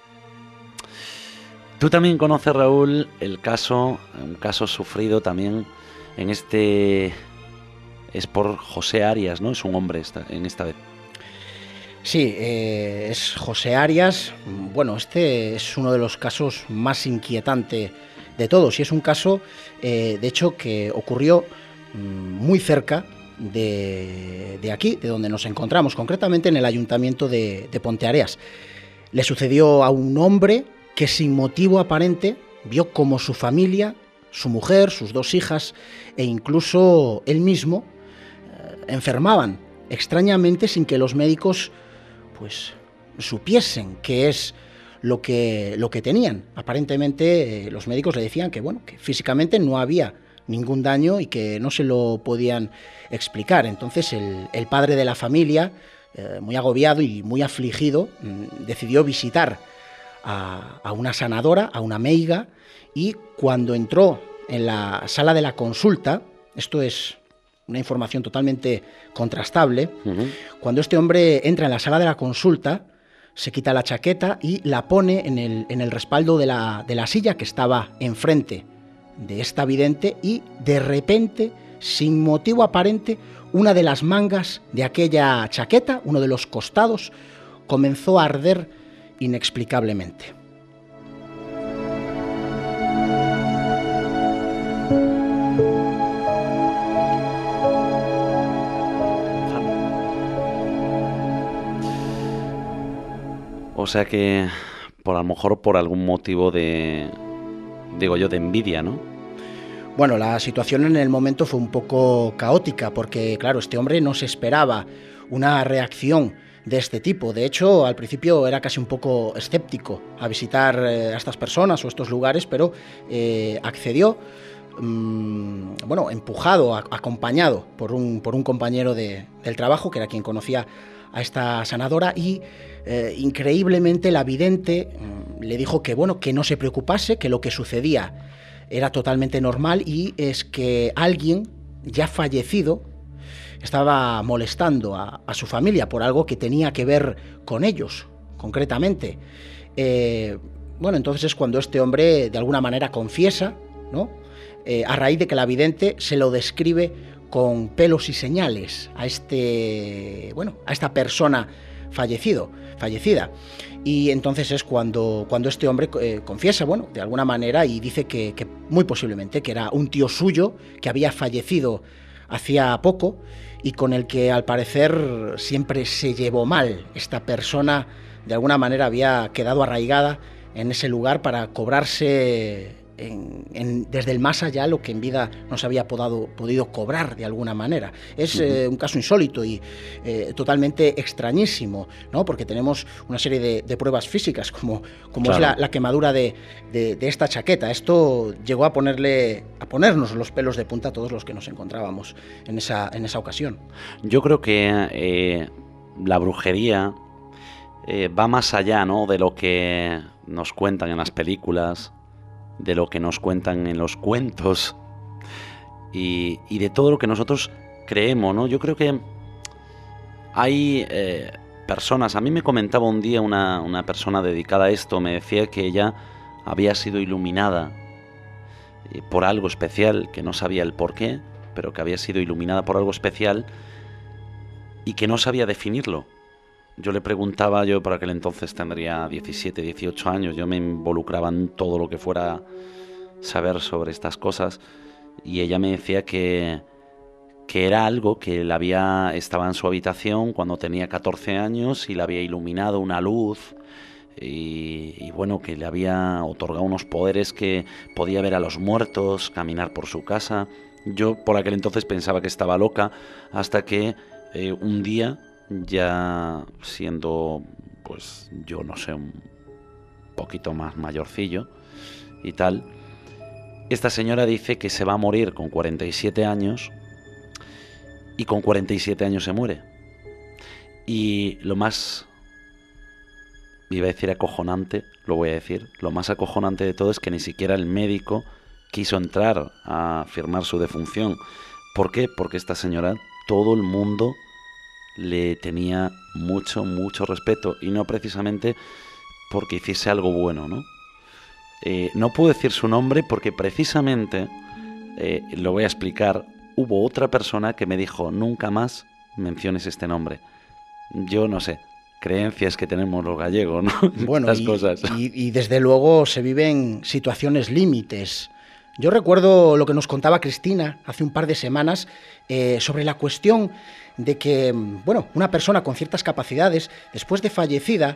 Tú también conoces, Raúl, un caso sufrido también en este... Es por José Arias, ¿no? Es un hombre en esta vez. Sí, es José Arias. Bueno, este es uno de los casos más inquietantes de todos, y es un caso, de hecho, que ocurrió muy cerca de aquí, de donde nos encontramos, concretamente en el ayuntamiento de Ponteareas. Le sucedió a un hombre que sin motivo aparente vio como su familia, su mujer, sus 2 hijas e incluso él mismo enfermaban, extrañamente sin que los médicos pues supiesen qué es lo que tenían. Aparentemente los médicos le decían que bueno, que físicamente no había ningún daño y que no se lo podían explicar. Entonces el padre de la familia, muy agobiado y muy afligido, decidió visitar a una sanadora, a una meiga, y cuando entró en la sala de la consulta, esto es una información totalmente contrastable, cuando este hombre entra en la sala de la consulta, se quita la chaqueta y la pone en el respaldo de la silla que estaba enfrente de esta vidente, y de repente, sin motivo aparente, una de las mangas de aquella chaqueta, uno de los costados, comenzó a arder inexplicablemente. O sea que, a lo mejor por algún motivo de envidia, ¿no? Bueno, la situación en el momento fue un poco caótica porque, claro, este hombre no se esperaba una reacción de este tipo. De hecho, al principio era casi un poco escéptico a visitar a estas personas o estos lugares, pero accedió, empujado, acompañado por un compañero del trabajo, que era quien conocía a esta sanadora y increíblemente la vidente le dijo que, bueno, que no se preocupase, que lo que sucedía era totalmente normal y es que alguien ya fallecido estaba molestando a su familia por algo que tenía que ver con ellos, concretamente. Bueno, entonces es cuando este hombre de alguna manera confiesa, ¿no? A raíz de que la vidente se lo describe con pelos y señales a esta persona fallecida. Y entonces es cuando este hombre confiesa, bueno, de alguna manera, y dice que muy posiblemente que era un tío suyo que había fallecido hacía poco y con el que al parecer siempre se llevó mal. Esta persona de alguna manera había quedado arraigada en ese lugar para cobrarse desde el más allá lo que en vida no se había podido cobrar de alguna manera. Es un caso insólito y totalmente extrañísimo, ¿no? Porque tenemos una serie de pruebas físicas como claro, es la quemadura de esta chaqueta. Esto llegó a ponernos los pelos de punta a todos los que nos encontrábamos en esa ocasión. Yo creo que la brujería va más allá, ¿no?, de lo que nos cuentan en las películas, de lo que nos cuentan en los cuentos y de todo lo que nosotros creemos, ¿no? Yo creo que hay personas, a mí me comentaba un día una persona dedicada a esto, me decía que ella había sido iluminada por algo especial, que no sabía el por qué, pero que había sido iluminada por algo especial y que no sabía definirlo. Yo le preguntaba, yo por aquel entonces tendría 17, 18 años, yo me involucraba en todo lo que fuera saber sobre estas cosas y ella me decía que era algo que estaba en su habitación cuando tenía 14 años y le había iluminado una luz y bueno, que le había otorgado unos poderes, que podía ver a los muertos, caminar por su casa. Yo por aquel entonces pensaba que estaba loca hasta que un día, ya siendo, pues yo no sé, un poquito más mayorcillo y tal, esta señora dice que se va a morir con 47 años y con 47 años se muere. Y lo más, iba a decir acojonante, lo voy a decir, lo más acojonante de todo es que ni siquiera el médico quiso entrar a firmar su defunción. ¿Por qué? Porque esta señora, todo el mundo le tenía mucho respeto y no precisamente porque hiciese algo bueno, ¿no? No puedo decir su nombre porque precisamente, lo voy a explicar, hubo otra persona que me dijo nunca más menciones este nombre. Yo no sé, creencias que tenemos los gallegos, ¿no? Bueno, estas cosas. Y desde luego se viven situaciones límites. Yo recuerdo lo que nos contaba Cristina hace un par de semanas sobre la cuestión de que, bueno, una persona con ciertas capacidades, después de fallecida,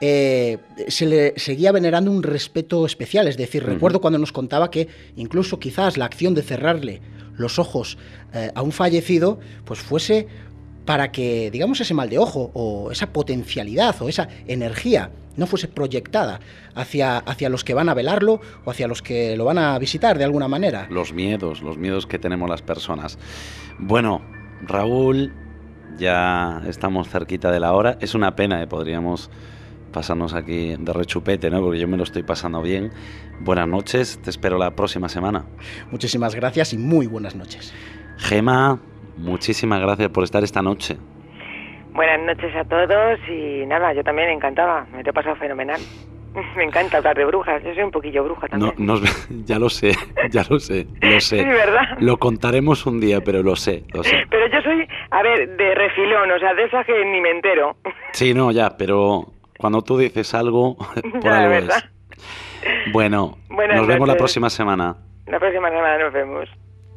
se le seguía venerando un respeto especial. Es decir, recuerdo cuando nos contaba que incluso quizás la acción de cerrarle los ojos a un fallecido, pues fuese para que, digamos, ese mal de ojo o esa potencialidad o esa energía no fuese proyectada hacia los que van a velarlo o hacia los que lo van a visitar de alguna manera. Los miedos que tenemos las personas. Bueno, Raúl, ya estamos cerquita de la hora. Es una pena, podríamos pasarnos aquí de rechupete, ¿no? Porque yo me lo estoy pasando bien. Buenas noches, te espero la próxima semana. Muchísimas gracias y muy buenas noches. Gema, muchísimas gracias por estar esta noche. Buenas noches a todos y nada, yo también encantada, me lo he pasado fenomenal. Me encanta hablar de brujas, yo soy un poquillo bruja también. Ya lo sé. Sí, ¿verdad? Lo contaremos un día, pero lo sé. Pero yo soy, a ver, de refilón, o sea, de esa que ni me entero. Sí, no, ya, pero cuando tú dices algo, por ya, algo ¿verdad? es. Bueno, Buenas nos vemos noches. la próxima semana. La próxima semana nos vemos.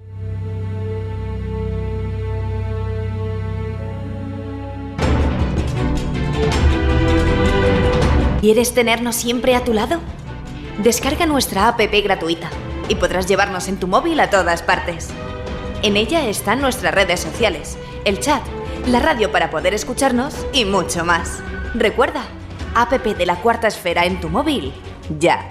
¿Quieres tenernos siempre a tu lado? Descarga nuestra app gratuita y podrás llevarnos en tu móvil a todas partes. En ella están nuestras redes sociales, el chat, la radio para poder escucharnos y mucho más. Recuerda, app de La Cuarta Esfera en tu móvil, ya.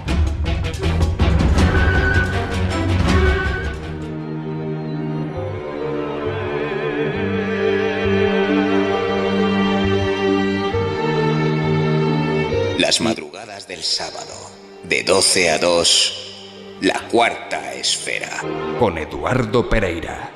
Las madrugadas del sábado, de 12 a 2, la cuarta esfera. Con Eduardo Pereira.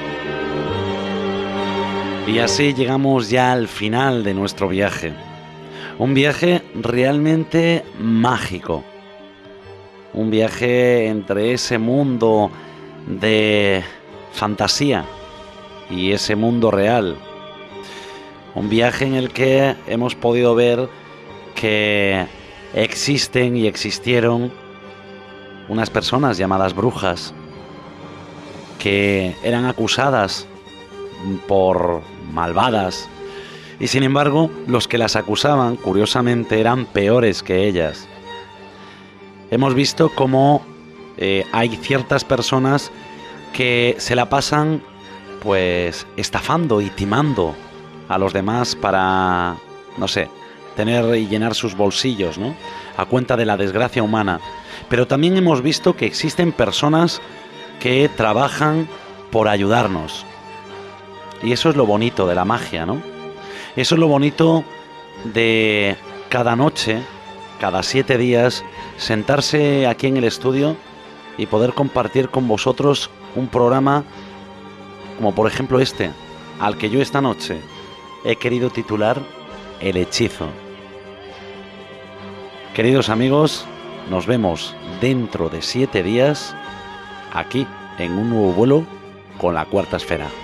Y así llegamos ya al final de nuestro viaje. Un viaje realmente mágico. Un viaje entre ese mundo de fantasía y ese mundo real. Un viaje en el que hemos podido ver que existen y existieron unas personas llamadas brujas que eran acusadas por malvadas y sin embargo los que las acusaban curiosamente eran peores que ellas. Hemos visto cómo hay ciertas personas que se la pasan pues estafando y timando a los demás para, no sé, tener y llenar sus bolsillos, ¿no? A cuenta de la desgracia humana. Pero también hemos visto que existen personas que trabajan por ayudarnos. Y eso es lo bonito de la magia, ¿no? Eso es lo bonito de cada noche, cada 7 días, sentarse aquí en el estudio y poder compartir con vosotros un programa como por ejemplo este, al que yo esta noche he querido titular El Hechizo. Queridos amigos, nos vemos dentro de 7 días aquí en un nuevo vuelo con la Cuarta Esfera.